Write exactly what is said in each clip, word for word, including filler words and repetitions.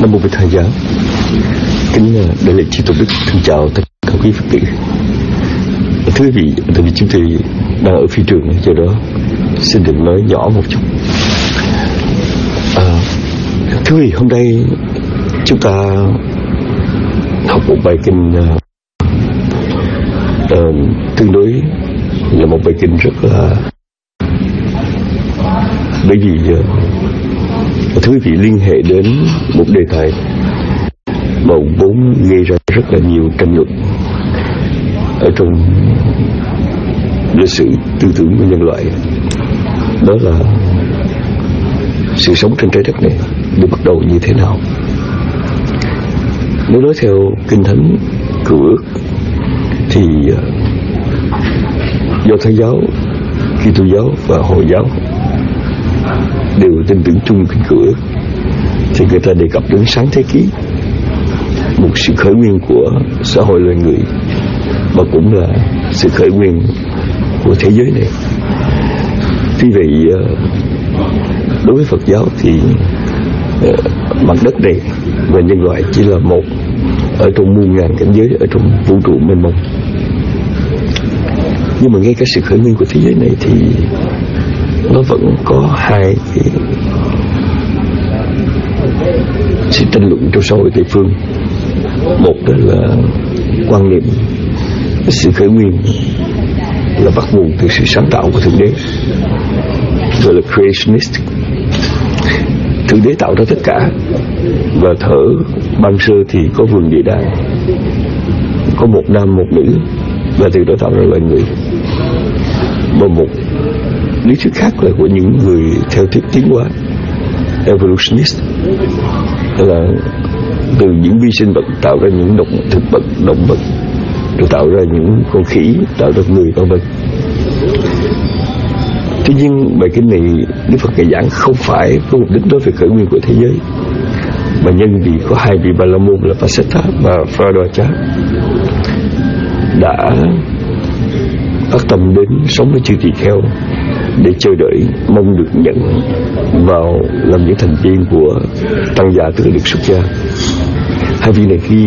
Nam mô Bổn Thầy giáo. Kính đại lễ chư tổ đức, thân chào tất cả quý Phật tử. Thưa quý vị, tại vì chúng tôi đang ở phi trường, do đó xin được nói nhỏ một chút. À, thưa quý vị, hôm nay chúng ta học một bài kinh uh, uh, tương đối là một bài kinh rất là, bởi vì uh, thưa quý vị, liên hệ đến một đề tài mà vốn gây ra rất là nhiều tranh luận ở trong lịch sử tư tưởng của nhân loại, đó là sự sống trên trái đất này được bắt đầu như thế nào. Nếu nói theo Kinh Thánh Cựu Ước thì Do Thái giáo, Kitô giáo và Hồi giáo đều tin tưởng chung Kinh Cựu Ước, thì người ta đề cập đến sáng thế ký, một sự khởi nguyên của xã hội loài người, mà cũng là sự khởi nguyên của thế giới này. Tuy vậy, đối với Phật giáo thì mặt đất này và nhân loại chỉ là một ở trong muôn ngàn cảnh giới ở trong vũ trụ mênh mông. Nhưng mà ngay cả sự khởi nguyên của thế giới này thì nó vẫn có hai cái sự tranh luận trong xã hội Tây phương. Một đó là quan niệm sự khởi nguyên là bắt nguồn từ sự sáng tạo của Thượng Đế, gọi là creationist. Thượng Đế tạo ra tất cả, và thở ban sơ thì có vườn địa đàng, có một nam một nữ, và từ đó tạo ra loài người. Và một lý thuyết khác là của những người theo thuyết tiến hóa evolutionist, là từ những vi sinh vật tạo ra những động thực vật, động vật, rồi tạo ra những con khỉ, tạo ra người, vân vân. Tuy nhiên bài kinh này Đức Phật ngài giảng không phải có mục đích đối với khởi nguyên của thế giới, mà nhân vì có hai vị Bà La Môn là Vasettha và Pharadvaja đã phát tâm đến sống với chư tỳ kheo để chờ đợi, mong được nhận vào làm những thành viên của tăng già, tức là được xuất gia. Hai vị này khi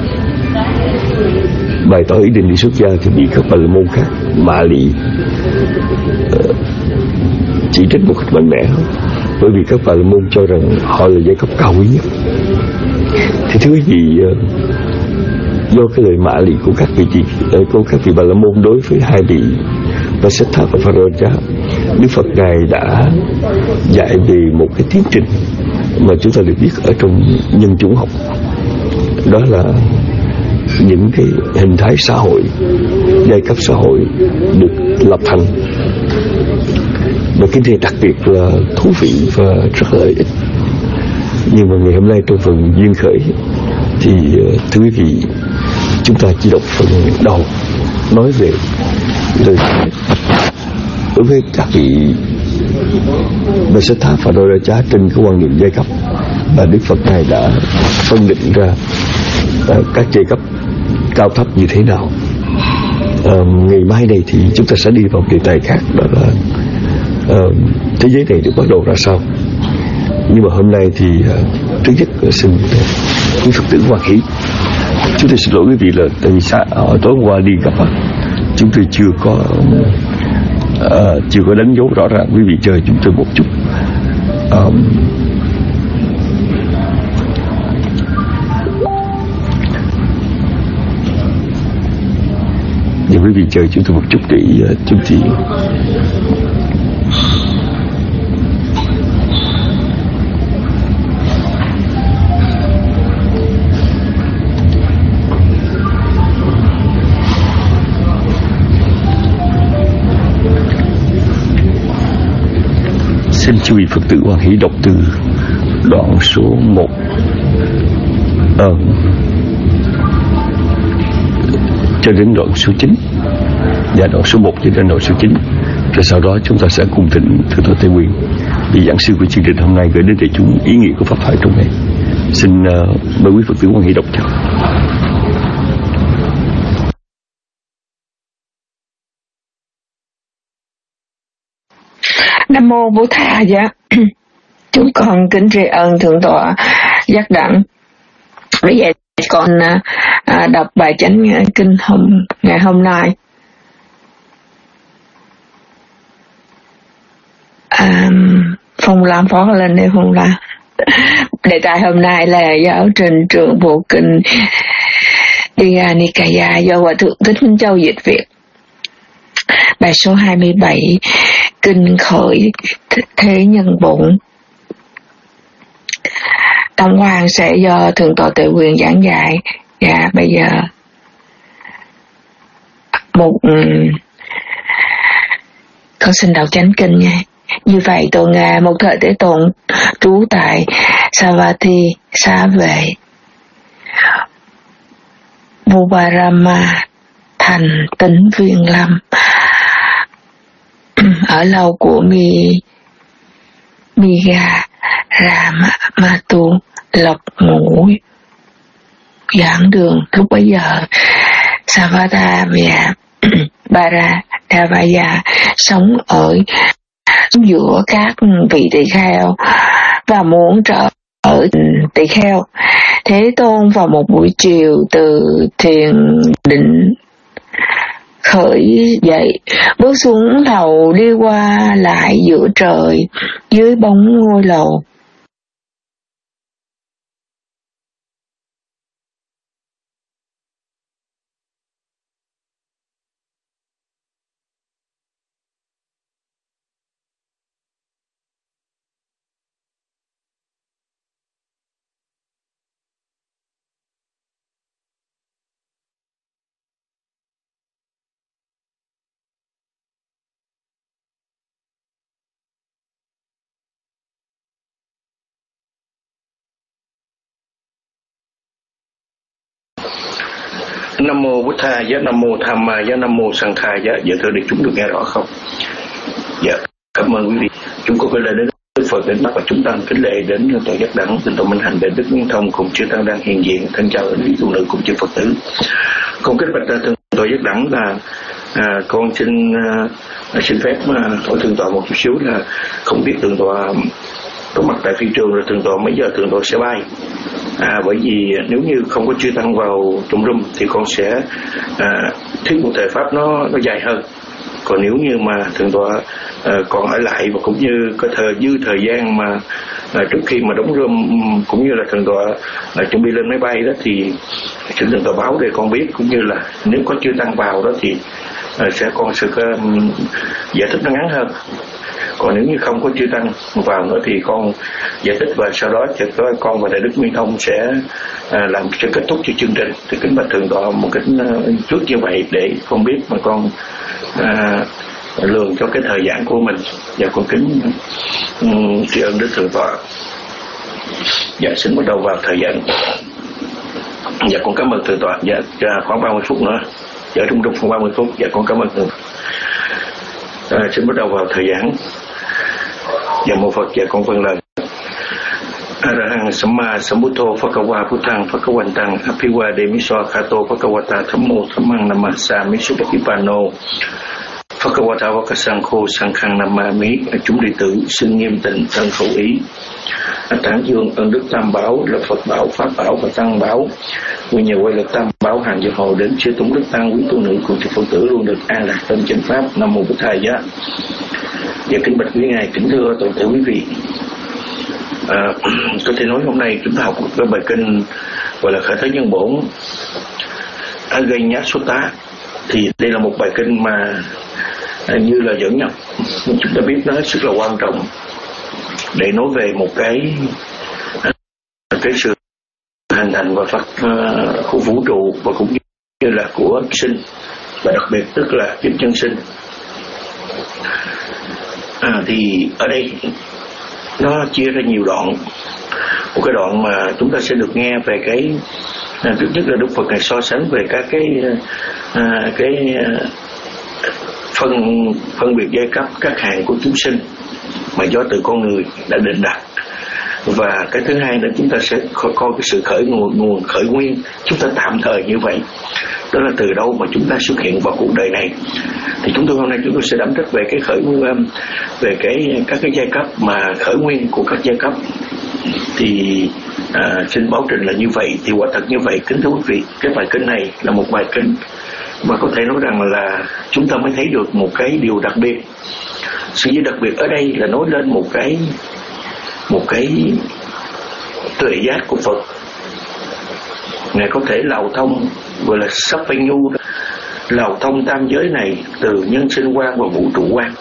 bày tỏ ý định đi xuất gia thì bị các Bà La Môn khác, Mạ Lị, uh, chỉ trích một cách mạnh mẽ, bởi vì các Bà La Môn cho rằng họ là giai cấp cao quý nhất. Thì thưa quý vị, uh, do cái lời Mạ Lị của các vị uh, của các vị Bà La Môn đối với hai vị Vasettha và Pharadvaja, Đức Phật ngài đã dạy về một cái tiến trình mà chúng ta được biết ở trong nhân chủng học, đó là những cái hình thái xã hội, giai cấp xã hội được lập thành. Và cái này đặc biệt là thú vị và rất lợi ích. Nhưng mà ngày hôm nay trong phần duyên khởi thì thưa quý vị, chúng ta chỉ đọc phần đầu nói về lời đối với các vị Vasettha và Pharadvaja trên cái quan niệm giai cấp, và Đức Phật ngài đã phân định ra uh, các giai cấp cao thấp như thế nào. Uh, ngày mai này thì chúng ta sẽ đi vào đề tài khác, đó là uh, thế giới này được bắt đầu ra sao. Nhưng mà hôm nay thì uh, thứ nhất là xin quý Phật tử hoan hỷ. Chúng tôi xin lỗi quý vị là tại vì sáng, uh, tối hôm qua đi gặp uh, chúng tôi chưa có uh, chưa có đánh dấu rõ ràng, quý vị chờ chúng tôi một chút. Um, Thì quý vị chờ chúng tôi một chút để uh, chúng tôi xin chú ý Phật tử hoan hỷ đọc từ đoạn số một ờ, cho đến đoạn số chín, và đoạn số một cho đến đoạn số chín. Rồi sau đó chúng ta sẽ cùng thỉnh Thượng tọa Tây Nguyên, vị giảng sư của chương trình hôm nay, gửi đến đại chúng ý nghĩa của pháp thoại trong ngày. Xin uh, mời quý Phật tử hoan hỷ đọc theo. Nam mô Bổn Thầy. Dạ, chúng con kính tri ân Thượng tọa giác đẳng. Bây giờ con à, đọc bài chánh kinh hôm ngày hôm nay. À, Phong Lam phó lên đây Phong Lam. Đề tài hôm nay là giáo trình trưởng bộ kinh Digha Nikaya do Hòa thượng Thích Minh Châu dịch Việt. Bài số hai mươi bảy, kinh khởi thế nhân bổn. Tổng quan sẽ do Thượng tọa Tuệ Quyền giảng dạy. Và bây giờ một con xin đọc chánh kinh nha. Như vậy Tôn Nga một thời Thế Tôn trú tại Savatthi xá vệ Bubarama thành Tính Viên Lâm ở lâu của Mi Miga Ramatu lập ngũ giảng đường. Lúc bấy giờ Savatha và Bharadavaja sống ở giữa các vị tỳ kheo và muốn trở ở tỳ kheo. Thế Tôn vào một buổi chiều từ thiền định khởi dậy, bước xuống lầu đi qua lại giữa trời dưới bóng ngôi lầu. Nam mô Bụt Tha giá, Nam mô Tham Ma giá, Nam mô Sang Kha giá. Dạ thưa để chúng được nghe rõ không? Dạ cảm ơn quý vị. Chúng có cái lời đến Đức Phật đến bắt và chúng ta kính lễ đến tòa giác đẳng tinh tọa minh hành đệ Đức Nguyên Thông cùng chư tăng đang hiện diện. Thân chào đến quý phụ nữ cùng chư Phật tử. Con kính bạch thượng tọa giác đẳng là à, con xin à, xin phép mà hỏi thượng tọa một chút xíu là không biết thượng tọa có mặt tại phi trường rồi thượng tọa mấy giờ thượng tọa sẽ bay. À, bởi vì nếu như không có chư tăng vào trong room thì con sẽ à, thuyết một thời pháp nó nó dài hơn. Còn nếu như mà thượng tọa à, còn ở lại và cũng như có thời dư thời gian mà à, trước khi mà đóng room cũng như là thượng tọa à, chuẩn bị lên máy bay đó thì xin thượng tọa báo để con biết, cũng như là nếu có chư tăng vào đó thì à, sẽ con sẽ um, giải thích nó ngắn hơn. Còn nếu như không có chư tăng vào nữa thì con giải thích và sau đó cho con và đại đức Nguyên Thông sẽ à, làm sẽ kết thúc cho chương trình. Thì kính bạch thượng tọa một cái uh, chút như vậy để con biết mà con à, lường cho cái thời gian của mình. Và con kính um, tri ân đức thượng tọa. Dạ xin bắt đầu vào thời gian. Dạ con cảm ơn thượng tọa. Dạ, dạ khoảng ba mươi phút nữa. Dạ trong trong khoảng ba mươi phút. Dạ con cảm ơn thượng tọa. À, xin bắt đầu vào thời gian. Dạ mô Phật. Dạ con vâng lời. Arahang Samma Sambuddho Phakawa Puttang Phakawantang Apiwa Demiswa Khato Phakawata Thammo Thammang Namassa Misupatipano Phakawata Vakasankho Sankhang Namami. Chúng đệ tử xưng nghiêm tịnh thân khẩu ý tán dương ơn đức Tam Bảo là Phật Bảo, Pháp Bảo và Tăng Bảo. Vì nhờ quay lực Tam Bảo hàng giờ hồ đến chư tụng đức tăng quý tu nữ cùng chư Phật tử luôn được an lạc trong chánh pháp. Nam mô Bụt Tha giá. Và kính bạch quý ngài, kính thưa toàn thể quý vị. À, có thể nói hôm nay chúng ta học một cái bài kinh gọi là Khởi Thế Nhân Bổn Aganya Sutta. Thì đây là một bài kinh mà như là dẫn nhập, chúng ta biết nó rất là quan trọng để nói về một cái cái sự hình thành và phát uh, của vũ trụ và cũng như là của sinh, và đặc biệt tức là kiếp nhân sinh. À, thì ở đây nó chia ra nhiều đoạn. Một cái đoạn mà chúng ta sẽ được nghe về cái à, thứ nhất là Đức Phật này so sánh về các cái à, cái à, phân phân biệt giai cấp các hạng của chúng sinh mà do từ con người đã định đặt. Và cái thứ hai nữa chúng ta sẽ coi cái sự khởi nguồn, nguồn khởi nguyên chúng ta tạm thời như vậy, đó là từ đâu mà chúng ta xuất hiện vào cuộc đời này. Thì chúng tôi hôm nay chúng tôi sẽ đắm rất về cái khởi nguyên, về cái các cái giai cấp mà khởi nguyên của các giai cấp. Thì à, xin báo trình là như vậy. Thì quả thật như vậy, kính thưa quý vị, cái bài kinh này là một bài kinh mà có thể nói rằng là chúng ta mới thấy được một cái điều đặc biệt. Sự đặc biệt ở đây là nói lên một cái một cái tuệ giác của Phật. Ngài có thể lào thông, gọi là sắp phanh nhu, lào thông tam giới này từ nhân sinh quan và vũ trụ quan.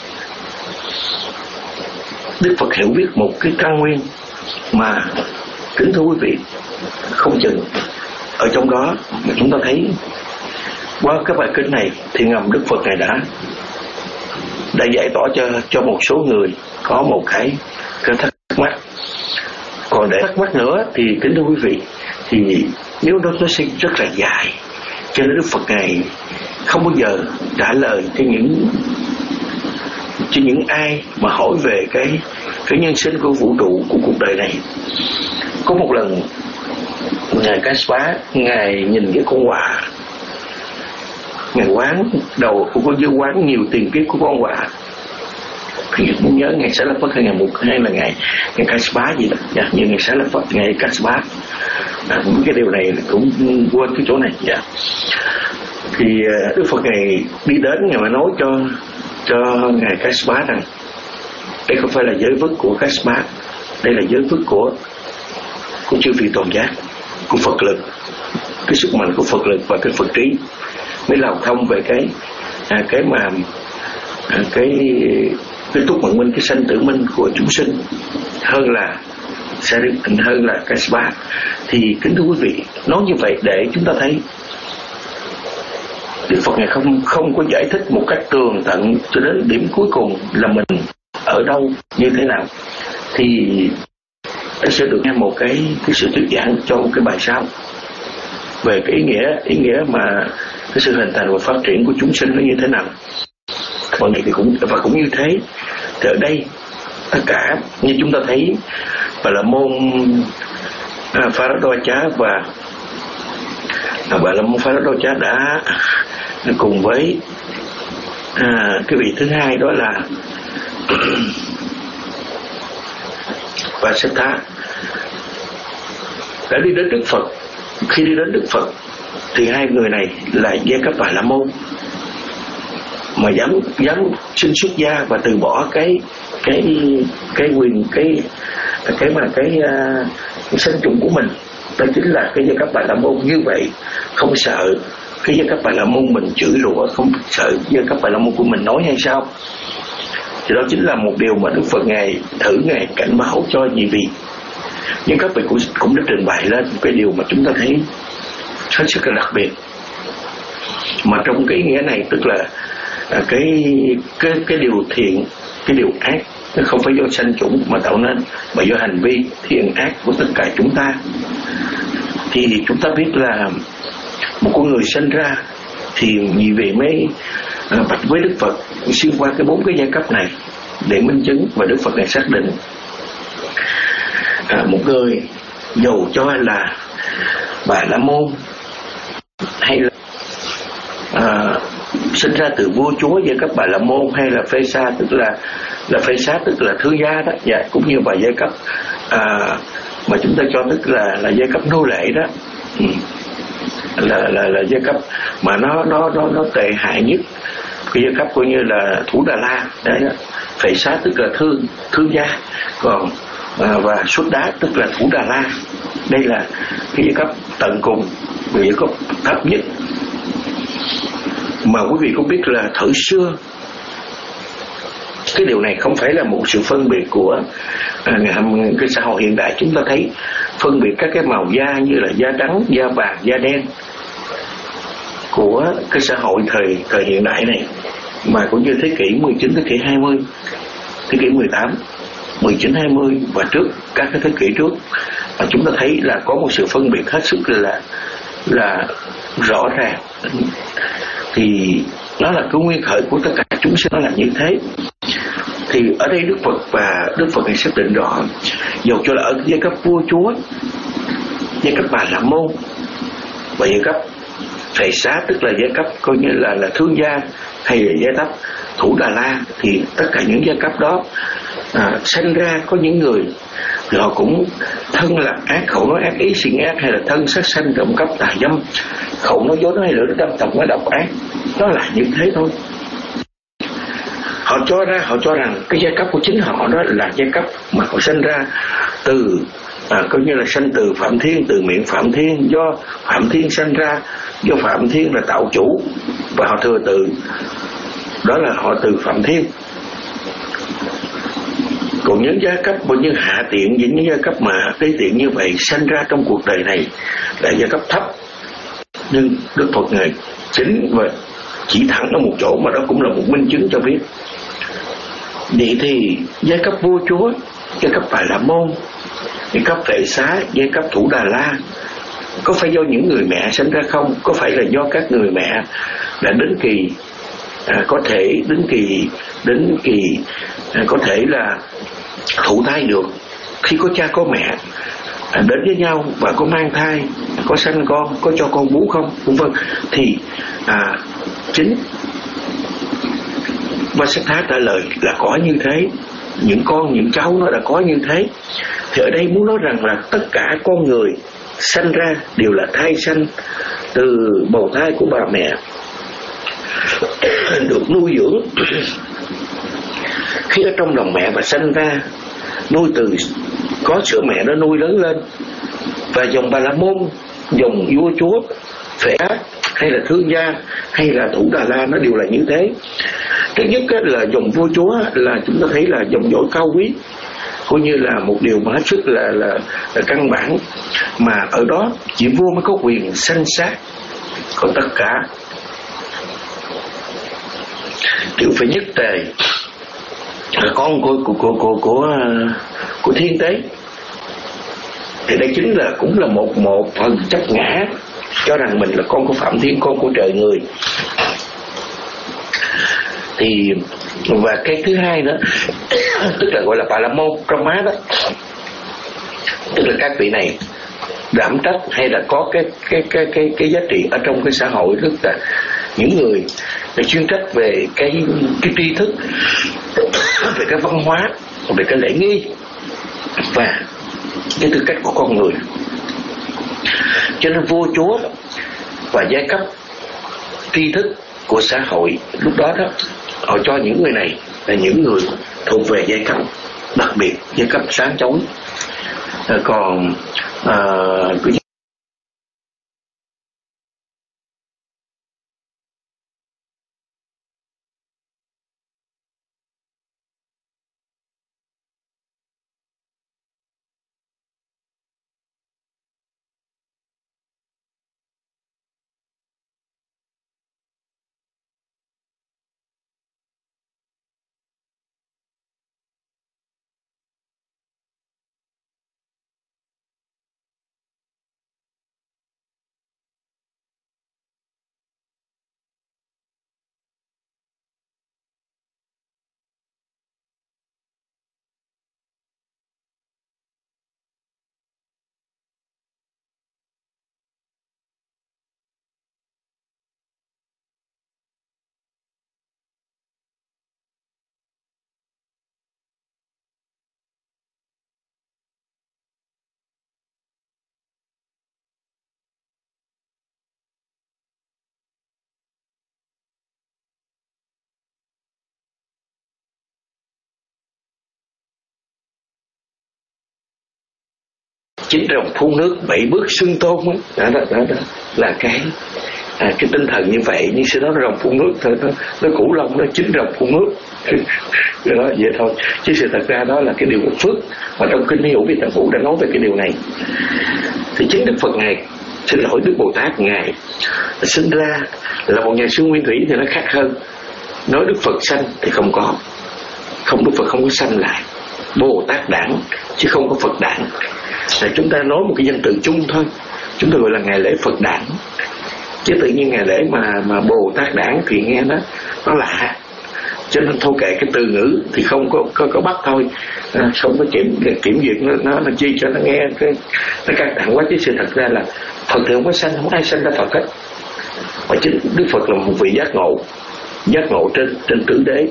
Đức Phật hiểu biết một cái căn nguyên mà kính thưa quý vị, không chừng ở trong đó mà chúng ta thấy qua cái bài kinh này thì ngầm Đức Phật này đã đã giải tỏa cho cho một số người có một cái cái thắc mắc. Còn để thắc mắc nữa thì kính thưa quý vị, thì nếu đó nó sẽ rất là dài, cho nên Đức Phật này không bao giờ trả lời cho những cho những ai mà hỏi về cái cái nhân sinh của vũ trụ, của cuộc đời này. Có một lần ngài Kassapa, ngài nhìn cái con quạ, ngài quán đầu của con dư quán nhiều tiền kiếp của con quạ. Thì muốn nhớ ngày Xá Lợi Phất hay ngày một hay là ngày ngày Kassapa gì đó, dạ, như ngày Xá Lợi Phất, ngày Kassapa. À, cái điều này cũng quên cái chỗ này. Dạ. Thì Đức Phật này đi đến, ngài mà nói cho cho ngài Kassapa rằng đây không phải là giới vức của Kassapa, đây là giới vức của của chư vị toàn giác, của Phật lực, cái sức mạnh của Phật lực và cái Phật trí mới làm thông về cái à, cái mà à, cái cái túc mạng minh, cái sanh tử minh của chúng sinh hơn là hơn là Kassapa. Thì kính thưa quý vị, nói như vậy để chúng ta thấy Đức Phật này không không có giải thích một cách tường tận cho đến điểm cuối cùng là mình ở đâu như thế nào. Thì sẽ được nghe một cái cái sự thuyết giảng cho một cái bài sau về cái ý nghĩa ý nghĩa mà cái sự hình thành và phát triển của chúng sinh nó như thế nào. Còn này thì cũng và cũng như thế. Thì ở đây tất cả như chúng ta thấy và là môn à, Pharadvaja và à, bà là môn Pharadvaja đã cùng với à, cái vị thứ hai đó là Vasiddha đã đi đến Đức Phật. Khi đi đến Đức Phật thì hai người này là Gia Cấp Bà La Môn mà dám dám sinh xuất gia và từ bỏ cái cái cái quyền cái cái mà cái, uh, cái sinh chủng của mình. Đó chính là cái Gia Cấp Bà La Môn. Như vậy không sợ cái Gia Cấp Bà La Môn mình chửi rủa, không sợ Gia Cấp Bà La Môn của mình nói hay sao. Thì đó chính là một điều mà Đức Phật ngài thử, ngài cảnh báo cho nhị vị. Nhưng các vị cũng, cũng đã trình bày lên cái điều mà chúng ta thấy hết sức là đặc biệt. Mà trong cái ý nghĩa này tức là à, cái cái cái điều thiện, cái điều ác nó không phải do sanh chủng mà tạo nên, mà do hành vi thiện ác của tất cả chúng ta. Thì chúng ta biết là một con người sinh ra thì nhị vị mới à, bạch với Đức Phật xuyên qua cái bốn cái giai cấp này để minh chứng, và Đức Phật này xác định à, một người dầu cho là Bà La Môn hay là à, sinh ra từ vua chúa giai cấp Bà La Môn, hay là Phê Sa tức là là Phê Sa tức là thương gia đó, dạ, cũng như bà giai cấp à, mà chúng ta cho tức là là giai cấp nô lệ đó. Ừ. là là là giai cấp mà nó nó nó nó tệ hại nhất, cái giai cấp coi như là Thủ Đà La đấy đó. Phệ Xá tức là thương thương gia, còn à, và Xuất Đá tức là Thủ Đà La. Đây là cái giai cấp tận cùng, giai cấp thấp nhất. Mà quý vị cũng biết là thời xưa cái điều này không phải là một sự phân biệt của à, cái xã hội hiện đại. Chúng ta thấy phân biệt các cái màu da như là da trắng, da vàng, da đen của cái xã hội thời thời hiện đại này, mà cũng như thế kỷ mười chín, thế kỷ hai mươi, thế kỷ mười tám, mười chín, hai mươi và trước các cái thế kỷ trước, và chúng ta thấy là có một sự phân biệt hết sức là là rõ ràng. Thì nó là cái nguyên khởi của tất cả chúng sinh, nó là như thế. Thì ở đây Đức Phật và Đức Phật này xác định rõ, dù cho là ở giai cấp vua chúa, giai cấp Bà La Môn và giai cấp Phệ Xá tức là giai cấp coi như là là thương gia, hay là giai cấp Thủ Đà La, thì tất cả những giai cấp đó à, sinh ra có những người Họ cũng thân là ác, khẩu nói ác ý sinh ác, hay là thân sát sanh trộm cắp tà dâm, khẩu nói dối nói hay lửa nó đâm tộc nó độc ác. Nó là như thế thôi. Họ cho ra, họ cho rằng cái giai cấp của chính họ đó là giai cấp mà họ sinh ra từ à, coi như là sanh từ Phạm Thiên, từ miệng Phạm Thiên, do Phạm Thiên sanh ra, do Phạm Thiên là tạo chủ, và họ thừa tự, đó là họ từ Phạm Thiên. Còn những giai cấp bao nhiêu hạ tiện, những giai cấp mà đê tiện như vậy sanh ra trong cuộc đời này là giai cấp thấp. Nhưng Đức Phật Ngài chính và chỉ thẳng ở một chỗ, mà đó cũng là một minh chứng cho biết. Vậy thì giai cấp vua chúa, giai cấp Bà La Môn, giai cấp Vệ Xá, giai cấp Thủ Đà La, có phải do những người mẹ sinh ra không? Có phải là do các người mẹ đã đến kỳ à, có thể đến kỳ đến kỳ à, có thể là thụ thai được khi có cha có mẹ à, đến với nhau và có mang thai, có sanh con, có cho con bú không, vân vân, thì à, chính Vasatthā trả lời là có như thế. Những con, những cháu nó đã có như thế. Thì ở đây muốn nói rằng là tất cả con người sanh ra đều là thai sanh từ bầu thai của bà mẹ, được nuôi dưỡng khi ở trong lòng mẹ mà sanh ra, nuôi từ có sữa mẹ nó nuôi lớn lên. Và dòng Bà La Môn, dòng vua chúa Phệ Ác, hay là Thương Gia, hay là Thủ Đà La, nó đều là như thế. Thứ nhất là dòng vua chúa là chúng ta thấy là dòng dõi cao quý, coi như là một điều mà hết sức là, là, là căn bản, mà ở đó chỉ vua mới có quyền sanh sát. Còn tất cả đều phải nhất tề là con của của của của của, của thiên tế. Thì đây chính là cũng là một một phần chấp ngã, cho rằng mình là con của Phạm Thiên, con của trời người. Thì và cái thứ hai nữa tức là gọi là Bà La Môn trong má đó, tức là các vị này đảm trách hay là có cái cái cái cái cái giá trị ở trong cái xã hội, tức là những người để chuyên trách về cái cái tri thức, về cái văn hóa, về cái lễ nghi và cái tư cách của con người. Cho nên vua chúa và giai cấp tri thức của xã hội lúc đó đó, họ cho những người này là những người thuộc về giai cấp đặc biệt, giai cấp sáng chói. À, còn à, chín rồng phun nước, bảy bước xưng tôn đó, đó, đó, đó, đó là cái à, cái tinh thần như vậy. Nhưng sau đó rồng phun nước thôi, nó, nó củ lông, nó chín rồng phun nước đó, vậy thôi. Chứ sự thật ra đó là cái điều một phước, mà trong kinh Hữu Vi Tạng Vũ đã nói về cái điều này. Thì chính Đức Phật Ngài, xin lỗi Đức Bồ Tát Ngài sinh ra là một nhà sư nguyên thủy thì nó khác hơn. Nói Đức Phật sanh thì không có, không, Đức Phật không có sanh lại, Bồ Tát đản chứ không có Phật đản. Là chúng ta nói một cái danh từ chung thôi, chúng ta gọi là ngày lễ Phật đản, chứ tự nhiên ngày lễ mà mà Bồ Tát đản thì nghe nó nó lạ, cho nên thôi kệ cái từ ngữ thì không có có, có bắt thôi, à, không có kiểm kiểm duyệt nó nó là chi cho nó nghe cái nó căng thẳng quá. Chứ sự thật ra là Phật thì không có sanh, không ai sanh ra Phật hết, mà chính Đức Phật là một vị giác ngộ, giác ngộ trên trên tứ đế.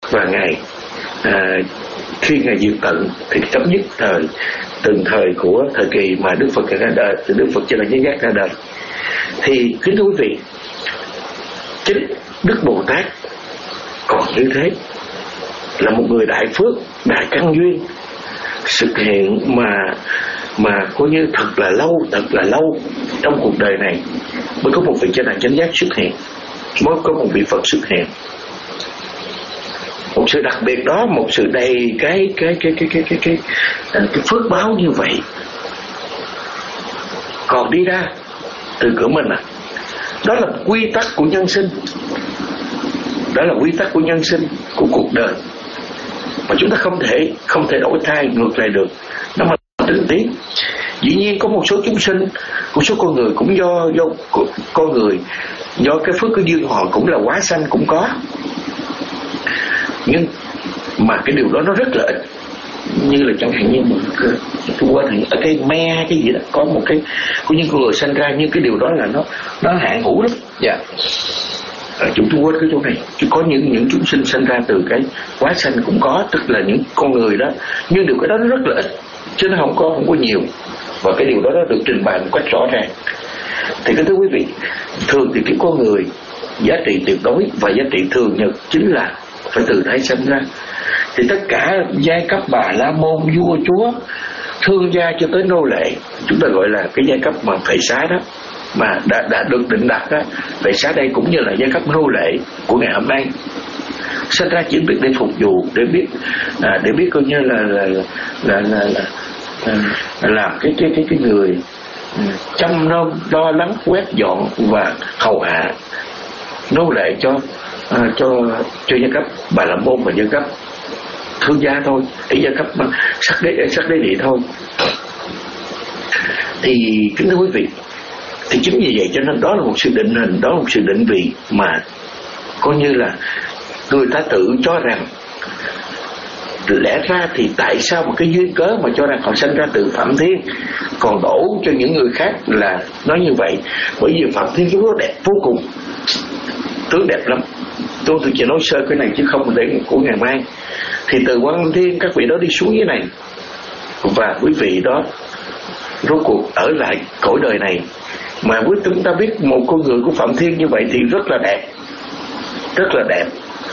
và ngài à, khi ngài diệt tận thì chấm dứt thời từng thời của thời kỳ mà Đức Phật ra đời, từ Đức Phật Cho Đàn Chánh Giác ra đời. Thì kính thưa quý vị, chính Đức Bồ Tát còn như thế, là một người đại phước, đại căn duyên, sự hiện mà mà coi như thật là lâu, thật là lâu trong cuộc đời này mới có một vị Chánh Đẳng Chánh Giác xuất hiện, mới có một vị Phật xuất hiện. Một sự đặc biệt đó, một sự đầy cái cái cái cái cái cái cái, cái, cái phước báo như vậy còn đi ra từ cửa mình à. Đó là quy tắc của nhân sinh, đó là quy tắc của nhân sinh, của cuộc đời mà chúng ta không thể không thể đổi thay ngược lại được. Nó mà tình tiến. Dĩ nhiên có một số chúng sinh, một số con người cũng do do con người do cái phước cái duyên họ cũng là quá sanh cũng có, nhưng mà cái điều đó nó rất là ít. Như là chẳng hạn như một tôi quên thì ở cái me cái gì đó có một cái có những con người sanh ra, nhưng cái điều đó là nó nó hạn hữu lắm. Dạ. À, chúng tôi quên cái chỗ này. Chứ có những những chúng sinh sinh ra từ cái quá sanh cũng có, tức là những con người đó, nhưng điều cái đó nó rất là ít chứ nó không có không có nhiều, và cái điều đó nó được trình bày một cách rõ ràng. Thì kính thưa quý vị, thường thì cái con người giá trị tuyệt đối và giá trị thường nhật chính là phải từ thái sanh ra. Thì tất cả giai cấp bà la môn, vua chúa, thương gia cho tới nô lệ, chúng ta gọi là cái giai cấp mà phệ xá đó, mà đã, đã được định đặt đó. Phệ xá đây cũng như là giai cấp nô lệ của ngày hôm nay, sinh ra chỉ biết để phục vụ, để biết à, để biết coi như là là là là, là, là, là, là làm cái cái cái cái người chăm nom, lo lắng, quét dọn và hầu hạ nô lệ cho à, cho cho giai cấp bà la môn và giai cấp thương gia thôi, cái giai cấp mà sắc đế sắc đế địa thôi. Thì kính thưa quý vị, thì chính vì vậy cho nên đó là một sự định hình, đó là một sự định vị mà coi như là người ta tự cho rằng lẽ ra thì tại sao một cái duyên cớ mà cho rằng họ sinh ra từ Phạm Thiên, còn đổ cho những người khác là nói như vậy. Bởi vì Phạm Thiên chúng nó đẹp vô cùng, tướng đẹp lắm. Tôi tôi chỉ nói sơ cái này chứ không để của ngày mai. Thì từ Quan Thiên các vị đó đi xuống dưới này, và quý vị đó rốt cuộc ở lại cõi đời này. Mà quý chúng ta biết một con người của Phạm Thiên như vậy thì rất là đẹp, rất là đẹp.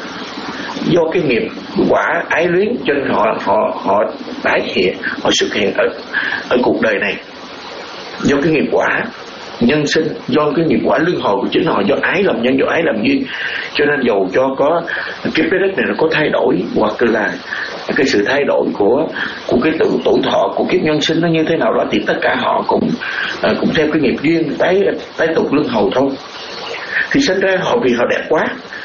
Do cái nghiệp quả ái luyến cho nên họ họ họ tái hiện, họ xuất hiện ở ở cuộc đời này. Do cái nghiệp quả nhân sinh, do cái nghiệp quả luân hồi của chính họ, do ái làm nhân, do ái làm duyên, cho nên dầu cho có cái trái đất này nó có thay đổi, hoặc là cái sự thay đổi của của cái tự tuổi thọ của kiếp nhân sinh nó như thế nào đó, thì tất cả họ cũng à, cũng theo cái nghiệp duyên tái tái tục luân hồi thôi. Thì sinh ra họ vì họ đẹp quá,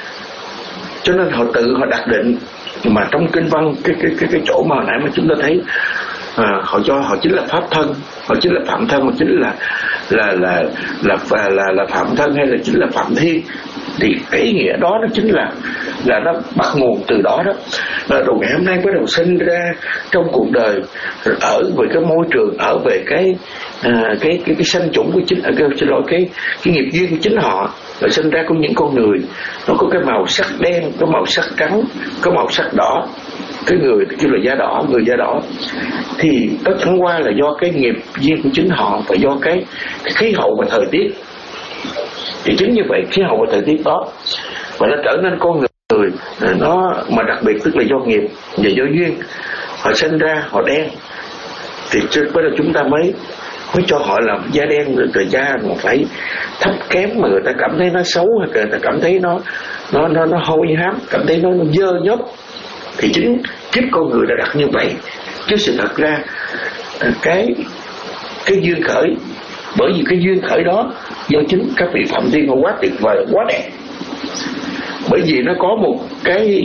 cho nên họ tự họ đặt định. Mà trong kinh văn cái cái cái cái chỗ mà hồi nãy mà chúng ta thấy à, họ cho họ chính là pháp thân, họ chính là phạm thân, họ chính là là là là là là, là phạm thân hay là chính là Phạm Thiên. Thì cái ý nghĩa đó nó chính là là nó bắt nguồn từ đó đó. Rồi ngày hôm nay bắt đầu sinh ra trong cuộc đời, ở về cái môi trường, ở về cái à, cái cái cái sanh chủng của chính, à, cái, xin lỗi cái cái nghiệp duyên của chính họ, rồi sinh ra có những con người nó có cái màu sắc đen, có màu sắc trắng, có màu sắc đỏ. Cái người kêu là da đỏ, người da đỏ, thì đó chẳng qua là do cái nghiệp duyên của chính họ và do cái, cái khí hậu và thời tiết. Thì chính như vậy, khí hậu và thời tiết đó và nó trở nên con người nó mà đặc biệt, tức là do nghiệp và do duyên, họ sinh ra họ đen. Thì bây giờ chúng ta mới mới cho họ làm da đen, rồi da mà phải thấp kém mà người ta cảm thấy nó xấu, hay người ta cảm thấy nó nó nó nó hôi hám, cảm thấy nó, nó dơ nhớp. Thì chính kiếp con người đã đặt như vậy. Chứ sự thật ra cái cái duyên khởi, bởi vì cái duyên khởi đó do chính các vị Phạm Thiên họ quá tuyệt vời, quá đẹp. Bởi vì nó có một cái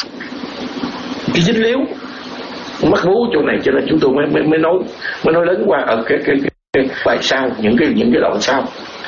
cái dính líu mắc vú chỗ này, cho nên chúng tôi mới mới, mới nói mới nói lớn qua ở cái cái, cái, cái bài sau, những cái những cái đoạn sau.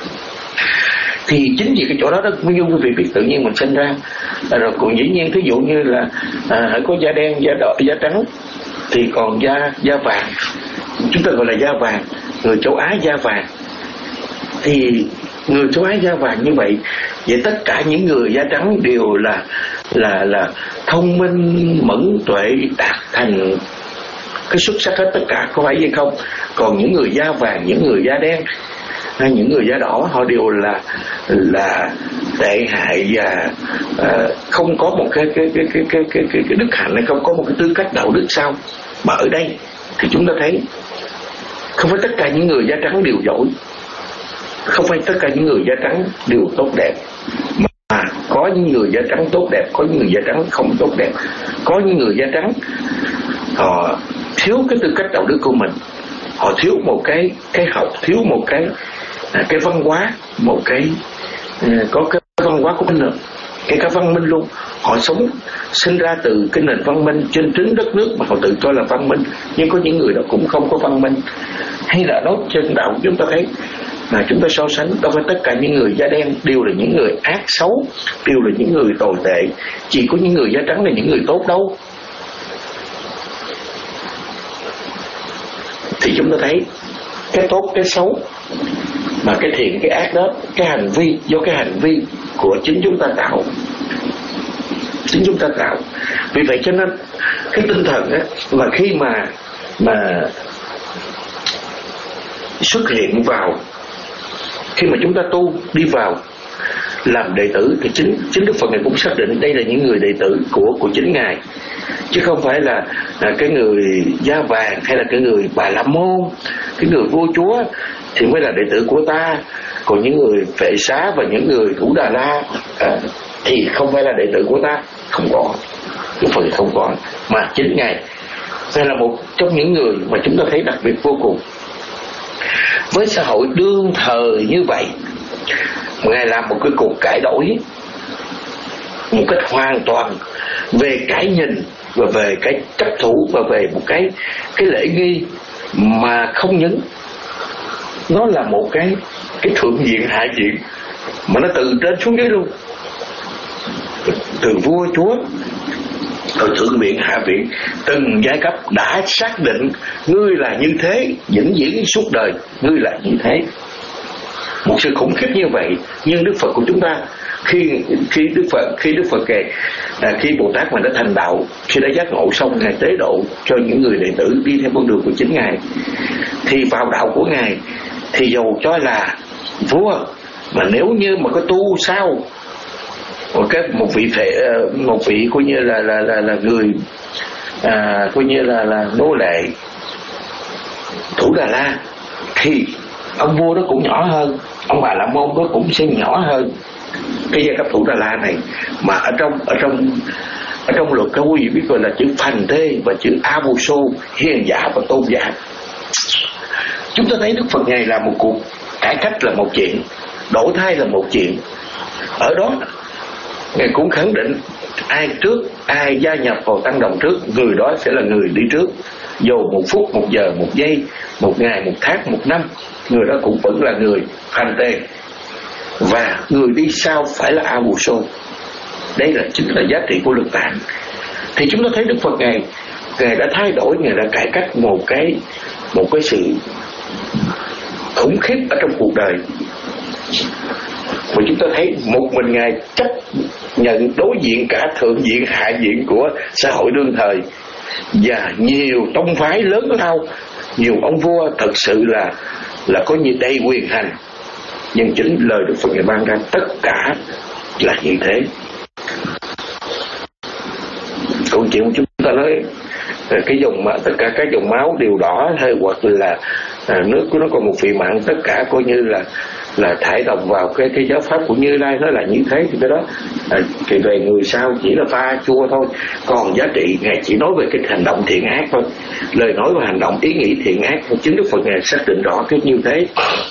Thì chính vì cái chỗ đó đó mới như quý vị biết tự nhiên mình sinh ra. À, rồi còn dĩ nhiên thí dụ như là à, có da đen, da đỏ, da trắng, thì còn da da vàng, chúng ta gọi là da vàng, người châu Á da vàng. Thì người châu Á da vàng như vậy, vậy tất cả những người da trắng đều là là là thông minh, mẫn tuệ, đạt thành cái xuất sắc hết tất cả, có phải vậy không? Còn những người da vàng, những người da đen hay những người da đỏ, họ đều là là tệ hại và uh, không có một cái cái cái cái cái cái cái, cái đức hạnh, hay không có một cái tư cách đạo đức sao? Mà ở đây thì chúng ta thấy không phải tất cả những người da trắng đều giỏi, không phải tất cả những người da trắng đều tốt đẹp, mà có những người da trắng tốt đẹp, có những người da trắng không tốt đẹp, có những người da trắng họ thiếu cái tư cách đạo đức của mình, họ thiếu một cái cái học, thiếu một cái cái văn hóa, một cái có cái văn hóa của mình nữa, cái cả văn minh luôn. Họ sống sinh ra từ cái nền văn minh trên trứng đất nước mà họ tự cho là văn minh, nhưng có những người đó cũng không có văn minh. Hay là nói trên đạo chúng ta thấy mà chúng ta so sánh, đâu phải tất cả những người da đen đều là những người ác xấu, đều là những người tồi tệ, chỉ có những người da trắng là những người tốt đâu. Thì chúng ta thấy cái tốt cái xấu, mà cái thiện cái ác đó, cái hành vi do cái hành vi của chính chúng ta tạo, chính chúng ta tạo. Vì vậy cho nên cái tinh thần á, mà khi mà mà xuất hiện vào, khi mà chúng ta tu đi vào làm đệ tử, thì chính chính Đức Phật Ngài cũng xác định đây là những người đệ tử của của chính Ngài, chứ không phải là, là cái người da vàng hay là cái người Bà La Môn, cái người vua chúa thì mới là đệ tử của ta, còn những người Phệ Xá và những người Thủ Đà La à, thì không phải là đệ tử của ta. Không có, Đức Phật không có, mà chính Ngài Ngài là một trong những người mà chúng ta thấy đặc biệt vô cùng. Với xã hội đương thời như vậy, Ngài làm một cái cuộc cải đổi một cách hoàn toàn về cái nhìn và về cái chấp thủ và về một cái cái lễ nghi, mà không những nó là một cái cái thượng diện hạ diện, mà nó từ trên xuống dưới luôn, từ vua chúa từ thượng viện hạ viện, từng giai cấp đã xác định ngươi là như thế, vĩnh viễn suốt đời ngươi là như thế. Một sự khủng khiếp như vậy. Nhưng Đức Phật của chúng ta, khi khi Đức Phật khi Đức Phật kể à, khi Bồ Tát mà đã thành đạo, khi đã giác ngộ xong, Ngài tế độ cho những người đệ tử đi theo con đường của chính Ngài, thì vào đạo của Ngài thì dầu cho là vua, mà nếu như mà có tu sao một cái một vị thể một vị coi như là là là, là người à, coi như là là nô lệ Thủ Đà La, thì ông vua đó cũng nhỏ hơn, ông Bà La Môn đó cũng sẽ nhỏ hơn cái giai cấp Thủ Đà La này. Mà ở trong ở trong ở trong luật các quý vị biết gọi là chữ Phành Thê và chữ Avuso, hiền giả và tôn giả. Chúng ta thấy Đức Phật Ngài làm một cuộc cải cách là một chuyện, đổi thay là một chuyện. Ở đó Ngài cũng khẳng định ai trước, ai gia nhập vào tăng đồng trước, người đó sẽ là người đi trước. Dù một phút, một giờ, một giây, một ngày, một tháng, một năm, người đó cũng vẫn là người Phành Thê, và người đi sau phải là Avuso. Đây là chính là giá trị của lực tạng. Thì chúng ta thấy Đức Phật Ngài Ngài đã thay đổi, Ngài đã cải cách một cái một cái sự khủng khiếp ở trong cuộc đời. Và chúng ta thấy một mình Ngài chấp nhận đối diện cả thượng diện hạ diện của xã hội đương thời, và nhiều tông phái lớn lao, nhiều ông vua thật sự là là có như đầy quyền hành. Nhưng chính lời Đức Phật Ngài ban ra tất cả là như thế. Câu chuyện của chúng ta nói cái dòng tất cả các dòng máu đều đỏ, hay hoặc là à, nước của nó còn một vị mặn, tất cả coi như là là thải đồng vào cái cái giáo pháp của Như Lai, nó là như thế. Thì cái đó à, thì về người sau chỉ là pha chua thôi, còn giá trị Ngài chỉ nói về cái hành động thiện ác thôi, lời nói và hành động ý nghĩ thiện ác. Chính Đức Phật Ngài xác định rõ cái như thế.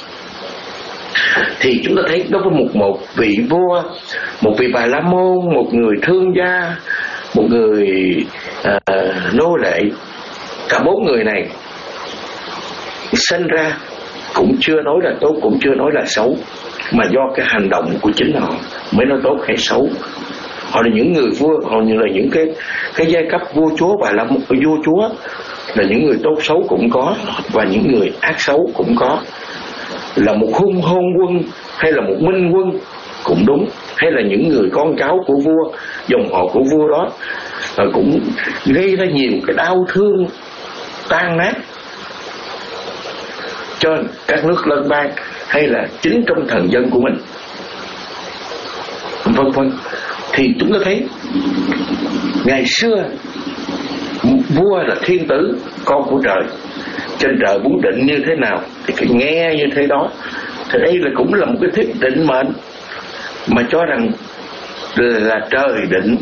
Thì chúng ta thấy đối với một một vị vua, một vị Bà La Môn, một người thương gia, một người à, nô lệ, cả bốn người này sinh ra cũng chưa nói là tốt, cũng chưa nói là xấu, mà do cái hành động của chính họ mới nói tốt hay xấu. Họ là những người vua, họ là những cái cái giai cấp vua chúa và là một vua chúa, là những người tốt xấu cũng có, và những người ác xấu cũng có. là một hung hôn quân hay là một minh quân cũng đúng, hay là những người con cháu của vua, dòng họ của vua đó cũng gây ra nhiều cái đau thương tan nát cho các nước lân bang hay là chính trong thần dân của mình, vân vân. Thì chúng ta thấy ngày xưa vua là thiên tử, con của trời, trên trời muốn định như thế nào thì phải nghe như thế đó. Thì đây là cũng là một cái thuyết định mệnh mà cho rằng là trời định.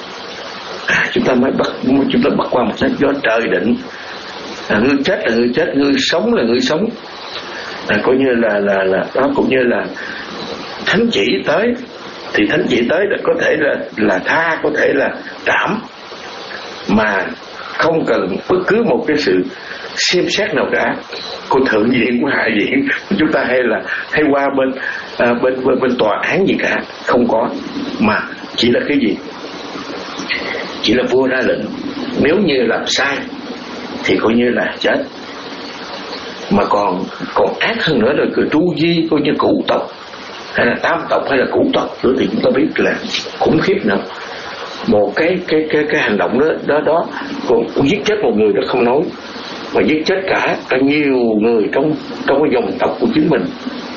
À, chúng ta mới bắt chúng ta bắt qua một sách do trời định. À, người chết là người chết, người sống là người sống. À, coi như là là là đó, cũng như là thánh chỉ tới thì thánh chỉ tới là có thể là là tha, có thể là trảm, mà không cần bất cứ một cái sự xem xét nào cả của thượng viện, của hạ viện. Chúng ta hay là hay qua bên à, bên, bên bên tòa án gì cả, không có, mà chỉ là cái gì, chỉ là vua ra lệnh, nếu như làm sai thì coi như là chết, mà còn còn ác hơn nữa là cứ tru di, coi như cửu tộc hay là tam tộc hay là cửu tộc nữa, thì chúng ta biết là khủng khiếp nữa. Một cái cái cái cái hành động đó đó đó còn giết chết một người đó không nói, mà giết chết cả cả nhiều người trong trong cái dòng tộc của chính mình.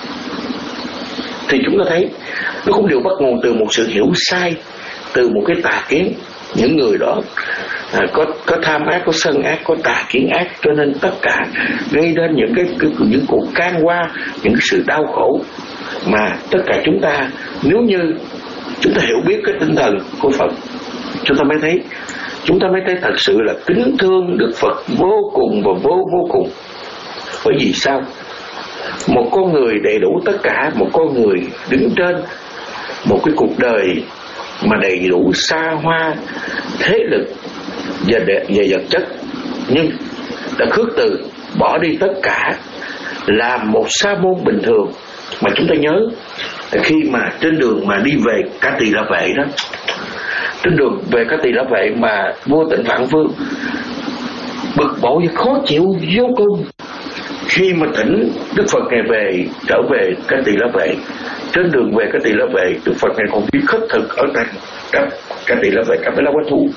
Thì chúng ta thấy nó cũng đều bắt nguồn từ một sự hiểu sai, từ một cái tà kiến. Những người đó à, có có tham ác, có sân ác, có tà kiến ác, cho nên tất cả gây đến những cái, cái những cuộc can qua, những cái sự đau khổ mà tất cả chúng ta, nếu như chúng ta hiểu biết cái tinh thần của Phật, chúng ta mới thấy chúng ta mới thấy thật sự là kính thương Đức Phật vô cùng và vô vô cùng. Bởi vì sao? Một con người đầy đủ tất cả, một con người đứng trên một cái cuộc đời mà đầy đủ xa hoa, thế lực và về vật chất, nhưng đã khước từ bỏ đi tất cả, làm một sa môn bình thường. Mà chúng ta nhớ khi mà trên đường mà đi về Ca Tỳ La Vệ đó, trên đường về Ca Tỳ La Vệ mà vua Tịnh Phạn Vương bực bội và khó chịu vô cùng khi mà thỉnh Đức Phật ngài về trở về Ca Tỳ La Vệ. Trên đường về Ca Tỳ La Vệ, Đức Phật ngài còn đi khất thực ở tại Ca Tỳ La Vệ, Ca La Quán Thú.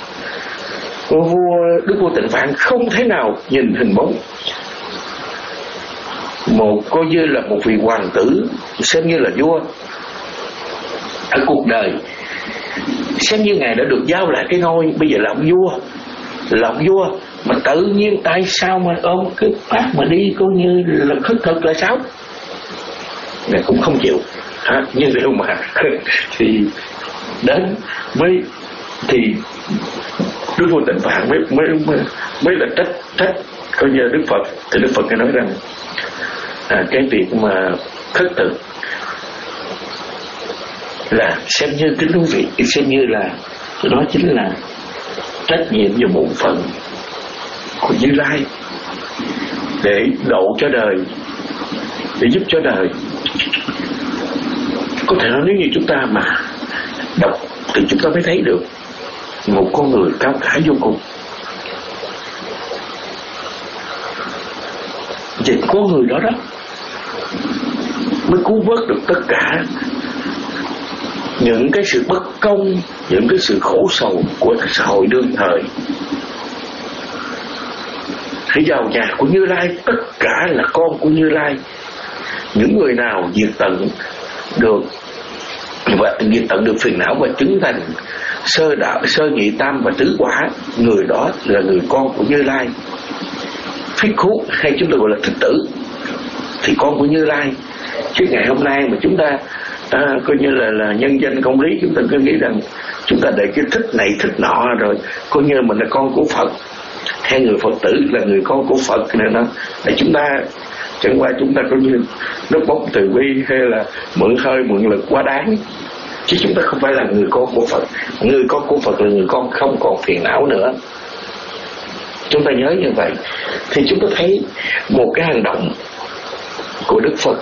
Vua Đức vua Tịnh Phạn không thể nào nhìn hình bóng một coi như là một vị hoàng tử, xem như là vua ở cuộc đời, xem như ngài đã được giao lại cái ngôi, bây giờ là ông vua, là ông vua mà tự nhiên tại sao mà ôm cái pháp mà đi coi như là khất thực là sao? Ngài cũng không chịu. À, nhưng nếu mà thì đến mới thì Đức vua Tịnh Phạn mới mới mới, mới là trách trách coi như Đức Phật. Thì Đức Phật nói rằng à, cái việc mà khất thực là xem như kính thú vị, xem như là đó chính là trách nhiệm và bổn phận của Như Lai để độ cho đời, để giúp cho đời. Có thể nói nếu như chúng ta mà đọc thì chúng ta mới thấy được một con người cao cả vô cùng. Chỉ có người đó đó mới cứu vớt được tất cả những cái sự bất công, những cái sự khổ sầu của xã hội đương thời. Hãy vào nhà của Như Lai, tất cả là con của Như Lai. Những người nào diệt tận được và diệt tận được phiền não và chứng thành sơ đạo, sơ nhị tam và tứ quả, người đó là người con của Như Lai. Phiết khú hay chúng ta gọi là thích tử thì con của Như Lai. Chứ ngày hôm nay mà chúng ta à, coi như là, là nhân danh công lý, chúng ta cứ nghĩ rằng chúng ta để cái thích này thích nọ rồi coi như mình là con của Phật, hay người Phật tử là người con của Phật này đó, để chúng ta chẳng qua chúng ta coi như nước bốc từ bi hay là mượn hơi mượn lực quá đáng, chứ chúng ta không phải là người con của Phật. Người con của Phật là người con không còn phiền não nữa. Chúng ta nhớ như vậy thì chúng ta thấy một cái hành động của Đức Phật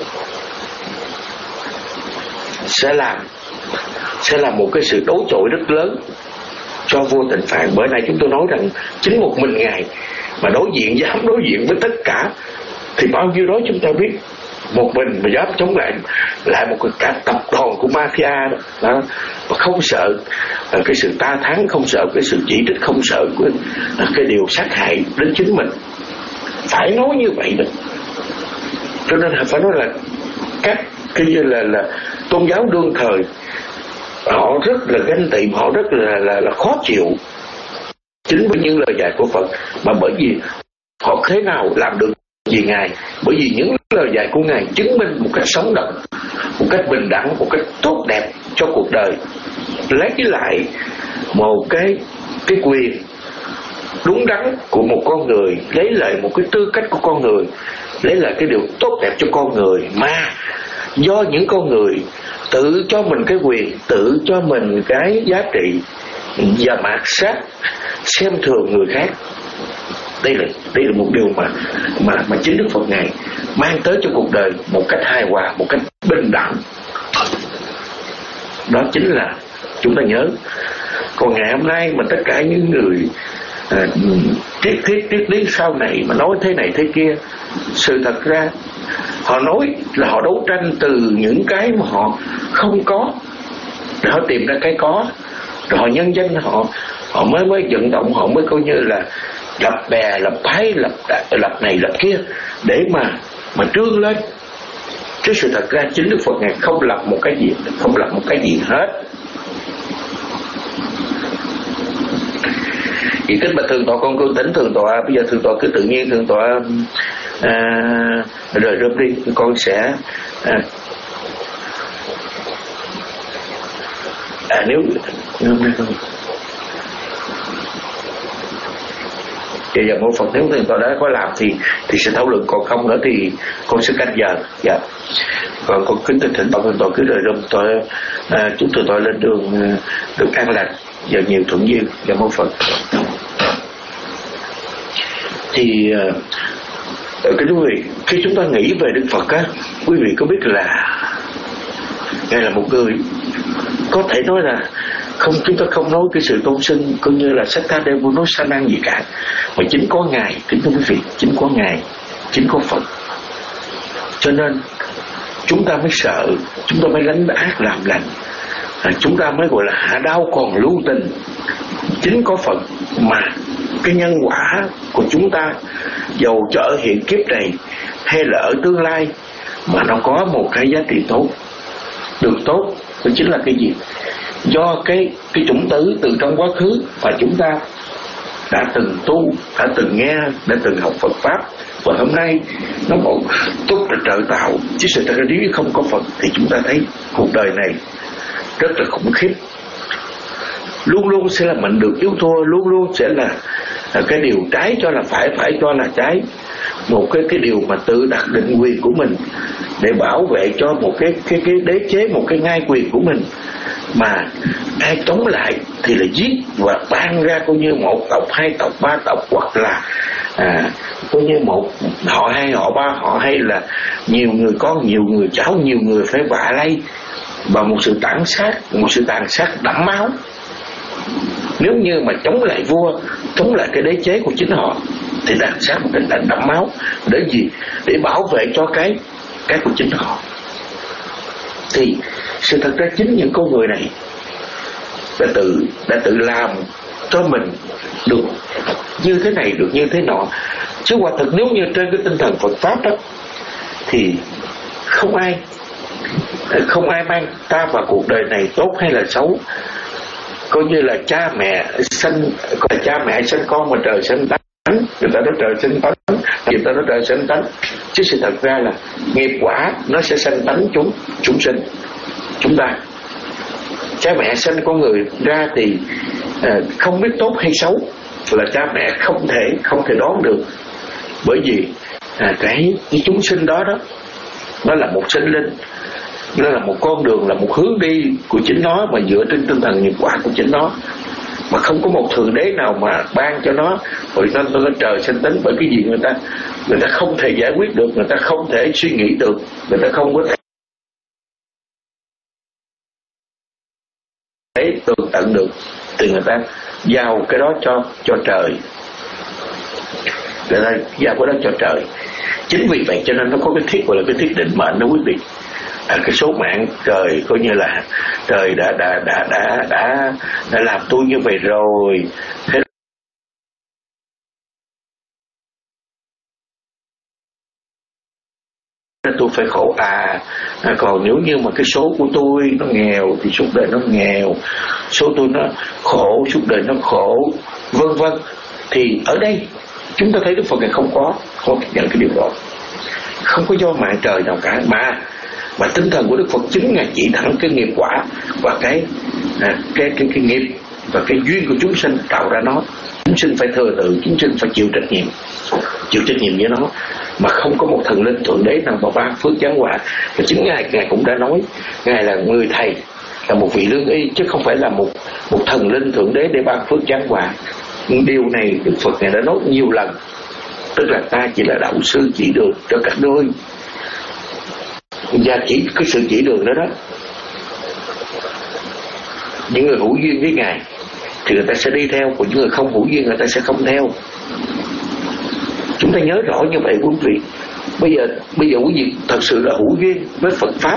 sẽ làm sẽ là một cái sự đối chọi rất lớn cho vua Tịnh Phạn. Bởi này chúng tôi nói rằng chính một mình ngài mà đối diện, dám đối diện với tất cả thì bao nhiêu đó chúng ta biết một mình mà dám chống lại lại một cái cả tập đoàn của mafia đó, đó. Và không sợ cái sự ta thắng, không sợ cái sự chỉ trích, không sợ cái, cái điều sát hại đến chính mình. Phải nói như vậy đó. Cho nên phải nói là các cái như là là tôn giáo đương thời họ rất là ganh tị, họ rất là là, là khó chịu chính với những lời dạy của Phật, mà bởi vì họ thế nào làm được gì Ngài, bởi vì những lời dạy của Ngài chứng minh một cách sống động, một cách bình đẳng, một cách tốt đẹp cho cuộc đời, lấy lại một cái cái quyền đúng đắn của một con người, lấy lại một cái tư cách của con người, lấy lại cái điều tốt đẹp cho con người, mà do những con người tự cho mình cái quyền, tự cho mình cái giá trị và mạt sát xem thường người khác. Đây là đây là một điều mà mà mà chính Đức Phật Ngài mang tới cho cuộc đời một cách hài hòa, một cách bình đẳng. Đó chính là chúng ta nhớ. Còn ngày hôm nay mà tất cả những người à, triết thiết triết lý sau này mà nói thế này thế kia, sự thật ra họ nói là họ đấu tranh từ những cái mà họ không có để họ tìm ra cái có, rồi họ nhân danh họ họ mới mới vận động, họ mới coi như là lập bè, lập phái, lập lập này lập kia để mà mà trương lên. Chứ sự thật ra chính Đức Phật Ngài không lập một cái gì, không lập một cái gì hết. Vì kính bạch thượng tọa, con cương tính thượng tọa, bây giờ thượng tọa cứ tự nhiên thượng tọa à, rời rớp đi, con sẽ à, à nếu Dạ giờ một Phật, nếu thượng tọa đã có làm thì thì sẽ thảo luận, còn không nữa thì con sẽ canh giờ. Dạ. Còn con kính thỉnh tọa thượng tọa cứ rời râm tọa à, chúng thượng tọa lên đường à, được an lạc và nhiều thuận duyên. Dạ một Phật. Thì à, cái quý vị, khi chúng ta nghĩ về Đức Phật á, quý vị có biết là Ngài là một người có thể nói là không, chúng ta không nói cái sự tôn xưng coi như là Sát Tha Đê Vô nói sa nan gì cả, mà chính có Ngài, kính thưa quý vị, chính có Ngài, chính có Phật. Cho nên chúng ta mới sợ, chúng ta mới lánh ác làm lành, à, chúng ta mới gọi là hạ đau còn lưu tình. Chính có Phật mà cái nhân quả của chúng ta, dầu cho ở hiện kiếp này hay là ở tương lai, mà nó có một cái giá trị tốt, được tốt. Đó chính là cái gì? Do cái cái chủng tử từ trong quá khứ mà chúng ta đã từng tu, đã từng nghe, đã từng học Phật pháp, và hôm nay nó một tốt là trợ tạo. Chứ sự thật ra nếu không có Phật thì chúng ta thấy cuộc đời này rất là khủng khiếp, luôn luôn sẽ là mình được yếu thua, luôn luôn sẽ là cái điều trái cho là phải, phải cho là trái, một cái cái điều mà tự đặt định quyền của mình để bảo vệ cho một cái cái cái đế chế, một cái ngai quyền của mình, mà ai chống lại thì là giết và ban ra coi như một tộc, hai tộc, ba tộc, hoặc là à, coi như một họ, hai họ, ba họ, hay là nhiều người con, nhiều người cháu, nhiều người phải vạ lây, và một sự tàn sát, một sự tàn sát đẫm máu. Nếu như mà chống lại vua, chống lại cái đế chế của chính họ thì tàn sát một cách đẫm máu. Để gì? Để bảo vệ cho cái cái của chính họ. Thì sự thật ra chính những con người này đã tự đã tự làm cho mình được như thế này, được như thế nọ. Chứ quả thực nếu như trên cái tinh thần Phật pháp đó thì không ai không ai mang ta vào cuộc đời này tốt hay là xấu. Coi như là cha mẹ sinh, coi là cha mẹ sinh con mà trời sinh tánh, người ta nói trời sinh tánh, người ta nói trời sinh tánh, chứ sự thật ra là nghiệp quả nó sẽ sinh tánh chúng chúng sinh chúng ta. Cha mẹ sinh con người ra thì à, không biết tốt hay xấu là cha mẹ không thể không thể đoán được, bởi vì à, cái, cái chúng sinh đó đó nó là một sinh linh, nó là một con đường, là một hướng đi của chính nó, mà dựa trên tinh thần nghiệp quả của chính nó, mà không có một thượng đế nào mà ban cho nó rồi nó, nó trời sinh tính. Bởi cái gì người ta người ta không thể giải quyết được, người ta không thể suy nghĩ được, người ta không có thể tường tận được, thì người ta giao cái đó cho cho trời, người ta giao cái đó cho trời. Chính vì vậy cho nên nó có cái thiết gọi là cái thiết định mệnh đó quý vị. À, cái số mạng trời coi như là trời đã đã đã đã đã đã làm tôi như vậy rồi, thế tôi phải khổ. À, à còn nếu như mà cái số của tôi nó nghèo thì suốt đời nó nghèo, số tôi nó khổ suốt đời nó khổ, vân vân. Thì ở đây chúng ta thấy Đức Phật này không có không nhận cái điều đó, không có do mạng trời nào cả, mà mà tinh thần của Đức Phật chính là chỉ thẳng cái nghiệp quả và cái à, cái cái cái nghiệp và cái duyên của chúng sinh tạo ra nó. Chúng sinh phải thừa tự, chúng sinh phải chịu trách nhiệm, chịu trách nhiệm với nó, mà không có một thần linh thượng đế nào mà ban phước giáng họa. Và chính ngài ngài cũng đã nói, ngài là người thầy, là một vị lương y, chứ không phải là một một thần linh thượng đế để ban phước giáng họa. Điều này Đức Phật ngài đã nói nhiều lần, tức là ta chỉ là đạo sư chỉ đường cho các đôi, và chỉ cái sự chỉ đường đó đó, những người hữu duyên với ngài thì người ta sẽ đi theo, còn những người không hữu duyên người ta sẽ không theo. Chúng ta nhớ rõ như vậy quý vị. Bây giờ bây giờ quý vị thật sự là hữu duyên với Phật pháp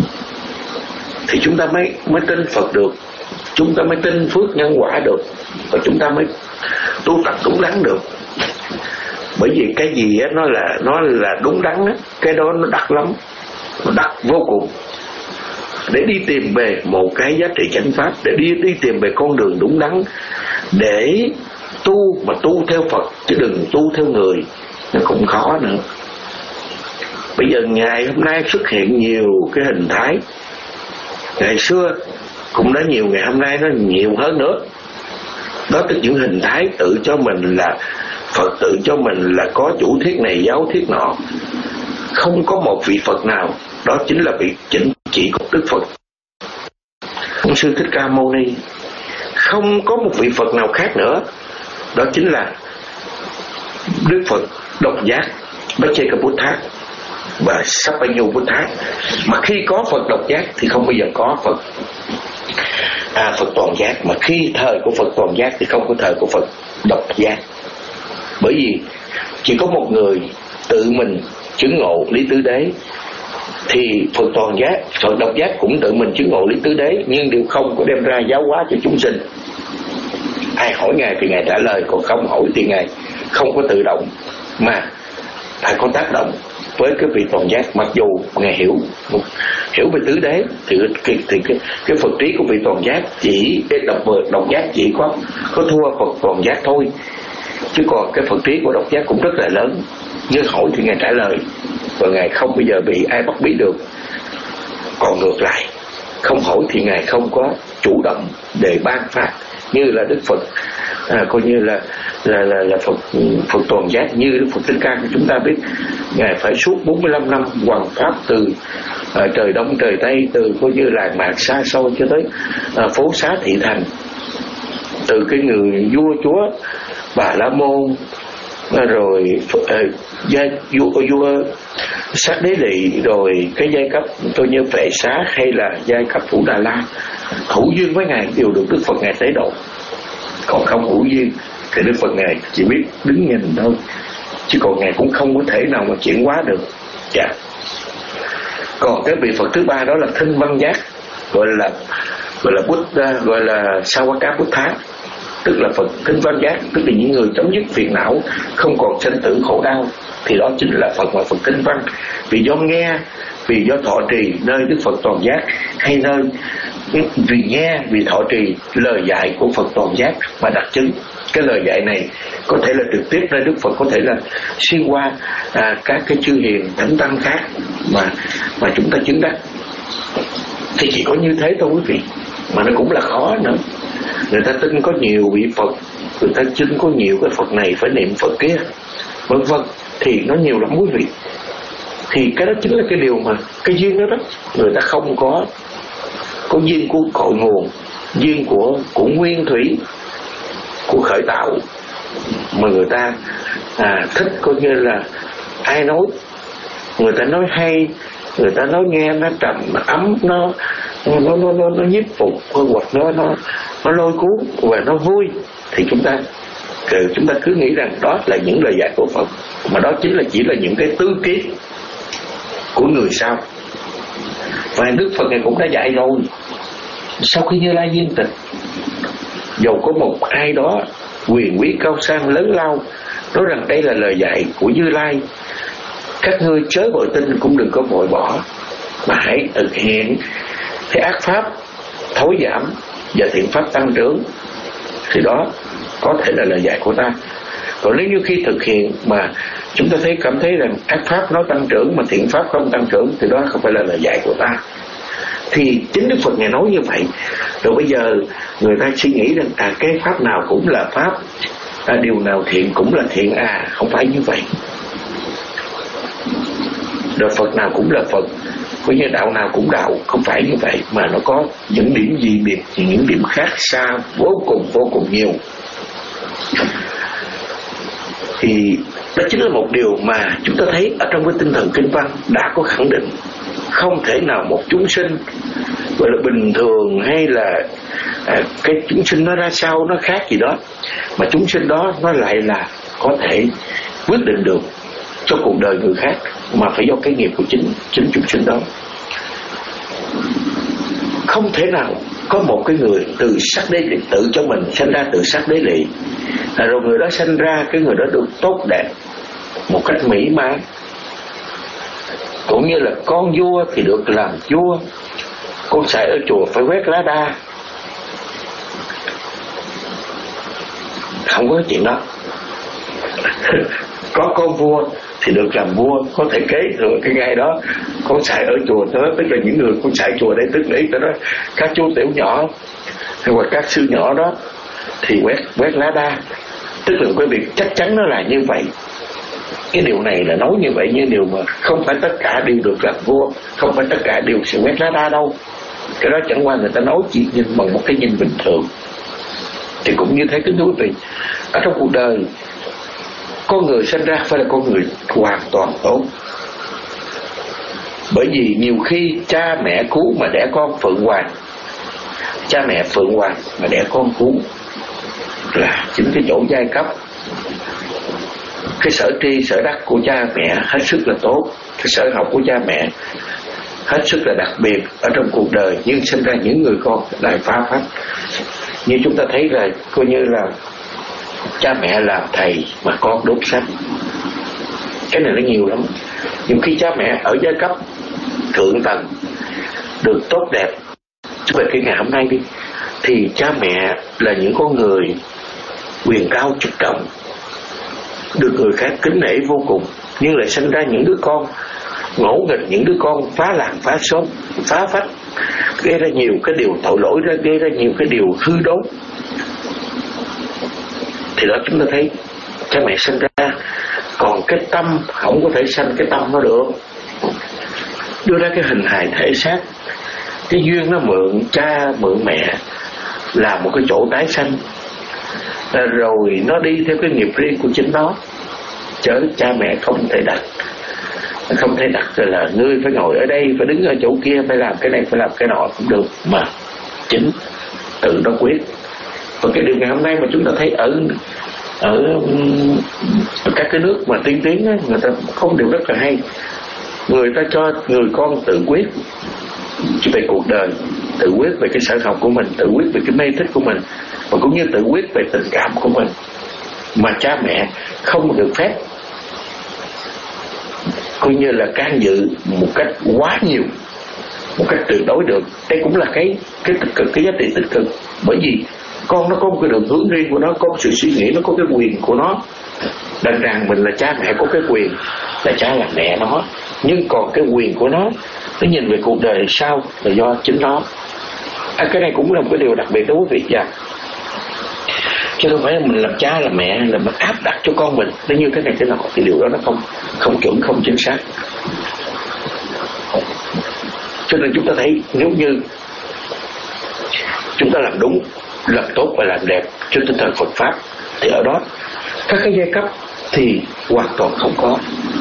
thì chúng ta mới mới tin Phật được, chúng ta mới tin phước nhân quả được, và chúng ta mới tu tập đúng đắn được. Bởi vì cái gì á, nó là nó là đúng đắn á, cái đó nó đắt lắm, nó đắt vô cùng. Để đi tìm về một cái giá trị chánh pháp, để đi đi tìm về con đường đúng đắn, để tu mà tu theo Phật chứ đừng tu theo người, nó cũng khó nữa. Bây giờ ngày hôm nay xuất hiện nhiều cái hình thái, ngày xưa cũng đã nhiều, ngày hôm nay nó nhiều hơn nữa. Đó là những hình thái tự cho mình là Phật, tự cho mình là có chủ thuyết này giáo thuyết nọ. Không có một vị Phật nào, đó chính là vị chính chỉ của Đức Phật. Ông Sư Thích Ca Mâu Ni, không có một vị Phật nào khác nữa, đó chính là Đức Phật độc giác Baccheka Buddha và Sappayyo Buddha. Mà khi có Phật độc giác thì không bao giờ có Phật à, Phật toàn giác. Mà khi thời của Phật toàn giác thì không có thời của Phật độc giác. Bởi vì chỉ có một người tự mình chứng ngộ lý tứ đế, thì Phật toàn giác, Phật độc giác cũng tự mình chứng ngộ lý tứ đế, nhưng đều không có đem ra giáo hóa cho chúng sinh. Ai hỏi ngài thì ngài trả lời, còn không hỏi thì ngài không có tự động, mà phải có tác động với cái vị toàn giác. Mặc dù ngài hiểu hiểu về tứ đế thì cái thì cái, cái Phật trí của vị toàn giác chỉ cái độc độc giác chỉ có có thua Phật toàn giác thôi, chứ còn cái Phật trí của độc giác cũng rất là lớn. Nhưng hỏi thì ngài trả lời, và ngài không bao giờ bị ai bắt bí được. Còn ngược lại, không hỏi thì ngài không có chủ động để ban phạt, như là Đức Phật à, coi như là là là, là Phật Phật toàn giác. Như Đức Phật Thích Ca của chúng ta biết, ngài phải suốt bốn mươi lăm năm hoằng pháp từ à, trời đông trời tây, từ coi như là mạc xa xôi cho tới à, phố xá thị thành, từ cái người vua chúa Bà La Môn, rồi uh, gia, vua, vua Sát Đế Lị, rồi cái giai cấp tôi như Vệ Xá hay là giai cấp Phủ Đà La, hữu duyên với ngài đều được Đức Phật ngài tế độ. Còn không hữu duyên thì Đức Phật ngài chỉ biết đứng nhìn thôi, chứ còn ngài cũng không có thể nào mà chuyển hóa được. Dạ. Còn cái vị Phật thứ ba đó là Thinh Văn Giác, gọi là gọi là Buddha, gọi là Sawaka Buddha, tức là Phật Thinh Văn Giác, tức là những người chấm dứt phiền não, không còn sinh tử khổ đau, thì đó chính là Phật mà Phật Thinh Văn. Vì do nghe, vì do thọ trì nơi Đức Phật toàn giác, hay nơi vì nghe, vì thọ trì lời dạy của Phật toàn giác mà đặt chứng. Cái lời dạy này có thể là trực tiếp nơi Đức Phật, có thể là xuyên qua à, các cái chư hiền thánh tăng khác mà mà chúng ta chứng đắc. Thì chỉ có như thế thôi quý vị, mà nó cũng là khó nữa. Người ta tin có nhiều vị Phật, người ta tin có nhiều cái Phật này phải niệm Phật kia, vân vân, thì nó nhiều lắm quý vị. Thì cái đó chính là cái điều mà cái duyên đó đó, người ta không có có duyên của cội nguồn, duyên của của nguyên thủy, của khởi tạo, mà người ta à, thích coi như là ai nói, người ta nói hay, người ta nói nghe nó trầm, nó ấm, nó nó nó nó, nó nhiếp phục, hoặc nó nó nó lôi cuốn và nó vui, thì chúng ta chúng ta cứ nghĩ rằng đó là những lời dạy của Phật. mà đó chính là chỉ là những cái tứ kiết của người sau. Và Đức Phật này cũng đã dạy rồi, sau khi Như Lai viên tịch, dầu có một ai đó quyền quý cao sang lớn lao nói rằng đây là lời dạy của Như Lai, các ngươi chớ vội tin, cũng đừng có vội bỏ, mà hãy thực hiện cái ác pháp thối giảm và thiện pháp tăng trưởng, thì đó có thể là lời dạy của ta. Còn nếu như khi thực hiện mà chúng ta thấy cảm thấy rằng ác pháp nó tăng trưởng mà thiện pháp không tăng trưởng, thì đó không phải là lời dạy của ta. Thì chính Đức Phật Ngài nói như vậy. Rồi bây giờ người ta suy nghĩ rằng à, cái pháp nào cũng là pháp, à, điều nào thiện cũng là thiện. À, không phải như vậy. Rồi Phật nào cũng là Phật, coi như đạo nào cũng đạo, không phải như vậy, mà nó có những điểm gì biệt, những điểm khác xa vô cùng vô cùng nhiều. Thì đó chính là một điều mà chúng ta thấy ở trong cái tinh thần kinh văn đã có khẳng định. Không thể nào một chúng sinh gọi là bình thường hay là à, cái chúng sinh nó ra sao, nó khác gì đó, mà chúng sinh đó nó lại là có thể quyết định được cho cuộc đời người khác, mà phải do cái nghiệp của chính chính chúng sinh đó. Không thể nào có một cái người từ sắc đế lị, tự cho mình sanh ra từ sắc đế lị, rồi người đó sanh ra cái người đó được tốt đẹp một cách mỹ mãn, cũng như là con vua thì được làm vua, con sải ở chùa phải quét lá đa. Không có chuyện đó. Có con vua thì được làm vua, có thể kế thừa cái ngày đó. Con sải ở chùa đó, tức là những người con sải chùa đây, tức là ý đó các chú tiểu nhỏ hay là các sư nhỏ đó thì quét quét lá đa, tức là cái việc chắc chắn nó là như vậy. Cái điều này là nói như vậy, như điều mà không phải tất cả đều được làm vua, không phải tất cả đều sẽ quét lá đa đâu. Cái đó chẳng qua người ta nói chỉ nhìn bằng một cái nhìn bình thường. Thì cũng như thế kính thưa quý vị, ở trong cuộc đời con người sinh ra phải là con người hoàn toàn tốt. Bởi vì nhiều khi cha mẹ cứu mà đẻ con phượng hoàng, cha mẹ phượng hoàng mà đẻ con cứu, là chính cái chỗ giai cấp, cái sở tri sở đắc của cha mẹ hết sức là tốt, cái sở học của cha mẹ hết sức là đặc biệt ở trong cuộc đời, nhưng sinh ra những người con lại phá phách. Như chúng ta thấy là coi như là cha mẹ làm thầy mà con đốt sách, cái này nó nhiều lắm. Nhưng khi cha mẹ ở giai cấp thượng tầng được tốt đẹp, về cái ngày hôm nay đi, thì cha mẹ là những con người quyền cao chức trọng, được người khác kính nể vô cùng, nhưng lại sinh ra những đứa con ngỗ nghịch, những đứa con phá làng phá xóm, phá phách, gây ra nhiều cái điều tội lỗi, ra gây ra nhiều cái điều hư đốn. Thì đó chúng ta thấy cha mẹ sinh ra, còn cái tâm không có thể sanh cái tâm nó được, đưa ra cái hình hài thể xác. Cái duyên nó mượn cha mượn mẹ là một cái chỗ tái sanh, rồi nó đi theo cái nghiệp riêng của chính nó, chớ cha mẹ không thể đặt không thể đặt là ngươi phải ngồi ở đây, phải đứng ở chỗ kia, phải làm cái này, phải làm cái nọ cũng được, mà chính tự nó quyết. Và cái điều ngày hôm nay mà chúng ta thấy ở ở, ở các cái nước mà tiên tiến á, người ta không điều rất là hay. Người ta cho người con tự quyết về cuộc đời, tự quyết về cái sở học của mình, tự quyết về cái mê thích của mình, và cũng như tự quyết về tình cảm của mình, mà cha mẹ không được phép coi như là can dự một cách quá nhiều, một cách tuyệt đối được. Đây cũng là cái cái tích cực, cái giá trị tích cực. Bởi vì con nó có một cái đường hướng riêng của nó, có một sự suy nghĩ, nó có cái quyền của nó. Đằng rằng mình là cha mẹ có cái quyền là cha là mẹ nó, nhưng còn cái quyền của nó, nó nhìn về cuộc đời sau là do chính nó. À, cái này cũng là một cái điều đặc biệt đối với quý vị cha. Chứ không phải là mình làm cha làm mẹ là mình áp đặt cho con mình nó như thế này thế nào, thì điều đó nó không không chuẩn, không chính xác. Cho nên chúng ta thấy nếu như chúng ta làm đúng, làm tốt và làm đẹp trên tinh thần Phật pháp, thì ở đó các cái giai cấp thì hoàn toàn không có.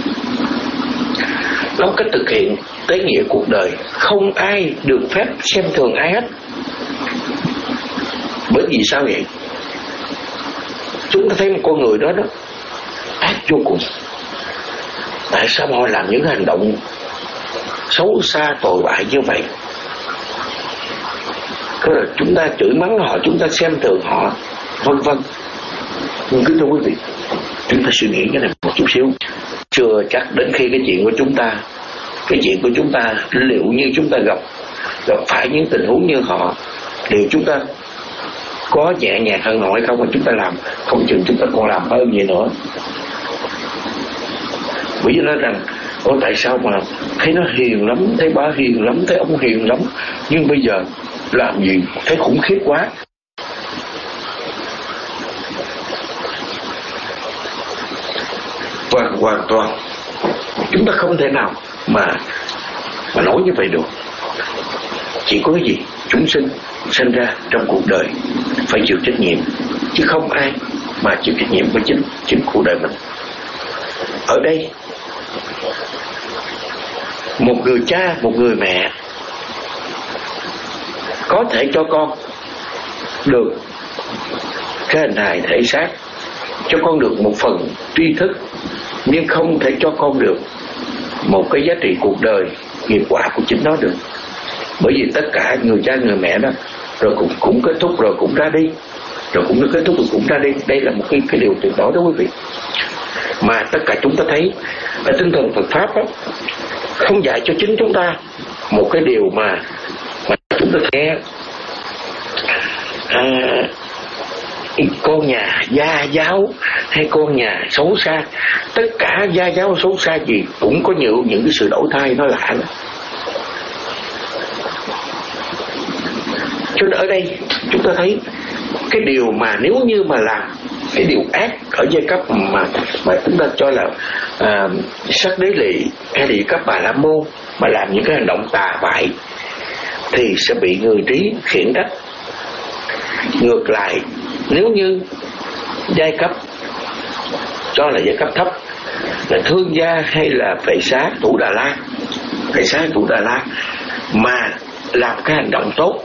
Đó cách thực hiện tế nghĩa cuộc đời, không ai được phép xem thường ai hết. Bởi vì sao vậy? Chúng ta thấy một con người đó đó ác vô cùng, Tại sao họ làm những hành động xấu xa tồi bại như vậy? Có là chúng ta chửi mắng họ, chúng ta xem thường họ, vân vân. Nhưng kính thưa quý vị, chúng ta suy nghĩ cái này một chút xíu. Chưa chắc đến khi cái chuyện của chúng ta, cái chuyện của chúng ta liệu như chúng ta gặp gặp phải những tình huống như họ, liệu chúng ta có nhẹ nhàng hơn họ hay không, mà chúng ta làm không chừng chúng ta còn làm hơn vậy nữa. Bởi vì nói rằng ôi tại sao mà thấy nó hiền lắm, thấy bà hiền lắm, thấy ông hiền lắm, nhưng bây giờ làm gì thấy khủng khiếp quá. Hoàn hoàn toàn chúng ta không thể nào mà mà nói như vậy được. Chỉ có cái gì chúng sinh sinh ra trong cuộc đời phải chịu trách nhiệm, chứ không ai mà chịu trách nhiệm với chính chính cuộc đời mình. Ở đây một người cha, một người mẹ có thể cho con được cái hình hài thể xác, cho con được một phần tri thức, nhưng không thể cho con được một cái giá trị cuộc đời, nghiệp quả của chính nó được. Bởi vì tất cả người cha người mẹ đó rồi cũng cũng kết thúc, rồi cũng ra đi, rồi cũng kết thúc rồi cũng ra đi. Đây là một cái cái điều tuyệt đối đó quý vị. Mà tất cả chúng ta thấy ở tinh thần Phật pháp đó, không dạy cho chính chúng ta một cái điều mà mà chúng ta nghe à, con nhà gia giáo hay con nhà xấu xa, tất cả gia giáo xấu xa gì cũng có nhiều những cái sự đổi thay nó lạ lắm. Cho nên ở đây chúng ta thấy cái điều mà nếu như mà làm cái điều ác ở giai cấp mà mà chúng ta cho là à, sắc đế lỵ hay là các bà la môn mà làm những cái hành động tà bại thì sẽ bị người trí khiển trách. Ngược lại, nếu như giai cấp cho là giai cấp thấp, là thương gia hay là phệ xá thủ Đà La, phệ xá thủ Đà La mà làm cái hành động tốt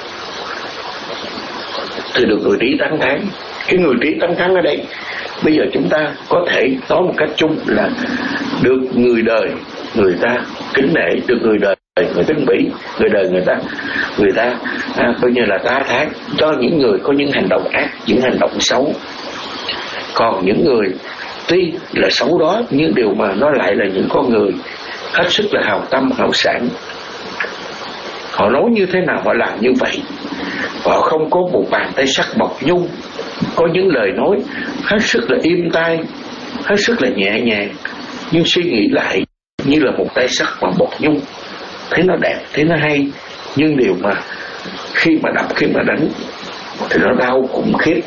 thì được người trí tán thán. Cái người trí tán thán ở đây bây giờ chúng ta có thể nói một cách chung là được người đời người ta kính nể, được người đời người kính bỉ, người đời người ta người ta à, coi như là ta thán cho những người có những hành động ác, những hành động xấu. Còn những người tuy là xấu đó nhưng điều mà nó lại là những con người hết sức là hào tâm hào sản. Họ nói như thế nào họ làm như vậy. Họ không có một bàn tay sắc bọc nhung, có những lời nói hết sức là im tai, hết sức là nhẹ nhàng, nhưng suy nghĩ lại như là một tay sắc mà bọc nhung. Thấy nó đẹp, thấy nó hay, nhưng điều mà khi mà đập, khi mà đánh thì nó đau khủng khiếp.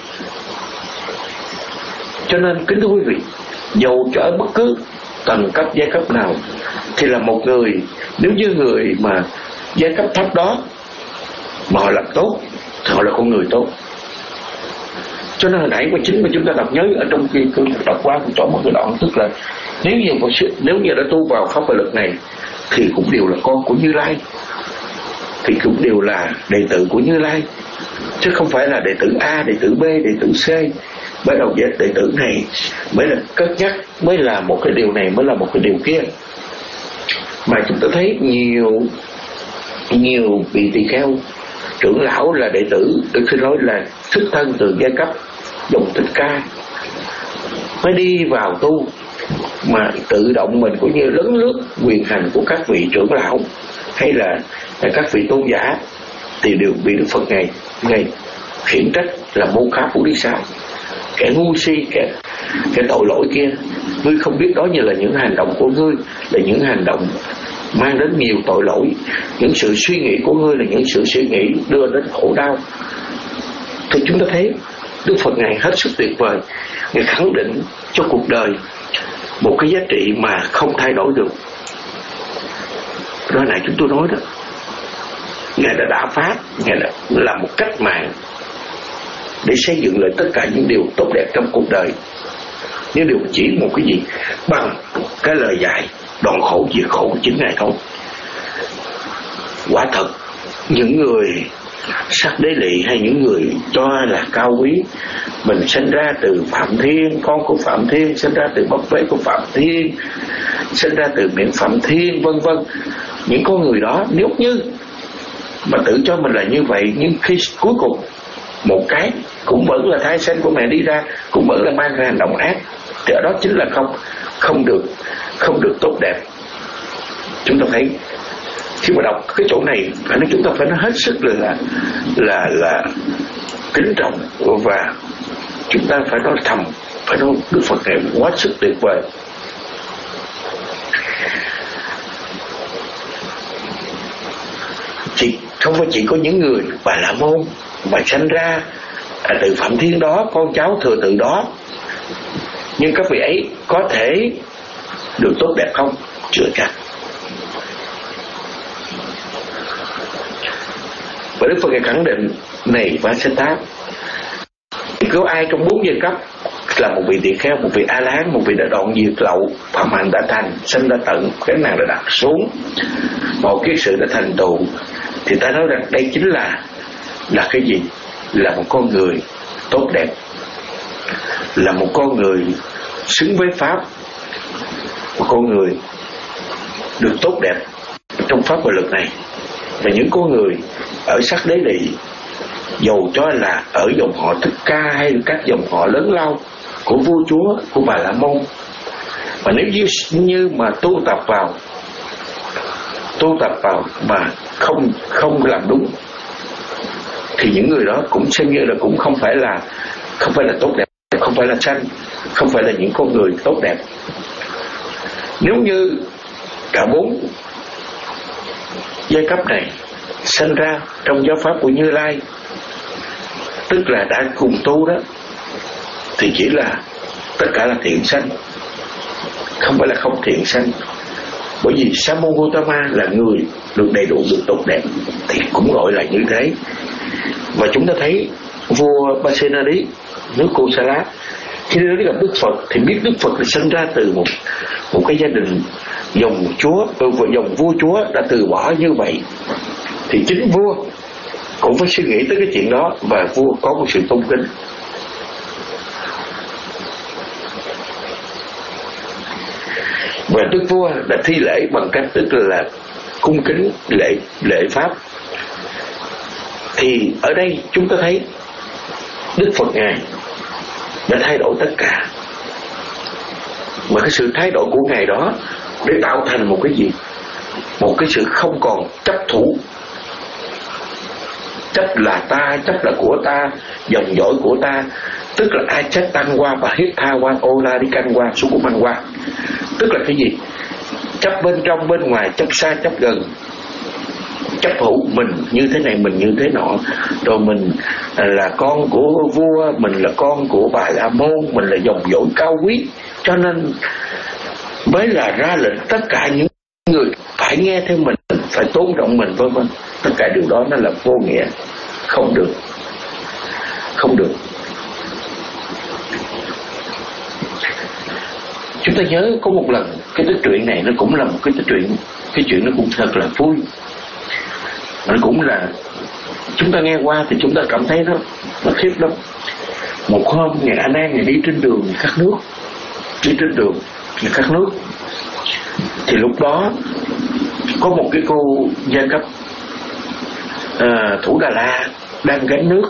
Cho nên kính thưa quý vị, dầu cho ở bất cứ tầng cấp giai cấp nào thì là một người, nếu như người mà giai cấp thấp đó mà họ làm tốt thì họ là con người tốt. Cho nên hồi nãy mà chính mà chúng ta đọc nhớ ở trong khi tôi đọc qua tôi chọn một cái đoạn, tức là nếu như một sự, nếu như đã tu vào pháp và lực này thì cũng đều là con của Như Lai, thì cũng đều là đệ tử của Như Lai, chứ không phải là đệ tử A, đệ tử B, đệ tử C. Bắt đầu với đệ tử này mới là cất nhắc, mới là một cái điều này, mới là một cái điều kia. Mà chúng ta thấy nhiều nhiều vị tỳ kheo trưởng lão là đệ tử, tôi xin nói là xuất thân từ giai cấp dòng Thích Ca, mới đi vào tu mà tự động mình cũng như lấn lướt quyền hành của các vị trưởng lão hay là các vị tôn giả, thì đều bị Đức Phật ngày ngày khiển trách là mô khá phú đi sao, kẻ ngu si, kẻ kẻ tội lỗi kia, ngươi không biết đó như là những hành động của ngươi là những hành động mang đến nhiều tội lỗi, những sự suy nghĩ của ngươi là những sự suy nghĩ đưa đến khổ đau. Thì chúng ta thấy Đức Phật Ngài hết sức tuyệt vời, Ngài khẳng định cho cuộc đời một cái giá trị mà không thay đổi được. Đó nãy chúng tôi nói đó, Ngài đã đả pháp, Ngài đã làm một cách mạng để xây dựng lại tất cả những điều tốt đẹp trong cuộc đời. Nhưng điều chỉ một cái gì bằng cái lời dạy đoạn khổ diệt khổ của chính Ngài thôi. Quả thật những người sắc đế lỵ hay những người cho là cao quý. Mình sinh ra từ Phạm Thiên, con của Phạm Thiên, sinh ra từ bắp vế của Phạm Thiên, sinh ra từ miệng Phạm Thiên, vân vân. Những con người đó nếu như mà tự cho mình là như vậy, nhưng khi cuối cùng một cái cũng vẫn là thai sinh của mẹ đi ra, cũng vẫn là mang ra hành động ác, thì ở đó chính là không không được không được tốt đẹp. Chúng ta phải khi mà đọc cái chỗ này, phải nói chúng ta phải nói hết sức là là là kính trọng, và chúng ta phải nói thầm, phải nói Đức Phật này quá sức tuyệt vời. Chỉ không phải chỉ có những người Bà La Môn mà sanh ra à, từ Phạm Thiên đó, con cháu thừa tự đó, nhưng các vị ấy có thể được tốt đẹp không? Chưa chắc. Và Đức Phật khẳng định này Vasatthā, có ai trong bốn giai cấp là một vị tỳ kheo, một vị A La Hán, một vị đã đoạn diệt lậu, phạm hạnh đã thành, sanh đã tận, cái nàng đã đặt xuống, một cái sự đã thành tựu, thì ta nói rằng đây chính là là cái gì? Là một con người tốt đẹp, là một con người xứng với pháp, một con người được tốt đẹp trong pháp và luật này. Và những con người ở sắc đế lỵ, dầu cho là ở dòng họ Thích Ca hay các dòng họ lớn lao của vua chúa, của Bà La Môn, mà nếu như, như mà tu tập vào tu tập vào mà không không làm đúng, thì những người đó cũng xem như là cũng không phải là không phải là tốt đẹp, không phải là sanh, không phải là những con người tốt đẹp. Nếu như cả bốn giai cấp này sinh ra trong giáo pháp của Như Lai, tức là đã cùng tu đó, thì chỉ là tất cả là thiện sanh, không phải là không thiện sanh. Bởi vì Sa môn Gotama là người được đầy đủ, được tốt đẹp, thì cũng gọi là như thế. Và chúng ta thấy vua Pasenadi nước Kosala khi đến gặp Đức Phật thì biết Đức Phật là sinh ra từ một một cái gia đình dòng chúa, dòng vua chúa đã từ bỏ như vậy, thì chính vua cũng phải suy nghĩ tới cái chuyện đó, và vua có một sự tôn kính. Và đức vua đã thi lễ bằng cách tức là cung kính lễ lễ pháp. Thì ở đây chúng ta thấy Đức Phật Ngài đã thay đổi tất cả, mà cái sự thay đổi của Ngài đó để tạo thành một cái gì? Một cái sự không còn chấp thủ, chấp là ta, chấp là của ta, dòng dõi của ta, tức là ai chết tăng qua và hít tha qua ô la đi căn qua xuống của mang qua, tức là cái gì? Chấp bên trong bên ngoài, chấp xa chấp gần, chấp hữu mình như thế này, mình như thế nọ, rồi mình là con của vua, mình là con của Bà La Môn, mình là dòng dõi cao quý, cho nên mới là ra lệnh tất cả những người phải nghe theo mình, phải tôn trọng mình, vân vân. Tất cả điều đó nó là vô nghĩa, không được, không được. Chúng ta nhớ có một lần cái tích truyện này nó cũng là một cái tích truyện, cái chuyện nó cũng thật là vui, nó cũng là chúng ta nghe qua thì chúng ta cảm thấy nó nó khiếp lắm. Một hôm Ngài A Nan Ngài đi trên đường khát nước, đi trên đường Ngài khát nước, thì lúc đó có một cái cô gia cấp à, Thủ Đà La đang gánh nước,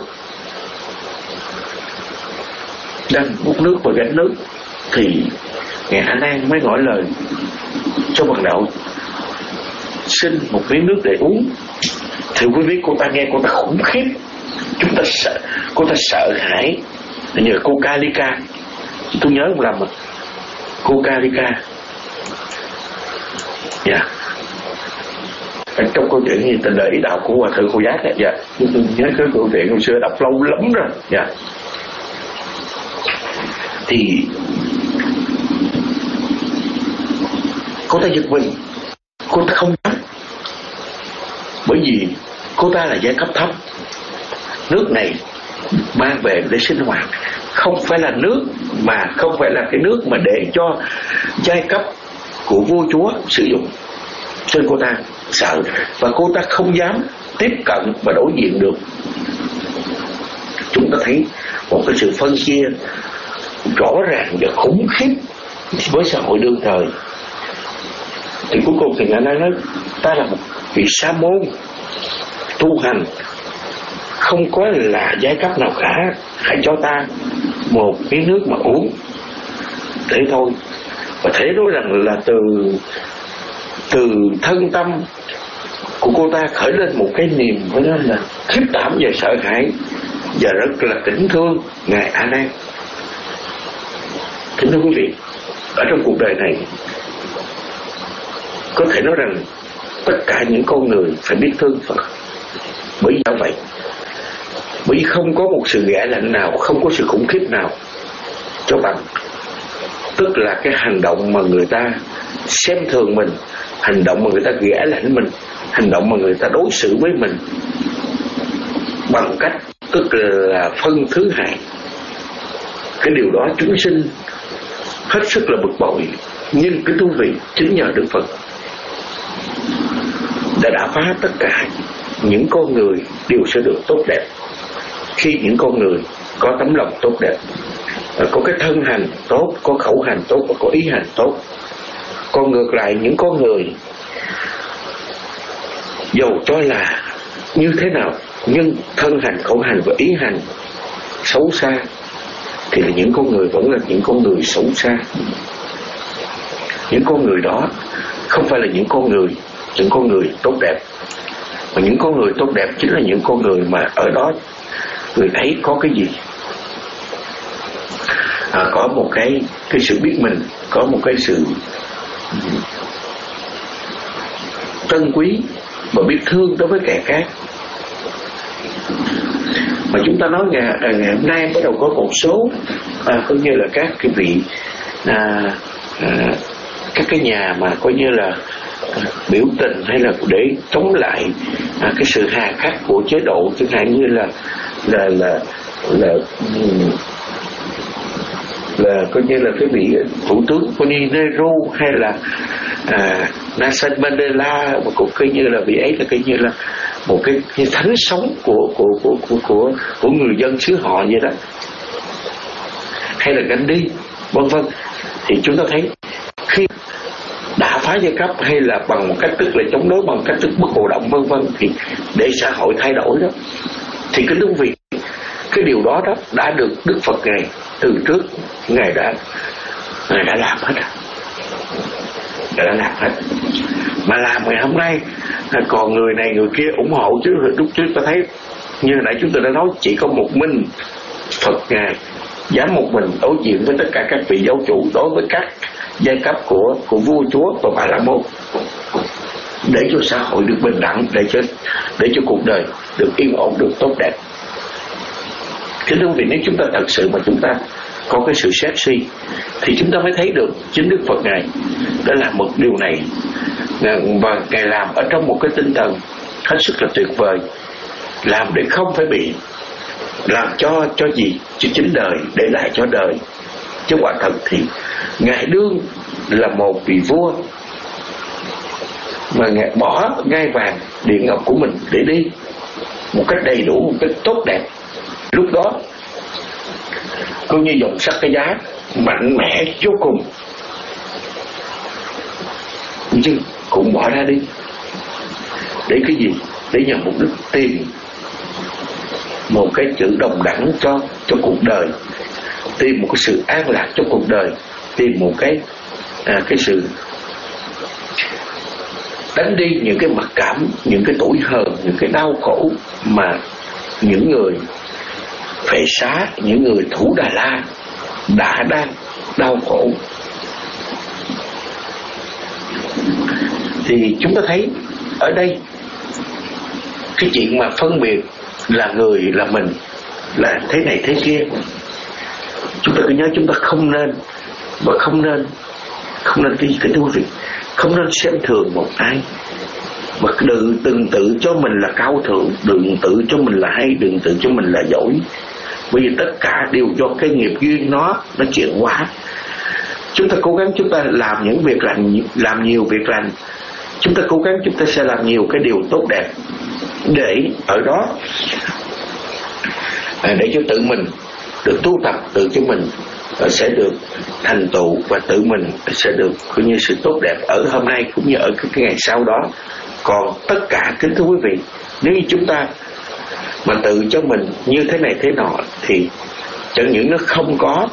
đang múc nước và gánh nước, thì Ngài A Nan mới ngỏ lời cho bằng đạo xin một miếng nước để uống. Thì quý vị, cô ta nghe cô ta khủng khiếp, chúng ta sợ, cô ta sợ hãi, như là cô Kalika, tôi nhớ không lầm, cô Kalika, dạ, yeah. Trong câu chuyện gì tình đời ý đạo của Hòa thượng Khổ Giác, dạ, yeah. Tôi nhớ cái câu chuyện hồi xưa đọc lâu lắm rồi, dạ. Yeah. Thì cô ta giật mình, cô ta không dám, bởi vì cô ta là giai cấp thấp, nước này mang về để sinh hoạt, không phải là nước mà không phải là cái nước mà để cho giai cấp của vua chúa sử dụng, cho nên cô ta sợ và cô ta không dám tiếp cận và đối diện được. Chúng ta thấy một cái sự phân chia rõ ràng và khủng khiếp với xã hội đương thời. Thì cuối cùng thì Ngài nói, nói ta là một vị sa môn tu hành, không có là giai cấp nào cả, hãy cho ta một miếng nước mà uống. Thế thôi. Và thế nói rằng là từ từ thân tâm của cô ta khởi lên một cái niềm với nó là khiếp đảm và sợ hãi, và rất là kính thương Ngài A Nan. Kính thưa quý vị, ở trong cuộc đời này có thể nói rằng tất cả những con người phải biết thương Phật. Bởi sao vậy? Bởi vì không có một sự ghẻ lạnh nào, không có sự khủng khiếp nào cho bằng, tức là cái hành động mà người ta xem thường mình, hành động mà người ta ghẻ lạnh mình, hành động mà người ta đối xử với mình bằng cách tức là phân thứ hạng. Cái điều đó chúng sinh hết sức là bực bội. Nhưng cái thú vị, chính nhờ Đức Phật đã đã phá tất cả những con người đều sẽ được tốt đẹp. Khi những con người có tấm lòng tốt đẹp, có cái thân hành tốt, có khẩu hành tốt và có ý hành tốt. Còn ngược lại những con người dầu cho là như thế nào, nhưng thân hành, khẩu hành và ý hành xấu xa, thì là những con người vẫn là những con người xấu xa. Những con người đó không phải là những con người những con người tốt đẹp, mà những con người tốt đẹp chính là những con người mà ở đó người ấy có cái gì, à, có một cái cái sự biết mình, có một cái sự trân quý và biết thương đối với kẻ khác. Mà chúng ta nói ngày, ngày hôm nay bắt đầu có một số à, coi như là các cái vị à, à, các cái nhà mà coi như là à, biểu tình hay là để chống lại à, cái sự hà khắc của chế độ, chẳng hạn như là là là là là coi như là cái vị thủ tướng Tony Nehru hay là à, Nelson Mandela, mà cũng coi như là vị ấy là coi như là một cái, cái thánh sống của của, của của của của người dân xứ họ vậy đó, hay là Gandhi vân vân. Thì chúng ta thấy khi đã phá giai cấp hay là bằng một cách tức là chống đối, bằng cách tức bất cổ động vân vân, thì để xã hội thay đổi đó, thì cái đơn vị cái điều đó đó đã được Đức Phật ngài từ trước ngài đã ngài đã làm hết rồi, đã làm hết. Mà làm ngày hôm nay còn người này người kia ủng hộ, chứ lúc trước ta thấy như nãy chúng tôi đã nói, chỉ có một mình Phật ngài dám một mình đối diện với tất cả các vị giáo chủ, đối với các giai cấp của của vua chúa và bà la môn, để cho xã hội được bình đẳng, để cho để cho cuộc đời được yên ổn, được tốt đẹp. Thế nên vì nếu chúng ta thật sự mà chúng ta có cái sự xét suy, thì chúng ta mới thấy được chính Đức Phật ngài đã làm một điều này, và ngài làm ở trong một cái tinh thần hết sức là tuyệt vời, làm để không phải bị làm cho cho gì cho chính đời, để lại cho đời. Chứ quả thật thì ngài đương là một vị vua mà ngài bỏ ngai vàng điện ngọc của mình để đi một cách đầy đủ, một cách tốt đẹp. Lúc đó coi như dòng sắt cái giá mạnh mẽ vô cùng, nhưng cũng bỏ ra đi để cái gì? Để nhằm mục đích tìm một cái chữ đồng đẳng cho cho cuộc đời, tìm một cái sự an lạc cho cuộc đời, tìm một cái à, cái sự đánh đi những cái mặc cảm, những cái tủi hờn, những cái đau khổ mà những người Phệ Xá, những người Thủ Đà La đã đang đau khổ. Thì chúng ta thấy ở đây cái chuyện mà phân biệt là người là mình, là thế này thế kia, chúng ta cứ nhớ chúng ta không nên và không nên không nên cái gì cái thú vị, không nên xem thường một ai, mà đừng từng tự cho mình là cao thượng, đừng tự cho mình là hay, đừng tự cho mình là giỏi, bởi vì tất cả đều do cái nghiệp duyên nó nó chuyển hóa. Chúng ta cố gắng chúng ta làm những việc lành, làm nhiều việc lành, chúng ta cố gắng chúng ta sẽ làm nhiều cái điều tốt đẹp, để ở đó à, để cho tự mình được tu tập, tự cho mình sẽ được thành tựu và tự mình sẽ được cũng như sự tốt đẹp ở hôm nay cũng như ở cái ngày sau đó. Còn tất cả kính thưa quý vị, nếu như chúng ta mà tự cho mình như thế này thế nọ thì chẳng những nó không có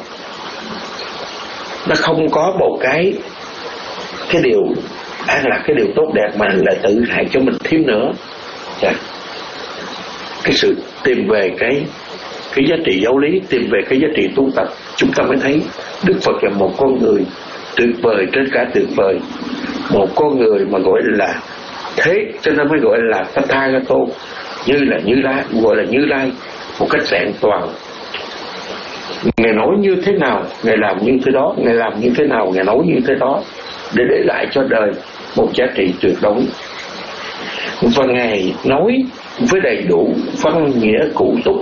nó không có một cái cái điều an lạc, cái điều tốt đẹp, mà lại tự hại cho mình thêm nữa. Dạ. Cái sự tìm về cái cái giá trị giáo lý, tìm về cái giá trị tu tập, chúng ta mới thấy Đức Phật là một con người tuyệt vời trên cả tuyệt vời, một con người mà gọi là thế, cho nên mới gọi là Tathagato, như là Như Lai, gọi là Như Lai một cách vẹn toàn. Ngài nói như thế nào, Ngài làm như thế đó, Ngài làm như thế nào, Ngài nói như thế đó, để để lại cho đời một giá trị tuyệt đối. Và Ngài nói với đầy đủ văn nghĩa cụ túc,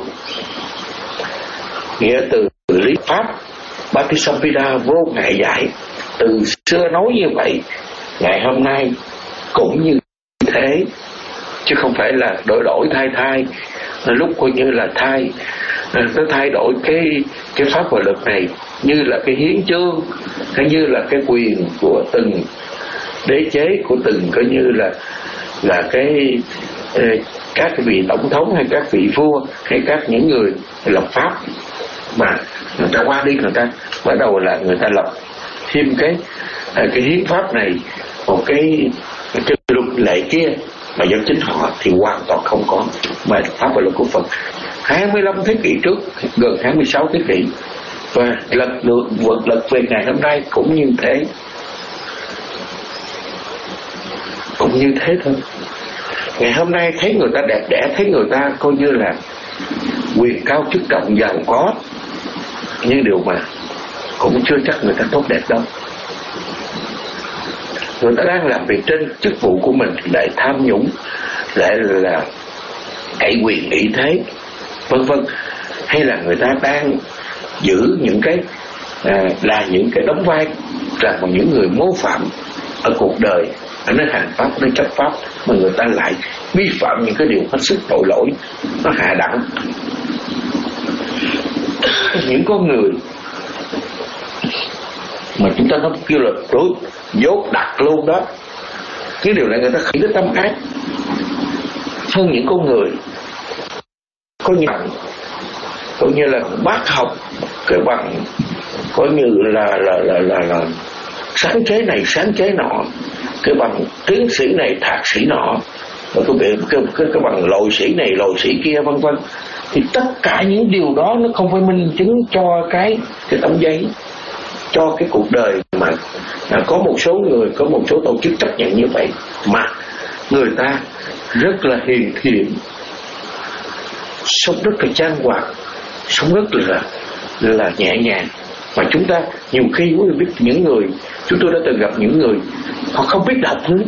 nghĩa từ lý pháp Patisampida vô ngại giải. Từ xưa nói như vậy, ngày hôm nay cũng như thế, chứ không phải là đổi đổi thay thay, lúc coi như là thay nó thay đổi cái cái pháp và luật này như là cái hiến chương, hay như là cái quyền của từng đế chế, của từng coi như là là cái các cái vị tổng thống hay các vị vua hay các những người lập pháp, mà người ta qua đi người ta bắt đầu là người ta lập thêm cái cái hiến pháp này, một cái cái luật lệ kia, mà do chính họ thì hoàn toàn không có. Mà pháp và luật của Phật hai mươi lăm thế kỷ trước, gần hai mươi sáu thế kỷ, và lật được vượt lật về ngày hôm nay cũng như thế, cũng như thế thôi. Ngày hôm nay thấy người ta đẹp đẽ, thấy người ta coi như là quyền cao chức trọng giàu có, nhưng điều mà cũng chưa chắc người ta tốt đẹp đâu. Người ta đang làm việc trên chức vụ của mình lại tham nhũng, lại là cậy quyền nghĩ thế, vân vân, hay là người ta đang giữ những cái à, là những cái đóng vai là một những người mô phạm ở cuộc đời, ở nơi hành pháp, nơi chấp pháp, mà người ta lại vi phạm những cái điều hết sức tội lỗi, nó hạ đẳng. Những con người mà chúng ta nói kêu là đối dốt đặt luôn đó, cái điều này người ta khởi cái tâm ác hơn những con người có nhận coi như là bác học cái bằng coi như là là là là, là sáng chế này sáng chế nọ, cái bằng tiến sĩ này thạc sĩ nọ, và cái cái cái, cái bằng lội sĩ này lội sĩ kia, vân vân. Thì tất cả những điều đó nó không phải minh chứng cho cái cái tấm giấy, cho cái cuộc đời mà à, có một số người, có một số tổ chức chấp nhận như vậy, mà người ta rất là hiền thiện, sống rất là chan hòa, sống rất là là nhẹ nhàng. Mà chúng ta nhiều khi quý vị biết những người, chúng tôi đã từng gặp những người họ không biết đọc nữa,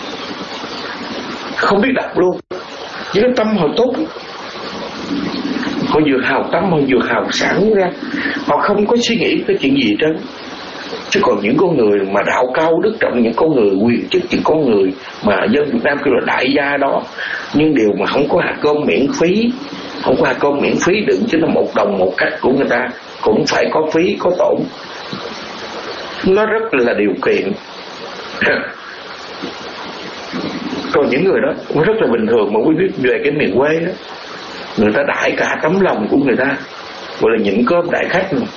không biết đọc luôn, nhưng cái tâm họ tốt, họ vừa hào tâm, họ vừa hào sảng ra, họ không có suy nghĩ cái chuyện gì trơn. Chứ còn những con người mà đạo cao đức trọng, những con người quyền chức, những con người mà dân Việt Nam kêu là đại gia đó, nhưng điều mà không có hạt cơm miễn phí, không có hạt cơm miễn phí, đừng chứ là một đồng một cách của người ta cũng phải có phí, có tổn, nó rất là điều kiện. Còn những người đó cũng rất là bình thường, mà quý biết về cái miền quê đó, người ta đãi cả tấm lòng của người ta, gọi là nhịn cơm đại khách mà.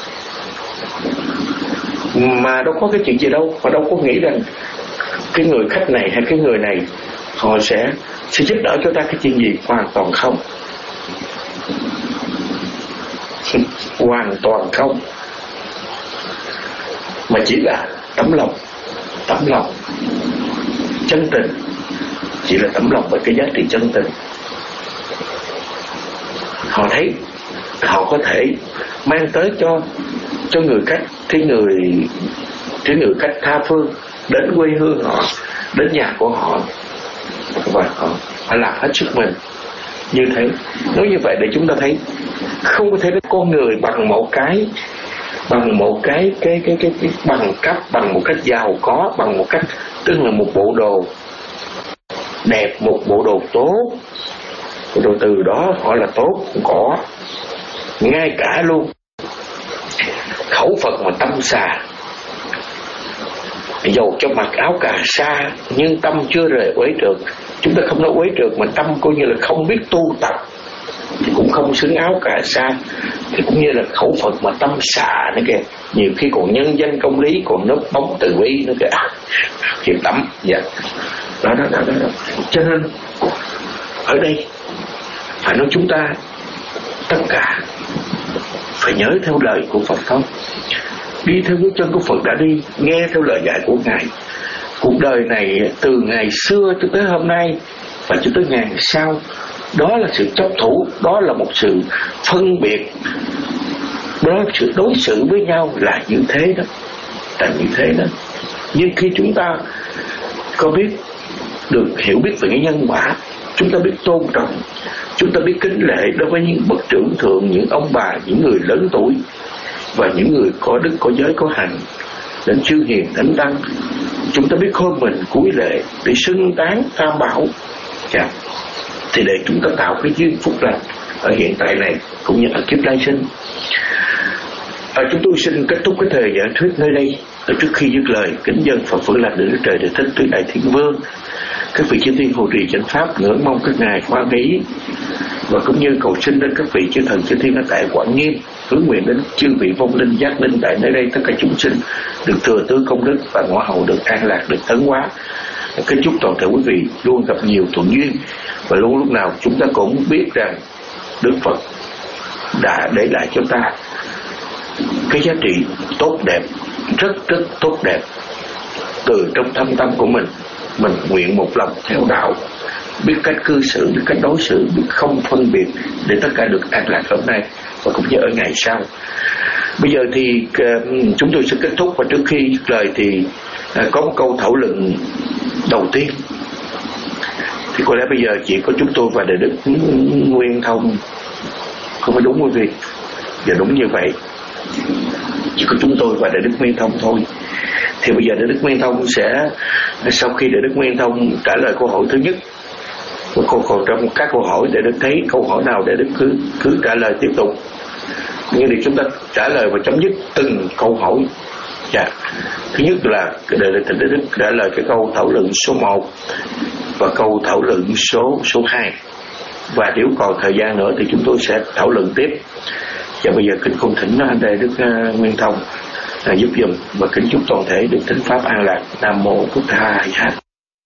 Mà đâu có cái chuyện gì đâu, mà đâu có nghĩ rằng cái người khách này hay cái người này họ sẽ sẽ giúp đỡ cho ta cái chuyện gì, hoàn toàn không. Hoàn toàn không, mà chỉ là tấm lòng, tấm lòng chân tình, chỉ là tấm lòng và cái giá trị chân tình. Họ thấy họ có thể mang tới cho cho người khách, cái người cái người khách tha phương đến quê hương họ, đến nhà của họ, và họ, họ làm hết sức mình như thế. Nói như vậy để chúng ta thấy không có thể đến con người bằng một cái bằng một cái cái cái cái, cái bằng cấp, bằng một cách giàu có, bằng một cách tức là một bộ đồ đẹp, một bộ đồ tốt, rồi từ đó họ là tốt, không có. Ngay cả luôn khẩu Phật mà tâm xà, dầu cho mặc áo cà sa nhưng tâm chưa rời uế trượt. Chúng ta không nói uế trượt mà tâm coi như là không biết tu tập thì cũng không xứng áo cà sa. Thì cũng như là khẩu Phật mà tâm xà nữa kìa, nhiều khi còn nhân danh công lý, còn nấp bóng từ bi nữa kìa, hiệp tắm. Dạ. Đó, đó, đó, đó, đó. Cho nên ở đây phải nói chúng ta tất cả phải nhớ theo lời của Phật thôi, đi theo bước chân của Phật đã đi, nghe theo lời dạy của Ngài. Cuộc đời này từ ngày xưa cho tới hôm nay và cho tới ngày sau, đó là sự chấp thủ, đó là một sự phân biệt, đó là sự đối xử với nhau là như thế đó, là như thế đó. Nhưng khi chúng ta có biết được, hiểu biết về cái nhân quả, chúng ta biết tôn trọng, chúng ta biết kính lệ đối với những bậc trưởng thượng, những ông bà, những người lớn tuổi và những người có đức, có giới, có hành, đến chư hiền thánh tăng. Chúng ta biết khôn mình cúi lệ để xưng tán tam bảo, dạ. Thì để chúng ta tạo cái duyên phúc lành ở hiện tại này cũng như ở kiếp lai sinh. À, chúng tôi xin kết thúc cái thời giảng thuyết nơi đây. Trước khi dứt lời, kính dân Phật Phượng Lành Đức Trời Để Thích Tứ Đại Thiên Vương, các vị chư thiên hộ trì chánh pháp, ngưỡng mong các ngài khoan ý và cũng như cầu xin đến các vị chư thần chư thiên ở tại Quảng Nghiêm, hướng nguyện đến chư vị vong linh giác linh tại nơi đây, tất cả chúng sinh được thừa tứ công đức và ngõ hậu được an lạc, được tấn hóa. Kính chúc toàn thể quý vị luôn gặp nhiều thuận duyên và luôn lúc nào chúng ta cũng biết rằng Đức Phật đã để lại cho ta cái giá trị tốt đẹp, rất rất tốt đẹp từ trong thâm tâm của mình. Mình nguyện một lòng theo đạo, biết cách cư xử, biết cách đối xử, biết không phân biệt, để tất cả được an lạc hôm nay và cũng như ở ngày sau. Bây giờ thì uh, chúng tôi sẽ kết thúc, và trước khi dứt lời thì uh, có một câu thảo luận đầu tiên. Thì có lẽ bây giờ chỉ có chúng tôi và Đại Đức Nguyên Thông, không phải đúng quý vị? Giờ đúng như vậy, chỉ có chúng tôi và Đại Đức Nguyên Thông thôi. Thì bây giờ Đại Đức Nguyên Thông sẽ, sau khi Đại Đức Nguyên Thông trả lời câu hỏi thứ nhất, còn còn trong các câu hỏi Đại Đức thấy câu hỏi nào Đại Đức cứ cứ trả lời tiếp tục. Nhưng thì chúng ta trả lời và chấm dứt từng câu hỏi. Dạ. Thứ nhất là Đại Đức trả lời cái câu thảo luận số một và câu thảo luận số số hai. Và nếu còn thời gian nữa thì chúng tôi sẽ thảo luận tiếp. Và bây giờ kính cung thỉnh Đại Đức Nguyên Thông là giúp dùm và kính chúc toàn thể được thính pháp an lạc. Nam mô Bụt Tha Hạnh.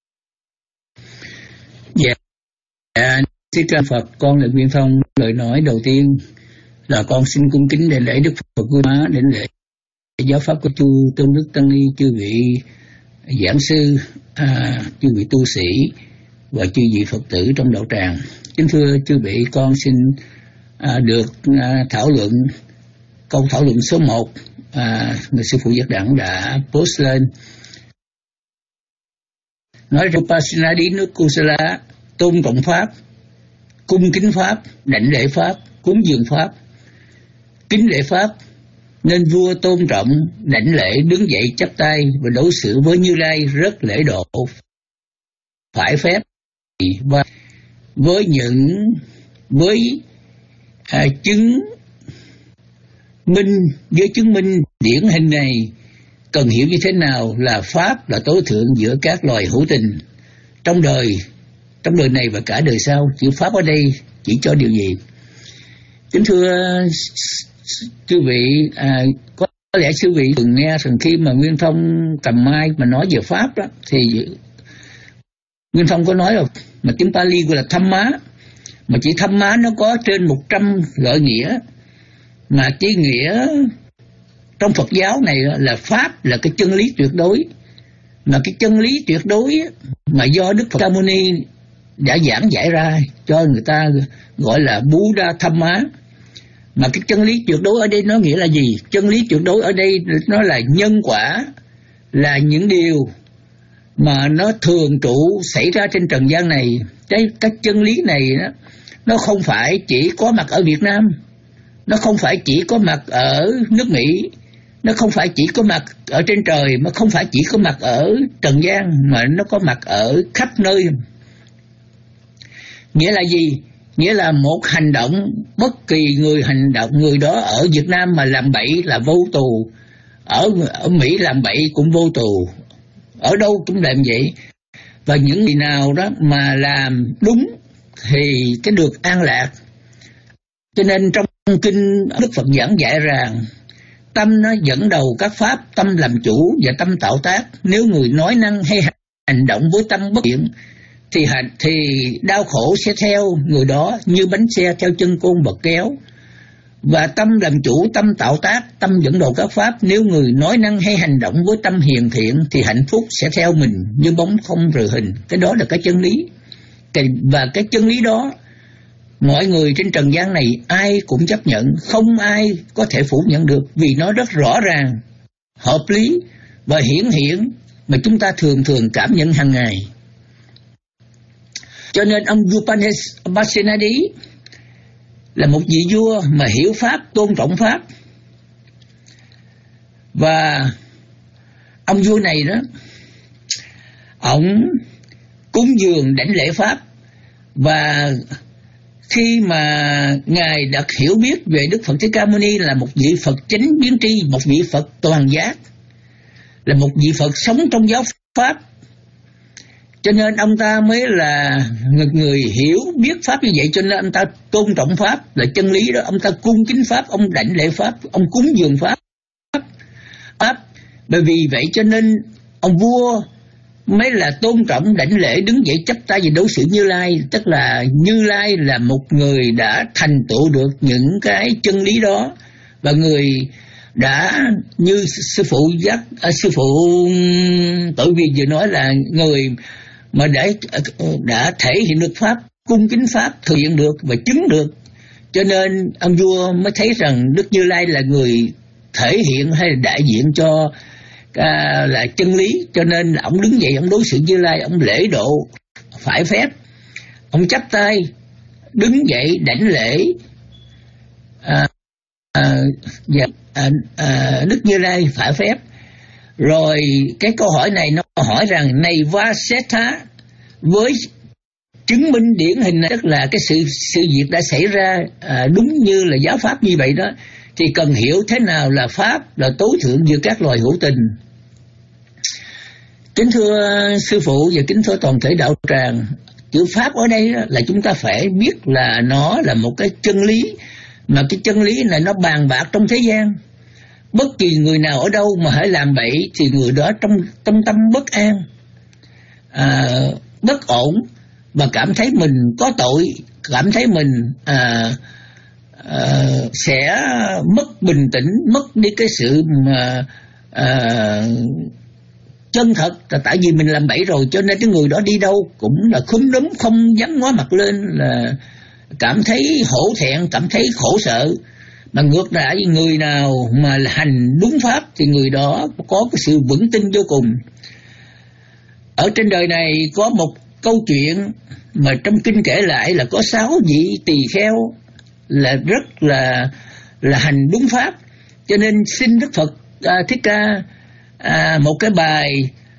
Dạ, dạ, Thích Ca Phật, con là Nguyên Thông. Lời nói đầu tiên là con xin cung kính đảnh lễ Đức Phật Vua Má, đảnh lễ giáo pháp của chư tôn đức tăng ni, chư vị giảng sư, à, chư vị tu sĩ và chư vị Phật tử trong đạo tràng. Kính thưa chư vị, con xin à, được à, thảo luận câu thảo luận số một. À, người sư phụ Giác Đẳng đã post lên, nói rằng Upasana đi nước Kusala, tôn trọng pháp, cung kính pháp, đảnh lễ pháp, cúng dường pháp. Kính lễ pháp nên vua tôn trọng, đảnh lễ, đứng dậy chắp tay và đối xử với Như Lai rất lễ độ, phải phép. Và với những với à, chứng minh với chứng minh điển hình này, cần hiểu như thế nào là pháp là tối thượng giữa các loài hữu tình trong đời trong đời này và cả đời sau. Chữ pháp ở đây chỉ cho điều gì? Kính thưa chư vị, à, có lẽ chư vị từng nghe rằng khi mà Nguyên Thông cầm mai mà nói về pháp đó, thì Nguyên Thông có nói rồi, mà tiếng Pali gọi là thăm má, mà chỉ thăm má nó có trên một trăm gợi nghĩa, mà cái nghĩa trong Phật giáo này là pháp là cái chân lý tuyệt đối, mà cái chân lý tuyệt đối mà do Đức Phật Ca Mâu Ni đã giảng giải ra cho người ta gọi là Buddha Dhamma. Mà cái chân lý tuyệt đối ở đây nó nghĩa là gì? Chân lý tuyệt đối ở đây nó là nhân quả, là những điều mà nó thường trụ xảy ra trên trần gian này. Cái các chân lý này đó, nó không phải chỉ có mặt ở Việt Nam, nó không phải chỉ có mặt ở nước Mỹ, nó không phải chỉ có mặt ở trên trời, mà không phải chỉ có mặt ở trần gian, mà nó có mặt ở khắp nơi. Nghĩa là gì? nghĩa là một hành động, bất kỳ người hành động người đó ở Việt Nam mà làm bậy là vô tù, ở ở Mỹ làm bậy cũng vô tù, ở đâu cũng làm vậy. Và những người nào đó mà làm đúng thì cái được an lạc. Cho nên trong kinh Đức Phật giảng dạy rằng tâm nó dẫn đầu các pháp, tâm làm chủ và tâm tạo tác. Nếu người nói năng hay hành động với tâm bất thiện thì hành thì đau khổ sẽ theo người đó như bánh xe theo chân côn bật kéo. Và tâm làm chủ, tâm tạo tác, tâm dẫn đầu các pháp. Nếu người nói năng hay hành động với tâm hiền thiện thì hạnh phúc sẽ theo mình như bóng không rời hình. Cái đó là cái chân lý. Và cái chân lý đó mọi người trên trần gian này ai cũng chấp nhận, không ai có thể phủ nhận được, vì nó rất rõ ràng, hợp lý và hiển hiện mà chúng ta thường thường cảm nhận hàng ngày. Cho nên ông Upanishadi là một vị vua mà hiểu pháp, tôn trọng pháp. Và ông vua này đó, ông cúng dường đảnh lễ pháp. Và khi mà Ngài đã hiểu biết về Đức Phật Thích Ca Mâu Ni là một vị Phật chánh biến tri, một vị Phật toàn giác, là một vị Phật sống trong giáo pháp, cho nên ông ta mới là người, người hiểu biết pháp như vậy. Cho nên ông ta tôn trọng pháp là chân lý đó. Ông ta cung kính pháp, ông đảnh lễ pháp, ông cúng dường pháp. pháp. Bởi vì vậy cho nên ông vua mới là tôn trọng đảnh lễ, đứng dậy chắp tay về đối xử Như Lai. Tức là Như Lai là một người đã thành tựu được những cái chân lý đó, và người đã như sư phụ giác à, sư phụ Tự Viên vừa nói là người mà để đã thể hiện được pháp, cung kính pháp, thực hiện được và chứng được. Cho nên ông vua mới thấy rằng Đức Như Lai là người thể hiện hay là đại diện cho à, là chân lý. Cho nên ông đứng dậy, ông đối xử Như Lai, ông lễ độ phải phép, ông chắp tay đứng dậy đảnh lễ à, à, và à, à, Đức Như Lai phải phép. Rồi cái câu hỏi này nó hỏi rằng này Vasetha, với chứng minh điển hình này, tức là cái sự sự việc đã xảy ra à, đúng như là giáo pháp như vậy đó, thì cần hiểu thế nào là pháp, là tối thượng giữa các loài hữu tình. Kính thưa sư phụ và kính thưa toàn thể đạo tràng, chữ pháp ở đây là chúng ta phải biết là nó là một cái chân lý, mà cái chân lý này nó bàn bạc trong thế gian. Bất kỳ người nào ở đâu mà hãy làm bậy thì người đó trong tâm tâm bất an, à, bất ổn, và cảm thấy mình có tội, cảm thấy mình à, à, sẽ mất bình tĩnh, mất đi cái sự mà à, chân thật, là tại vì mình làm bậy rồi. Cho nên cái người đó đi đâu cũng là khúm núm, không dám ngó mặt lên, là cảm thấy hổ thẹn, cảm thấy khổ sợ. Mà ngược lại, người nào mà hành đúng pháp thì người đó có cái sự vững tin vô cùng. Ở trên đời này có một câu chuyện mà trong kinh kể lại là có sáu vị tỳ kheo là rất là là hành đúng pháp. Cho nên xin Đức Phật à, Thích Ca à, một cái bài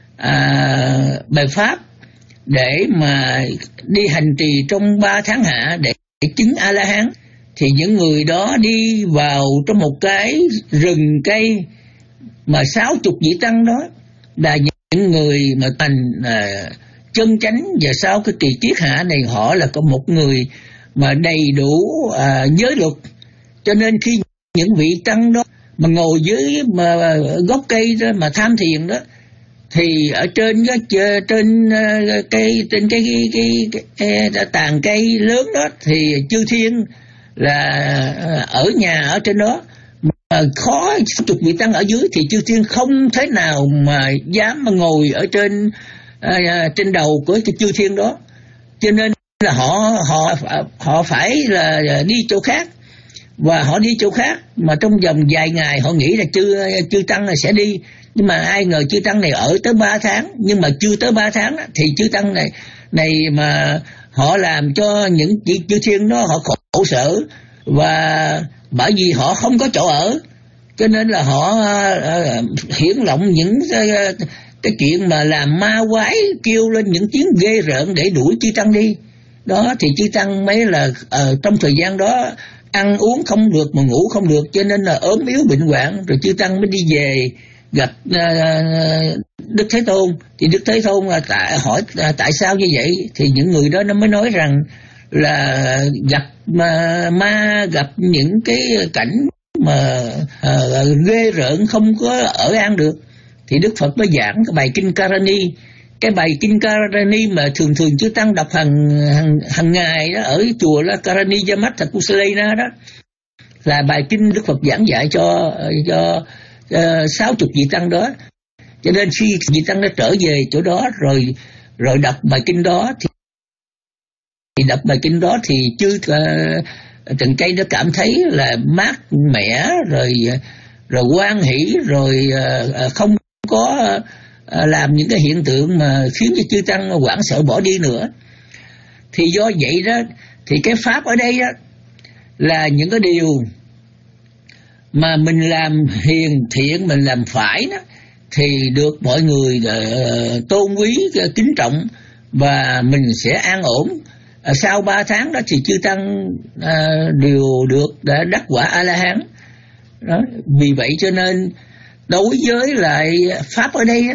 à, bài pháp để mà đi hành trì trong ba tháng hạ để chứng A-la-hán. Thì những người đó đi vào trong một cái rừng cây mà sáu chục vị tăng đó là những người mà thành à, chân chánh. Và sau cái kỳ kiết hạ này họ là có một người mà đầy đủ à, giới luật. Cho nên khi những vị tăng đó mà ngồi dưới mà gốc cây đó mà tham thiền đó, thì ở trên đó, trên cây trên cái cái, cái, cái, cái tàn cây lớn đó thì chư thiên là ở nhà ở trên đó, mà khó chục vị tăng ở dưới thì chư thiên không thế nào mà dám mà ngồi ở trên à, trên đầu của cái chư thiên đó. Cho nên là họ họ họ phải là đi chỗ khác, và họ đi chỗ khác mà trong vòng vài ngày họ nghĩ là chư chư tăng này sẽ đi, nhưng mà ai ngờ chư tăng này ở tới ba tháng, nhưng mà chưa tới ba tháng thì chư tăng này này mà họ làm cho những chư thiên đó họ khổ sở, và bởi vì họ không có chỗ ở, cho nên là họ uh, hiển lộng những uh, cái chuyện mà làm ma quái, kêu lên những tiếng ghê rợn để đuổi chư tăng đi. đó thì chư tăng mấy là uh, trong thời gian đó ăn uống không được mà ngủ không được, cho nên là ốm yếu bệnh hoạn, rồi chư tăng mới đi về gặp uh, Đức Thế Tôn. Thì Đức Thế Tôn là tại hỏi uh, tại sao như vậy, thì những người đó nó mới nói rằng là gặp mà ma, gặp những cái cảnh mà uh, ghê rợn, không có ở an được. Thì Đức Phật mới giảng cái bài kinh Karani. Cái bài kinh Karani mà thường thường chư tăng đọc hàng hàng, hàng ngày đó ở chùa là Karani Yamattha Kusalena đó, là bài kinh Đức Phật giảng dạy cho cho sáu chục vị tăng đó. Cho nên khi vị tăng nó trở về chỗ đó rồi rồi đọc bài kinh đó thì, thì đọc bài kinh đó thì chư uh, Trần Cây nó cảm thấy là mát mẻ, rồi rồi hoan hỷ, rồi uh, không có uh, làm những cái hiện tượng mà khiến cho chư tăng hoảng sợ bỏ đi nữa. Thì do vậy đó, thì cái pháp ở đây đó là những cái điều mà mình làm hiền thiện, mình làm phải đó, thì được mọi người uh, tôn quý, uh, kính trọng, và mình sẽ an ổn. Uh, sau ba tháng đó thì chư tăng uh, đều được đã đắc quả A La Hán. Đó, vì vậy cho nên đối với lại pháp ở đây đó,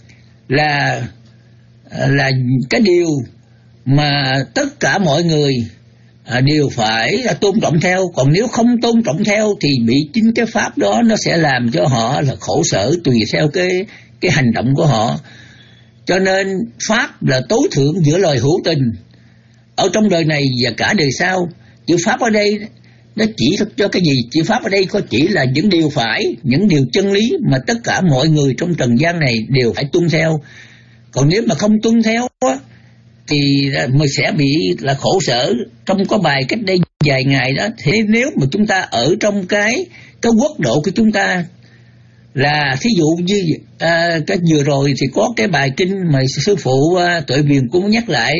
là là cái điều mà tất cả mọi người à, đều phải tôn trọng theo. Còn nếu không tôn trọng theo thì bị chính cái pháp đó nó sẽ làm cho họ là khổ sở tùy theo cái cái hành động của họ. Cho nên pháp là tối thượng giữa loài hữu tình ở trong đời này và cả đời sau. Chữ pháp ở đây nó chỉ cho cái gì? Chữ pháp ở đây có chỉ là những điều phải, những điều chân lý mà tất cả mọi người trong trần gian này đều phải tuân theo. Còn nếu mà không tuân theo á, thì mình sẽ bị là khổ sở. Trong có bài cách đây vài ngày đó, thế nếu mà chúng ta ở trong cái cái quốc độ của chúng ta, là thí dụ như à, cái vừa rồi thì có cái bài kinh mà sư phụ à, Tuệ Viền cũng nhắc lại,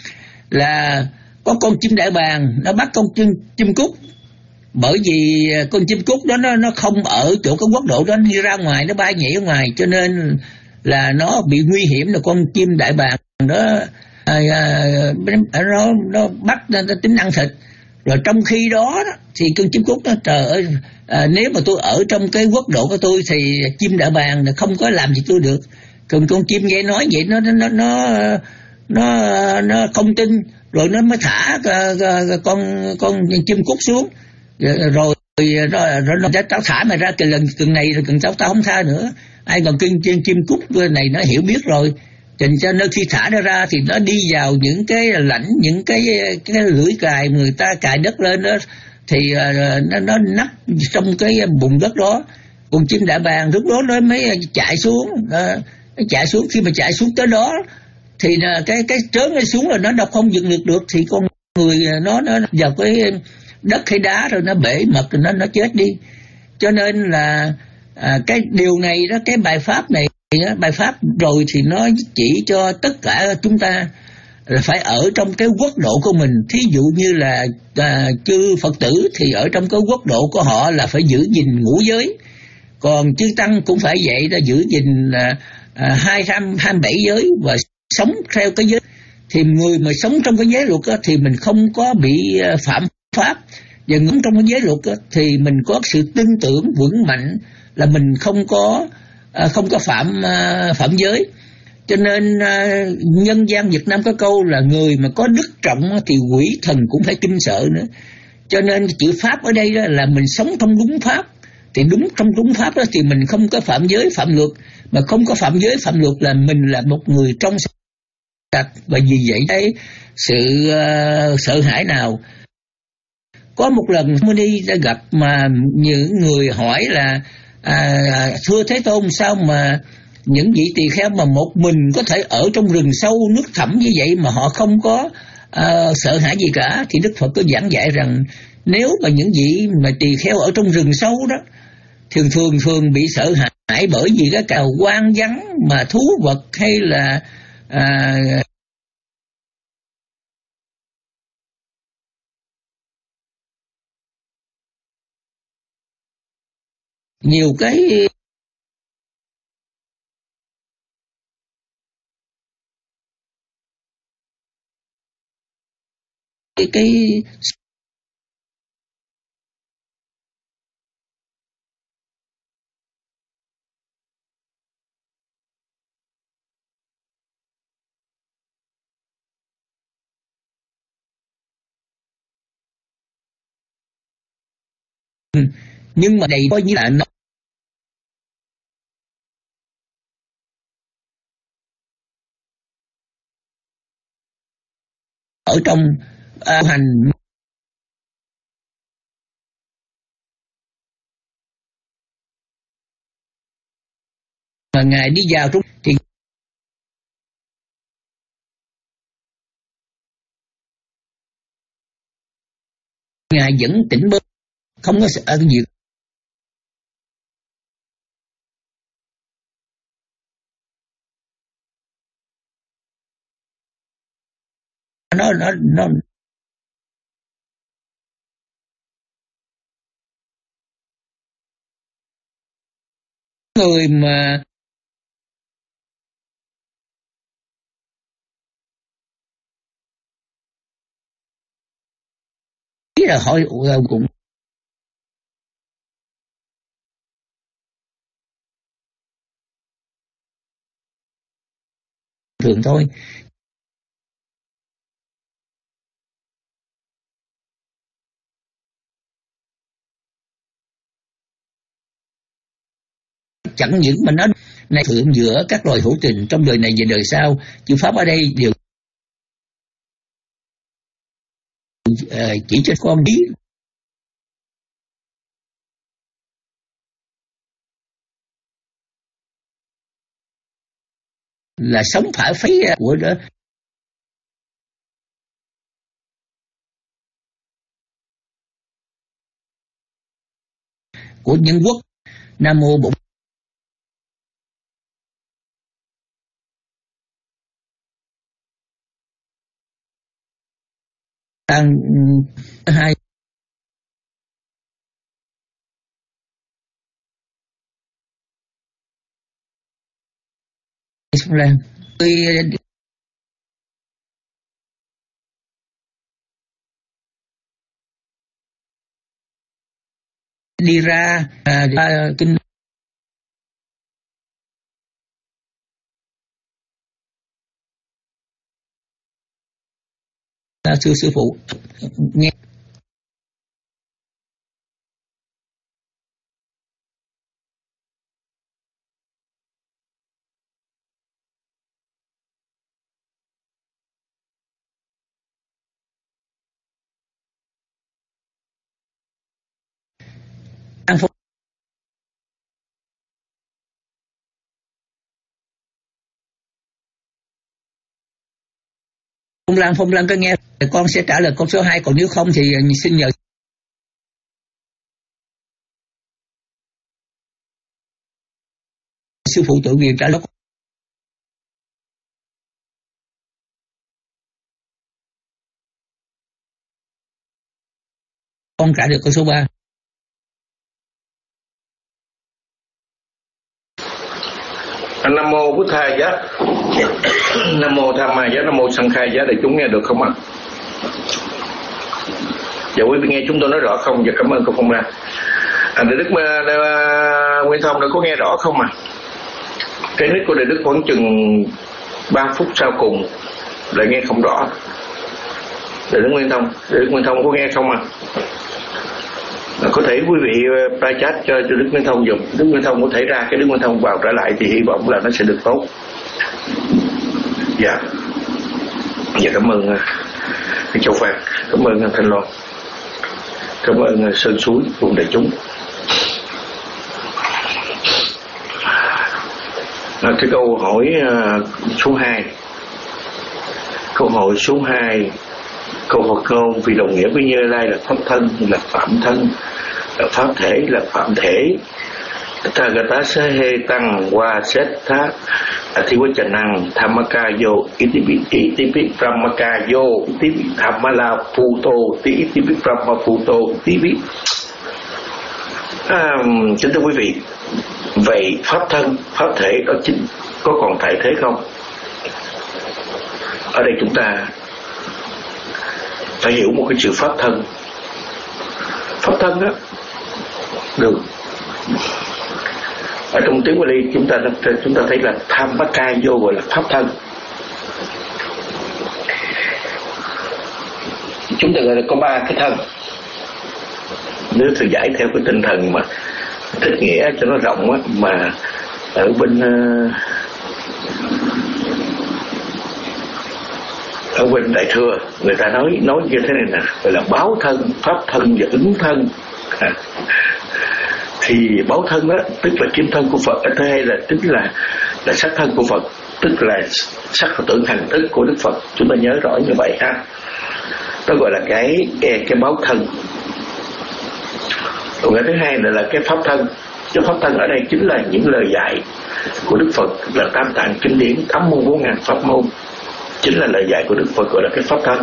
là có con chim đại bàng nó bắt con chim chim cút. Bởi vì con chim cút đó nó nó không ở chỗ cái quốc độ đó, nó đi ra ngoài, nó bay nhảy ở ngoài, cho nên là nó bị nguy hiểm. Là con chim đại bàng đó à, à, nó nó bắt nó, nó tính ăn thịt. Rồi trong khi đó, đó thì con chim cút nó trời ơi, à, nếu mà tôi ở trong cái quốc độ của tôi thì chim đại bàng không có làm gì tôi được. Còn con chim nghe nói vậy nó nó nó nó nó không tin, rồi nó mới thả con con chim cút xuống. Rồi rồi, rồi, rồi tao thả mày ra cái lần lần này rồi lần sau tao không tha nữa. Ai còn kinh chim chim cút này nó hiểu biết rồi, cho nên khi thả nó ra thì nó đi vào những cái lãnh, những cái cái lưỡi cài người ta cài đất lên đó, thì uh, nó nó nắp trong cái bùn đất đó. Còn chim đại bàng lúc đó nó mới chạy xuống, uh, nó chạy xuống. Khi mà chạy xuống tới đó thì uh, cái cái trớn nó xuống là nó đâu không dừng được được, thì con người nó nó vào cái đất hay đá rồi nó bể mật rồi nó nó chết đi. Cho nên là à, cái điều này đó, cái bài pháp này đó, bài pháp rồi thì nó chỉ cho tất cả chúng ta là phải ở trong cái quốc độ của mình. Thí dụ như là à, chư Phật tử thì ở trong cái quốc độ của họ là phải giữ gìn ngũ giới, còn chư tăng cũng phải vậy đó, giữ gìn à, à, hai trăm hai mươi bảy giới và sống theo cái giới. Thì người mà sống trong cái giới luật đó, thì mình không có bị phạm pháp, và ngưỡng trong cái giới luật đó, thì mình có sự tin tưởng vững mạnh là mình không có à, không có phạm à, phạm giới. Cho nên à, nhân gian Việt Nam có câu là người mà có đức trọng thì quỷ thần cũng phải kinh sợ nữa. Cho nên chữ pháp ở đây đó là mình sống trong đúng pháp. Thì đúng trong đúng pháp đó thì mình không có phạm giới phạm luật, mà không có phạm giới phạm luật là mình là một người trong sạch. Và vì vậy đấy, sự uh, sợ hãi nào. Có một lần Muni đã gặp mà những người hỏi là à, thưa Thế Tôn, sao mà những vị tỳ kheo mà một mình có thể ở trong rừng sâu nước thẳm như vậy mà họ không có à, sợ hãi gì cả? Thì Đức Phật có giảng dạy rằng nếu mà những vị mà tỳ kheo ở trong rừng sâu đó thường thường thường bị sợ hãi bởi vì cái cào hoang vắng mà thú vật hay là à, nhiều cái cái cái nhưng mà đầy coi như là nó ở trong uh, hành mà ngài đi vào trong thì ngài vẫn tỉnh bơ, không có ở gì nó nó nó người mà ý là họ cũng thường thôi. Chẳng những mà nó này thượng giữa các loài hữu tình trong đời này và đời sau, chữ pháp ở đây đều uh, chỉ cho con biết là sống phải phí của đó. Của nhân quốc. Nam mô Bổn tăng hai Lan đi ra à, à, kinh à, sư sư phụ nghe An Phong Phong Lan Phong Lan có nghe, con sẽ trả lời câu số hai, còn nếu không thì xin nhờ sư phụ tự quyền trả lời. Con trả được câu số ba. Nam mô Bụt Thầy Giá, Nam mô Tham Ma Giá, Nam mô Sang Khai Giá, để chúng nghe được không ạ? Dạ quý vị nghe chúng tôi nói rõ không? Dạ cảm ơn cô Phong Lan. À, Đại Đức uh, Nguyên Thông đã có nghe rõ không ạ? À? Cái nick của Đại Đức khoảng chừng ba phút sau cùng lại nghe không rõ. Đại Đức Nguyên Thông, Đại Đức Nguyên Thông có nghe không ạ? À? À, có thể quý vị ra chat cho, cho Đức Nguyên Thông dùng. Đức Nguyên Thông có thể ra cái Đức Nguyên Thông vào trở lại thì hy vọng là nó sẽ được tốt. Dạ. Dạ cảm ơn uh, Châu Phan, cảm ơn uh, Thanh Loan, cảm ơn uh, Sơn Suối cùng đại chúng. À, cái câu hỏi uh, số hai. Câu hỏi số hai. Câu Phật ngôn vì đồng nghĩa với Như Lai là pháp thân, là phạm thân, là pháp thể, là phạm thể. Tathagata Sahe Tăng Wa Set Tha Athiwachanang Thamakayo Itipi Itipi Brahmakayo Itipi Thamala Puto Itipi Brahma Puto Itipi. À, kính thưa quý vị, vậy pháp thân, pháp thể đó chính có còn tại thế không? Ở đây chúng ta phải hiểu một cái sự pháp thân. Pháp thân đó được ở trong tiếng Pali chúng ta chúng ta thấy là Dhammakayo gọi là pháp thân. Chúng ta gọi là có ba cái thân. Nếu thử giải theo cái tinh thần mà thích nghĩa cho nó rộng á, mà ở bên ở bên Đại Thừa người ta nói nói như thế này nè, gọi là báo thân, pháp thân và ứng thân. À, thì báo thân đó tức là kim thân của Phật, thứ hai là tức là là sắc thân của Phật, tức là sắc và tưởng hành thức của Đức Phật. Chúng ta nhớ rõ như vậy ha. Đó gọi là cái cái, cái báo thân. Còn cái thứ hai là, là cái pháp thân. Cái pháp thân ở đây chính là những lời dạy của Đức Phật, là tam tạng kinh điển, tám môn bốn ngàn pháp môn, chính là lời dạy của Đức Phật, gọi là cái pháp thân.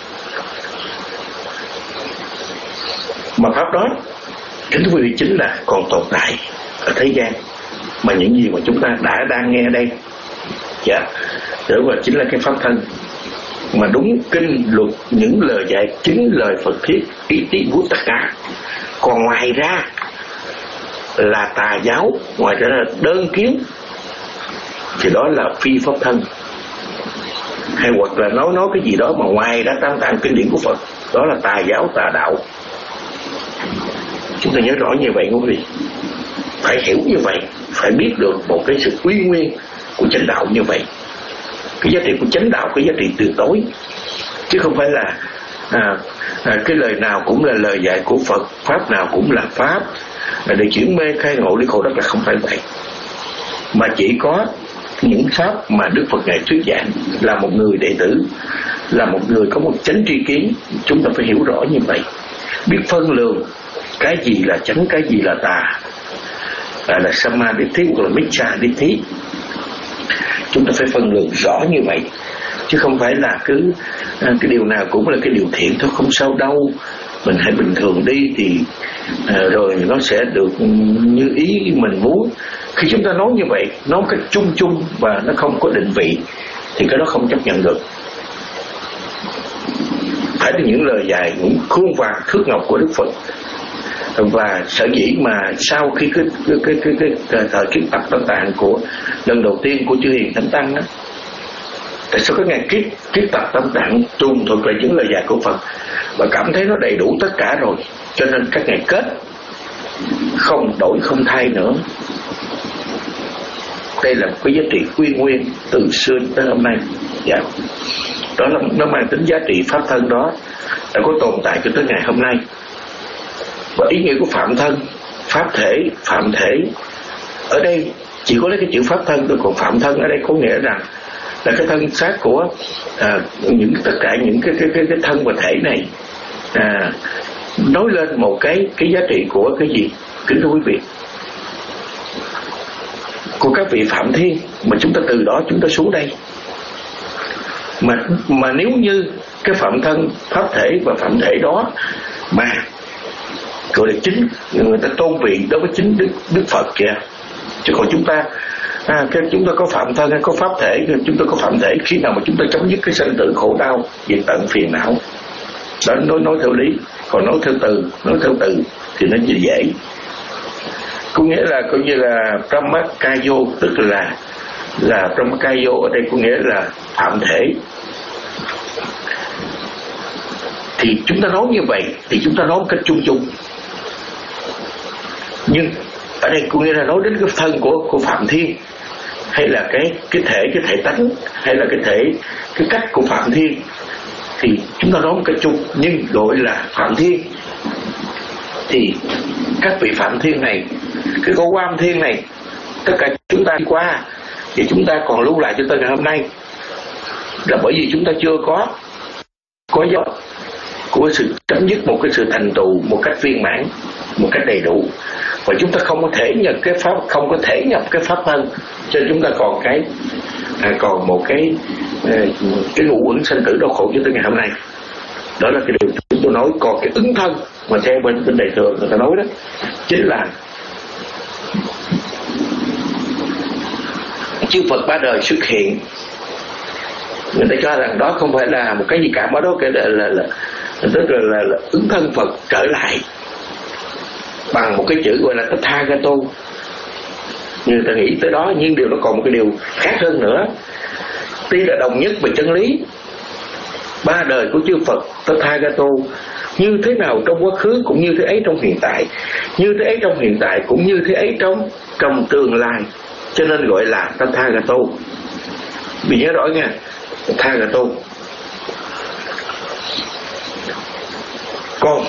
Mà pháp đó kính thưa quý vị chính là còn tồn tại ở thế gian, mà những gì mà chúng ta đã đang nghe đây, dạ, đó là chính là cái pháp thân. Mà đúng kinh luật, những lời dạy chính lời Phật thiết, ý tí bút tất cả. Còn ngoài ra là tà giáo, ngoài ra là đơn kiến, thì đó là phi pháp thân. Hay hoặc là nói nói cái gì đó mà ngoài ra tam tạng kinh điển của Phật, đó là tà giáo, tà đạo. Chúng ta nhớ rõ như vậy quý vị, phải hiểu như vậy, phải biết được một cái sự uy nguyên của chánh đạo như vậy. Cái giá trị của chánh đạo, cái giá trị tuyệt đối, chứ không phải là à, à, cái lời nào cũng là lời dạy của Phật, pháp nào cũng là pháp là để chuyển mê khai ngộ ly khổ, đó là không phải vậy. Mà chỉ có những pháp mà Đức Phật ngài thuyết giảng, là một người đệ tử, là một người có một chánh tri kiến, chúng ta phải hiểu rõ như vậy, biết phân lường cái gì là chánh, cái gì là tà, là, là Samadhi hoặc là Miccaditthi. Chúng ta phải phân lường rõ như vậy, chứ không phải là cứ à, cái điều nào cũng là cái điều thiện thôi, không sao đâu, mình hãy bình thường đi thì à, rồi nó sẽ được như ý mình muốn. Khi chúng ta nói như vậy, nói cách chung chung và nó không có định vị, thì cái đó không chấp nhận được. Phải là những lời dạy, những khuôn vàng thước ngọc của Đức Phật. Và sở dĩ mà sau khi cái cái cái cái, cái, cái thời kiếp tập Tam Tạng của lần đầu tiên của chư Hiền Thánh Tăng đó, tại sao các ngài kiếp kiếp tập Tam Tạng tuân thuộc lại những lời dạy của Phật và cảm thấy nó đầy đủ tất cả rồi, cho nên các ngài kết không đổi không thay nữa. Đây là một cái giá trị quy nguyên từ xưa tới hôm nay. Dạ. Đó là nó mang tính giá trị pháp thân, đó đã có tồn tại cho tới ngày hôm nay. Và ý nghĩa của phạm thân, pháp thể, phạm thể ở đây chỉ có lấy cái chữ pháp thân thôi, còn phạm thân ở đây có nghĩa rằng là cái thân xác của à, những tất cả những cái cái cái, cái thân và thể này à, nói lên một cái cái giá trị của cái gì, kính thưa quý vị, của các vị phạm thiên mà chúng ta từ đó chúng ta xuống đây. Mà mà nếu như cái phạm thân, pháp thể và phạm thể đó mà gọi là chính, người ta tôn vị đối với chính Đức, Đức Phật kìa. Chứ còn chúng ta à, cái chúng ta có phạm thân hay có pháp thể, chúng ta có phạm thể khi nào mà chúng ta chấm dứt cái sanh tử khổ đau, diệt tận phiền não. Đó nói nói theo lý, còn nói theo từ, nói theo từ thì nó chỉ dễ. Có nghĩa là coi như là Brahmakayo, tức là là Brahmakayo ở đây có nghĩa là phạm thể. Thì chúng ta nói như vậy thì chúng ta nói một cách chung chung, nhưng ở đây có nghĩa là nói đến cái thân của của Phạm Thiên, hay là cái cái thể cái thể tánh, hay là cái thể cái cách của Phạm Thiên, thì chúng ta nói một cách chung nhưng gọi là Phạm Thiên. Thì các vị Phạm Thiên này, cái câu Quan Thiên này, tất cả chúng ta đi qua thì chúng ta còn lưu lại cho tới ngày hôm nay, là bởi vì chúng ta chưa có có do của sự chấm dứt một cái sự thành tựu một cách viên mãn, một cách đầy đủ, và chúng ta không có thể nhập cái pháp, không có thể nhập cái pháp thân, cho nên chúng ta còn cái à, còn một cái cái ngũ uẩn sanh tử đau khổ cho tới ngày hôm nay. Đó là cái điều chúng tôi nói. Còn cái ứng thân mà theo bên bên Đại Thừa người ta nói đó chính là chư Phật ba đời xuất hiện người ta cho rằng đó không phải là một cái gì cả, mà đó cái là là, là tức là, là, là ứng thân Phật trở lại bằng một cái chữ gọi là Tathagata. Người ta nghĩ tới đó, nhưng điều nó còn một cái điều khác hơn nữa. Tuy là đồng nhất về chân lý, ba đời của chư Phật Tathagata như thế nào trong quá khứ cũng như thế ấy trong hiện tại, như thế ấy trong hiện tại cũng như thế ấy trong trong tương lai, cho nên gọi là Tathagata. Vì nhớ rõ nha, Tathagata. Còn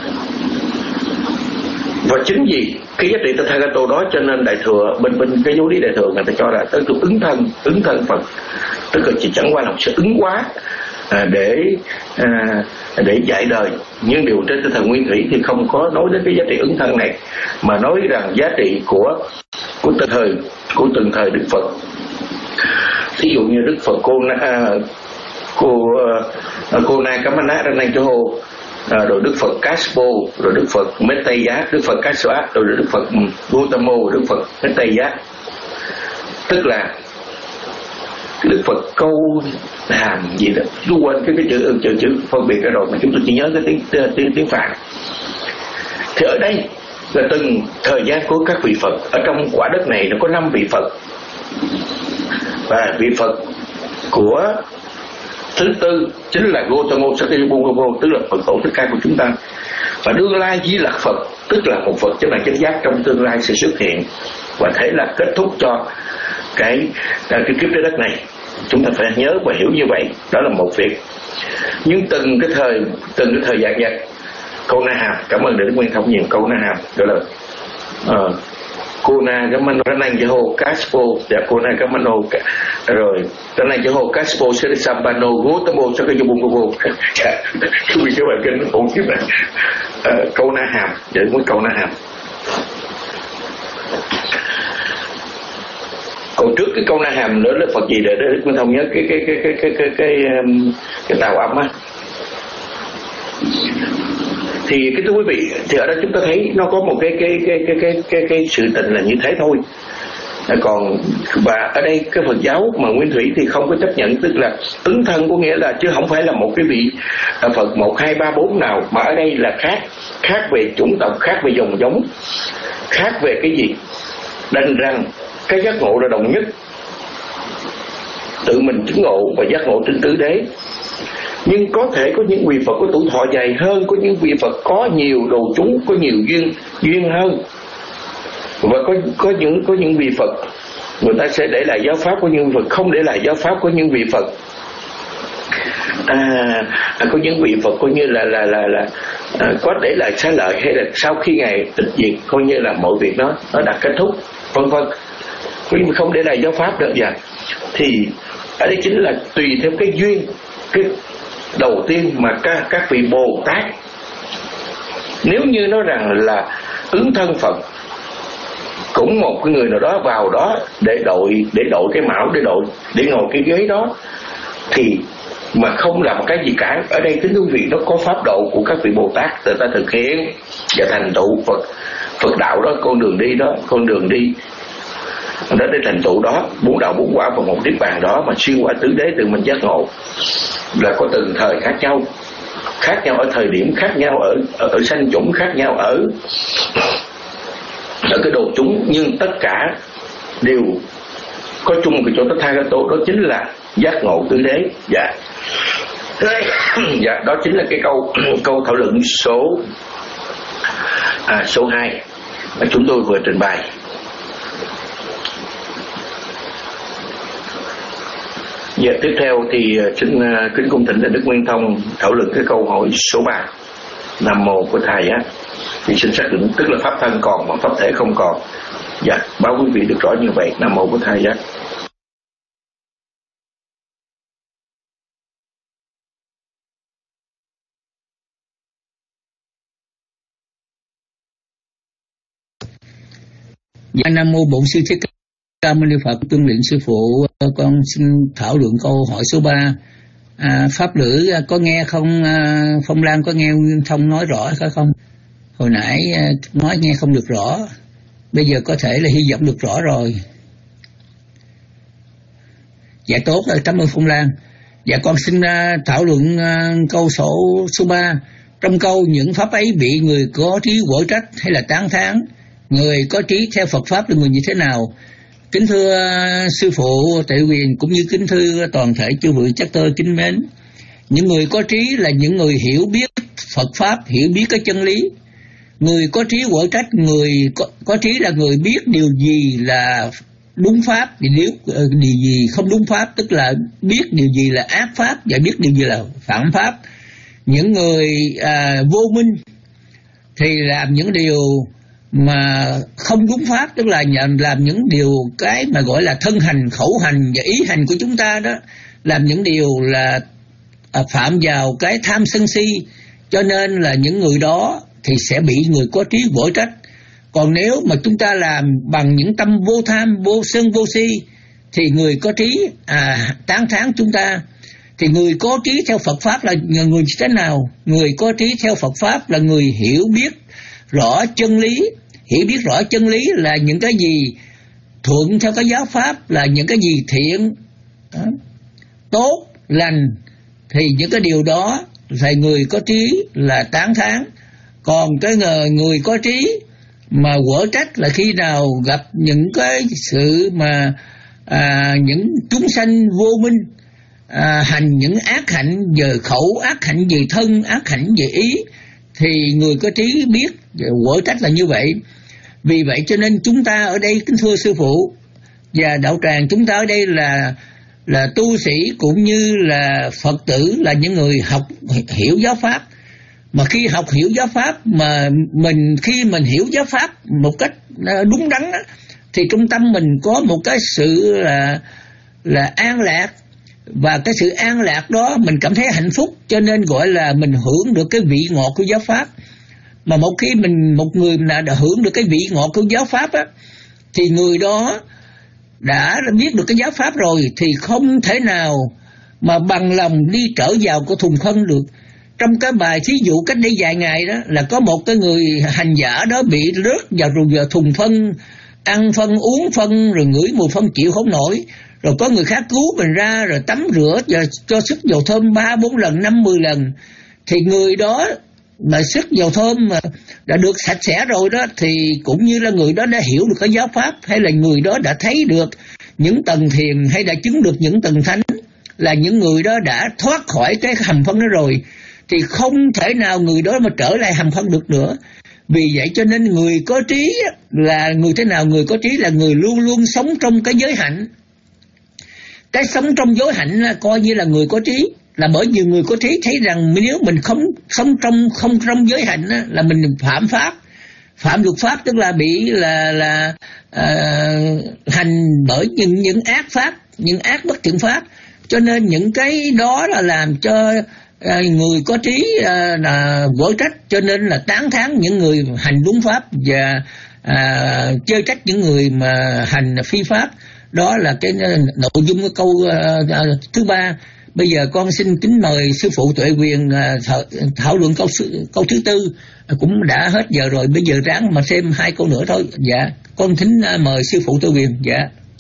và chính vì cái giá trị Tathagata đó cho nên Đại Thừa, bên bên cái giáo lý Đại Thừa người ta cho là tới tục ứng thân, ứng thân Phật, tức là chỉ chẳng qua là một sự ứng hóa à, để à, để dạy đời. Nhưng điều trên tinh thần Nguyên Thủy thì không có nói đến cái giá trị ứng thân này, mà nói rằng giá trị của của từng thời của từng thời Đức Phật. Ví dụ như Đức Phật cô à, cô à, cô Na Kamana Rananchoho, À, rồi Đức Phật Kaspo, rồi Đức Phật Metteyya, Đức Phật Kaswa, rồi Đức Phật Gautama, Đức Phật Metteyya. Tức là Đức Phật câu hàm gì đó, tôi quên cái cái chữ chữ chữ phân biệt cái rồi, mà chúng tôi chỉ nhớ cái tiếng tiếng tiếng Phạn. Thì ở đây là từng thời gian của các vị Phật. Ở trong quả đất này nó có năm vị Phật, và vị Phật của thứ tư chính là Gautama Sakyamuni, tức là Phật tổ Thích Ca của chúng ta. Và đương lai Di Lặc Phật, tức là một Phật chánh đẳng chánh giác trong tương lai sẽ xuất hiện, và thế là kết thúc cho cái cái kiếp trái đất này. Chúng ta phải nhớ và hiểu như vậy, đó là một việc. Nhưng từng cái thời từng cái thời gian vậy, câu Na Hàm, cảm ơn Đức Nguyên Thông nhiều, câu Na Hàm đó là uh, Kona Kamano Rananchoho Kaspo và Kona Kamano, rồi Rananchoho Kaspo Sambano Gautama Sakyamuni. Vì các bạn kinh nó khủng khiếp này. uh, câu Na Hàm, vậy mới câu Na Hàm. Còn trước cái câu Na Hàm nữa là Phật gì để Đức Minh Thông nhớ cái cái cái cái cái cái cái cái, cái tàu âm á. Thì cái thưa quý vị, thì ở đây chúng ta thấy nó có một cái cái cái cái cái cái, cái sự tình là như thế thôi. Còn và ở đây cái Phật giáo mà Nguyên Thủy thì không có chấp nhận, tức là ứng thân, có nghĩa là chứ không phải là một cái vị Phật một hai ba bốn nào, mà ở đây là khác, khác về chủng tộc, khác về dòng giống, khác về cái gì? Đành rằng cái giác ngộ là đồng nhất, tự mình chứng ngộ và giác ngộ trên tứ đế. Nhưng có thể có những vị Phật có tuổi thọ dài hơn, có những vị Phật có nhiều đồ chúng, có nhiều duyên duyên hơn, và có có những có những vị Phật người ta sẽ để lại giáo pháp, có những vị Phật không để lại giáo pháp, có những vị Phật à, à, có những vị Phật coi như là là là là à, có để lại xá lợi, hay là sau khi ngài tịch diệt coi như là mọi việc nó nó đã kết thúc, vân vân. Nhưng mà không để lại giáo pháp nữa. Dạ. Thì ở đây chính là tùy theo cái duyên. Cái đầu tiên mà các, các vị Bồ Tát, nếu như nói rằng là ứng thân Phật, cũng một cái người nào đó vào đó để đội để đội cái mão, để đội để ngồi cái ghế đó, thì mà không làm cái gì cả. Ở đây kính thưa quý vị, nó có pháp độ của các vị Bồ Tát người ta thực hiện và thành tựu Phật Phật đạo đó, con đường đi đó, con đường đi đó để thành tựu đó, bốn đạo bốn quả và một niết bàn đó, mà xuyên qua tứ đế tự mình giác ngộ, là có từng thời khác nhau, khác nhau ở thời điểm khác nhau, ở ở, ở sanh chủng khác nhau, ở ở cái đồ chúng, nhưng tất cả đều có chung cái chỗ Tathagata, đó chính là giác ngộ tứ đế. Dạ. Dạ, đó chính là cái câu câu thảo luận số à, số hai mà chúng tôi vừa trình bày. Giờ tiếp theo thì xin kính cung thỉnh là Đức Nguyên Thông thảo luận cái câu hỏi số ba. Nam mô của thầy á, thì xin xác định tức là pháp thân còn mà pháp thể không còn. Dạ, báo quý vị được rõ như vậy. Nam mô của thầy á. Dạ, Nam mô Bổn Sư Thích Ca Mâu Ni Phật. Tuân lệnh sư phụ, con xin thảo luận câu hỏi số ba. À, pháp lữ có nghe không? À, Phong Lan có nghe Nguyên Thông nói rõ hay không? Hồi nãy nói nghe không được rõ, bây giờ có thể là hy vọng được rõ rồi. Dạ tốt rồi, cảm ơn Phong Lan. Và con xin uh, thảo luận uh, câu số số ba. Trong câu những pháp ấy bị người có trí quở trách hay là tán thán, người có trí theo Phật Pháp là người như thế nào? Kính thưa uh, sư phụ Tuệ Quyền cũng như kính thưa toàn thể chư vị chắc tôi kính mến. Những người có trí là những người hiểu biết Phật Pháp, hiểu biết cái chân lý. Người có trí quở trách, người có, có trí là người biết điều gì là đúng pháp, điều, điều gì không đúng pháp, tức là biết điều gì là ác pháp và biết điều gì là phạm pháp. Những người à, vô minh thì làm những điều mà không đúng pháp, tức là làm những điều cái mà gọi là thân hành, khẩu hành và ý hành của chúng ta đó, làm những điều là à, phạm vào cái tham sân si, cho nên là những người đó thì sẽ bị người có trí quở trách. Còn nếu mà chúng ta làm bằng những tâm vô tham, vô sân, vô si thì người có trí à, tán thán chúng ta. Thì người có trí theo Phật Pháp là người thế nào? Người có trí theo Phật Pháp là người hiểu biết rõ chân lý. Hiểu biết rõ chân lý là những cái gì thuận theo cái giáo Pháp, là những cái gì thiện, đó, tốt, lành. Thì những cái điều đó thì người có trí là tán thán. Còn cái người có trí mà quở trách là khi nào gặp những cái sự mà à, những chúng sanh vô minh à, hành những ác hạnh về khẩu, ác hạnh về thân, ác hạnh về ý, thì người có trí biết quở trách là như vậy. Vì vậy cho nên chúng ta ở đây kính thưa sư phụ và đạo tràng, chúng ta ở đây là là tu sĩ cũng như là Phật tử, là những người học hiểu giáo Pháp. Mà khi học hiểu giáo Pháp mà mình khi mình hiểu giáo Pháp một cách đúng đắn đó, thì trong tâm mình có một cái sự là là an lạc, và cái sự an lạc đó mình cảm thấy hạnh phúc, cho nên gọi là mình hưởng được cái vị ngọt của giáo Pháp. Mà một khi mình một người nào đã hưởng được cái vị ngọt của giáo Pháp á, thì người đó đã biết được cái giáo Pháp rồi thì không thể nào mà bằng lòng đi trở vào của thùng phân được. Trong cái bài thí dụ cách đây vài ngày đó là có một cái người hành giả đó bị rớt vào vào thùng phân, ăn phân, uống phân, rồi ngửi mùi phân chịu không nổi. Rồi có người khác cứu mình ra, rồi tắm rửa và cho sức dầu thơm ba bốn lần, năm mười lần. Thì người đó mà sức dầu thơm mà đã được sạch sẽ rồi đó, thì cũng như là người đó đã hiểu được cái giáo Pháp, hay là người đó đã thấy được những tầng thiền, hay đã chứng được những tầng thánh, là những người đó đã thoát khỏi cái hầm phân đó rồi, thì không thể nào người đó mà trở lại hầm phân được nữa. Vì vậy cho nên người có trí là người thế nào? Người có trí là người luôn luôn sống trong cái giới hạnh. Cái sống trong giới hạnh là coi như là người có trí, là bởi vì người có trí thấy rằng nếu mình không sống trong không trong giới hạnh á, là mình phạm pháp, phạm luật pháp, tức là bị là là uh, hành bởi những những ác pháp, những ác bất thiện pháp. Cho nên những cái đó là làm cho uh, người có trí uh, là quở trách, cho nên là tán thán những người hành đúng pháp và uh, chê trách những người mà hành phi pháp. Đó là cái nội dung của câu uh, thứ ba. Bây giờ con xin kính mời sư phụ Tuệ Quyền uh, thảo luận câu câu thứ tư. Uh, cũng đã hết giờ rồi, bây giờ ráng mà thêm hai câu nữa thôi. Dạ, con kính uh, mời sư phụ Tuệ Quyền. Dạ.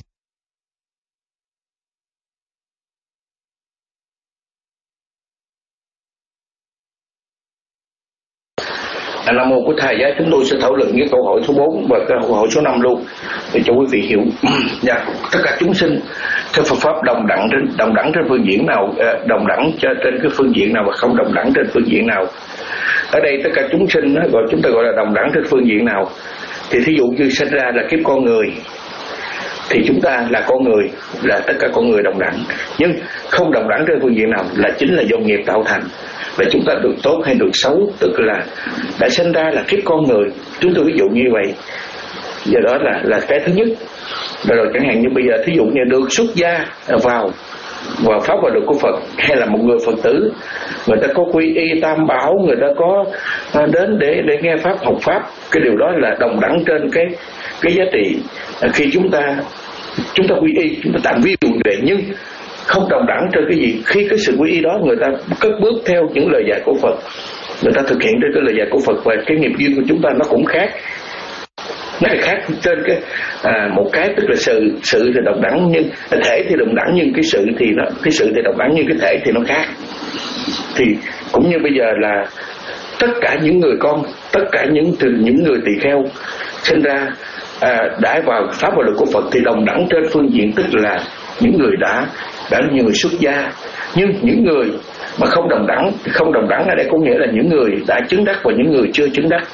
Nam mô của thầy, chúng tôi sẽ thảo luận với câu hỏi số bốn và câu hỏi số năm luôn để cho quý vị hiểu. Dạ, tất cả chúng sinh theo Phật pháp đồng đẳng trên đồng đẳng trên phương diện nào, đồng đẳng trên cái phương diện nào và không đồng đẳng trên phương diện nào. Ở đây tất cả chúng sinh gọi chúng ta gọi là đồng đẳng trên phương diện nào? Thì thí dụ như sinh ra là kiếp con người, thì chúng ta là con người, là tất cả con người đồng đẳng. Nhưng không đồng đẳng trên phương diện nào là chính là do nghiệp tạo thành. Và chúng ta được tốt hay được xấu, tức là đã sinh ra là kiếp con người, chúng tôi ví dụ như vậy. Do đó là là cái thứ nhất. Rồi, rồi chẳng hạn như bây giờ thí dụ như được xuất gia vào vào pháp và được của Phật, hay là một người Phật tử, người ta có quy y tam bảo, người ta có đến để để nghe pháp, học pháp, cái điều đó là đồng đẳng trên cái cái giá trị. Khi chúng ta chúng ta quy y, chúng ta tạm ví dụ vậy, nhưng không đồng đẳng trên cái gì? Khi cái sự quy y đó người ta cất bước theo những lời dạy của Phật, người ta thực hiện trên cái lời dạy của Phật, và cái nghiệp duyên của chúng ta nó cũng khác. Nói cái khác trên cái à, một cái tức là sự sự thì đồng đẳng, nhưng thể thì đồng đẳng, nhưng cái sự thì nó cái sự thì đồng đẳng nhưng cái thể thì nó khác. Thì cũng như bây giờ là tất cả những người con, tất cả những từ những người tỳ kheo sinh ra à, đã vào pháp và luật của Phật thì đồng đẳng trên phương diện, tức là những người đã đã là những người xuất gia. Nhưng những người mà không đồng đẳng, không đồng đẳng ở đây có nghĩa là những người đã chứng đắc và những người chưa chứng đắc.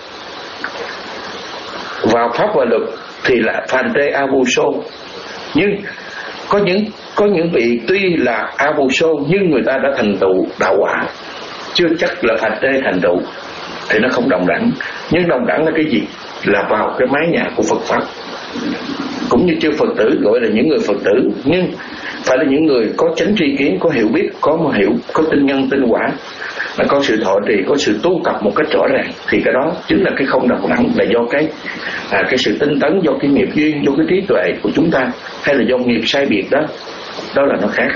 Vào pháp và luật thì là phàn tê a vu sô, nhưng có những có những vị tuy là a vu sô nhưng người ta đã thành tựu đạo quả, chưa chắc là phàn tê thành tựu, thì nó không đồng đẳng. Nhưng đồng đẳng là cái gì? Là vào cái mái nhà của Phật pháp. Cũng như chư Phật tử gọi là những người Phật tử, nhưng phải là những người có chánh tri kiến, có hiểu biết, có một hiểu, có tinh nhân tinh quả, là có sự thọ trì, có sự tu tập một cách rõ ràng, thì cái đó chính là cái không đồng đẳng, là do cái à, cái sự tinh tấn, do cái nghiệp duyên, do cái trí tuệ của chúng ta, hay là do nghiệp sai biệt đó, đó là nó khác.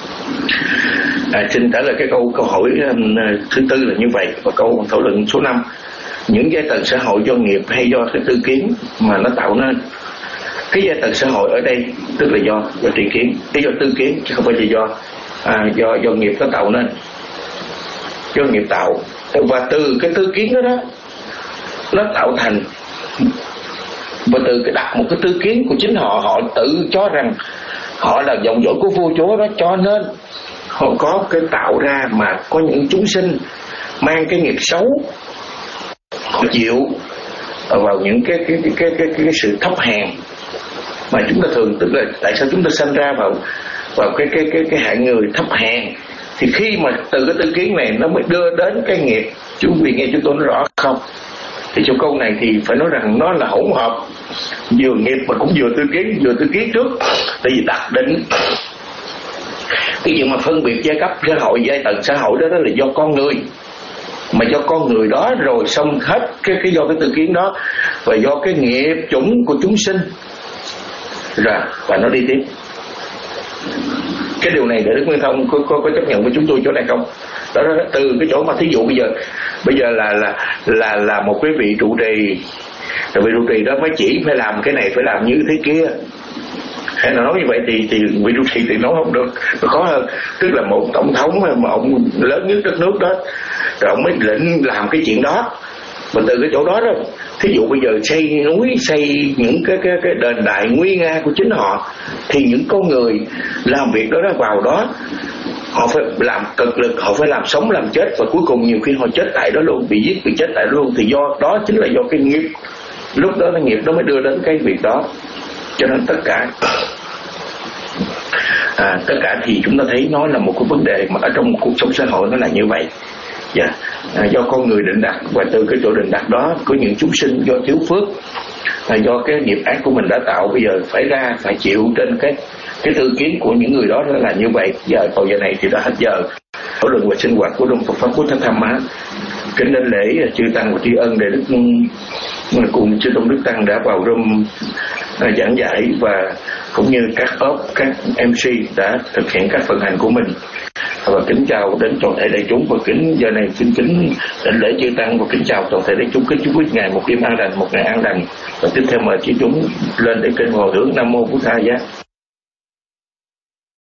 À, xin trả lời cái câu câu hỏi um, thứ tư là như vậy. Và câu thảo luận số năm, những giai tầng xã hội do nghiệp hay do cái tư kiến mà nó tạo nên? Cái giai tầng xã hội ở đây tức là do do tri kiến, cái do tư kiến, chứ không phải là do à, do do nghiệp nó tạo nên, do nghiệp tạo. Và từ cái tư kiến đó đó nó tạo thành, và từ cái đặt một cái tư kiến của chính họ, họ tự cho rằng họ là dòng dõi của vua chúa đó, cho nên họ có cái tạo ra mà có những chúng sinh mang cái nghiệp xấu, họ chịu vào những cái cái cái cái cái, cái sự thấp hèn mà chúng ta thường, tức là tại sao chúng ta sinh ra vào vào cái cái cái cái hạng người thấp hèn, thì khi mà từ cái tư kiến này nó mới đưa đến cái nghiệp. Chú vị nghe chúng tôi nói rõ không? Thì trong câu này thì phải nói rằng nó là hỗn hợp, vừa nghiệp mà cũng vừa tư kiến, vừa tư kiến trước. Tại vì đặt định cái chuyện mà phân biệt giai cấp xã hội, giai tầng xã hội đó, đó là do con người, mà do con người đó rồi xong hết cái cái do cái tư kiến đó, và do cái nghiệp chủng của chúng sinh rồi, và nó đi tiếp. Cái điều này để Đức Nguyên Thông có, có, có chấp nhận với chúng tôi chỗ này không? Đó, đó từ cái chỗ mà thí dụ bây giờ bây giờ là là là là một cái vị trụ trì, rồi vị trụ trì đó mới chỉ phải làm cái này, phải làm như thế kia, hay là nói như vậy thì thì vị trụ trì thì nói không được, nó khó hơn. Tức là một tổng thống mà ông lớn nhất đất nước đó, rồi ông mới lệnh làm cái chuyện đó. Mà từ cái chỗ đó đó, thí dụ bây giờ xây núi, xây những cái cái cái đền đại nguy nga của chính họ, thì những con người làm việc đó, đó vào đó, họ phải làm cực lực, họ phải làm sống làm chết, và cuối cùng nhiều khi họ chết tại đó luôn, bị giết, bị chết tại đó luôn. Thì do đó chính là do cái nghiệp, lúc đó cái nghiệp đó mới đưa đến cái việc đó. Cho nên tất cả à, tất cả thì chúng ta thấy nó là một cái vấn đề mà ở trong cuộc sống xã hội nó là như vậy. Dạ, à, do con người định đặt, và từ cái chỗ định đặt đó có những chúng sinh do thiếu phước, à, do cái nghiệp ác của mình đã tạo, bây giờ phải ra phải chịu trên cái cái tư kiến của những người đó là như vậy. Giờ vào giờ này thì đã hết giờ thảo luận và sinh hoạt của Đông Phật phápพุทธ Tham Má. Kính đến lễ chư tăng và tri ân để Đức cùng chư tôn đức tăng đã vào room à, giảng giải, và cũng như các ốp, các em xê đã thực hiện các phần hành của mình. Và kính chào đến toàn thể đại chúng, và kính giờ này xin kính đảnh lễ chư tăng và kính chào toàn thể đại chúng. Kính chúc quý ngài một đêm an lành, một ngày an lành, và tiếp theo mời chư chúng lên để kênh hòa hưởng. Nam mô Bổn Thầy Giá.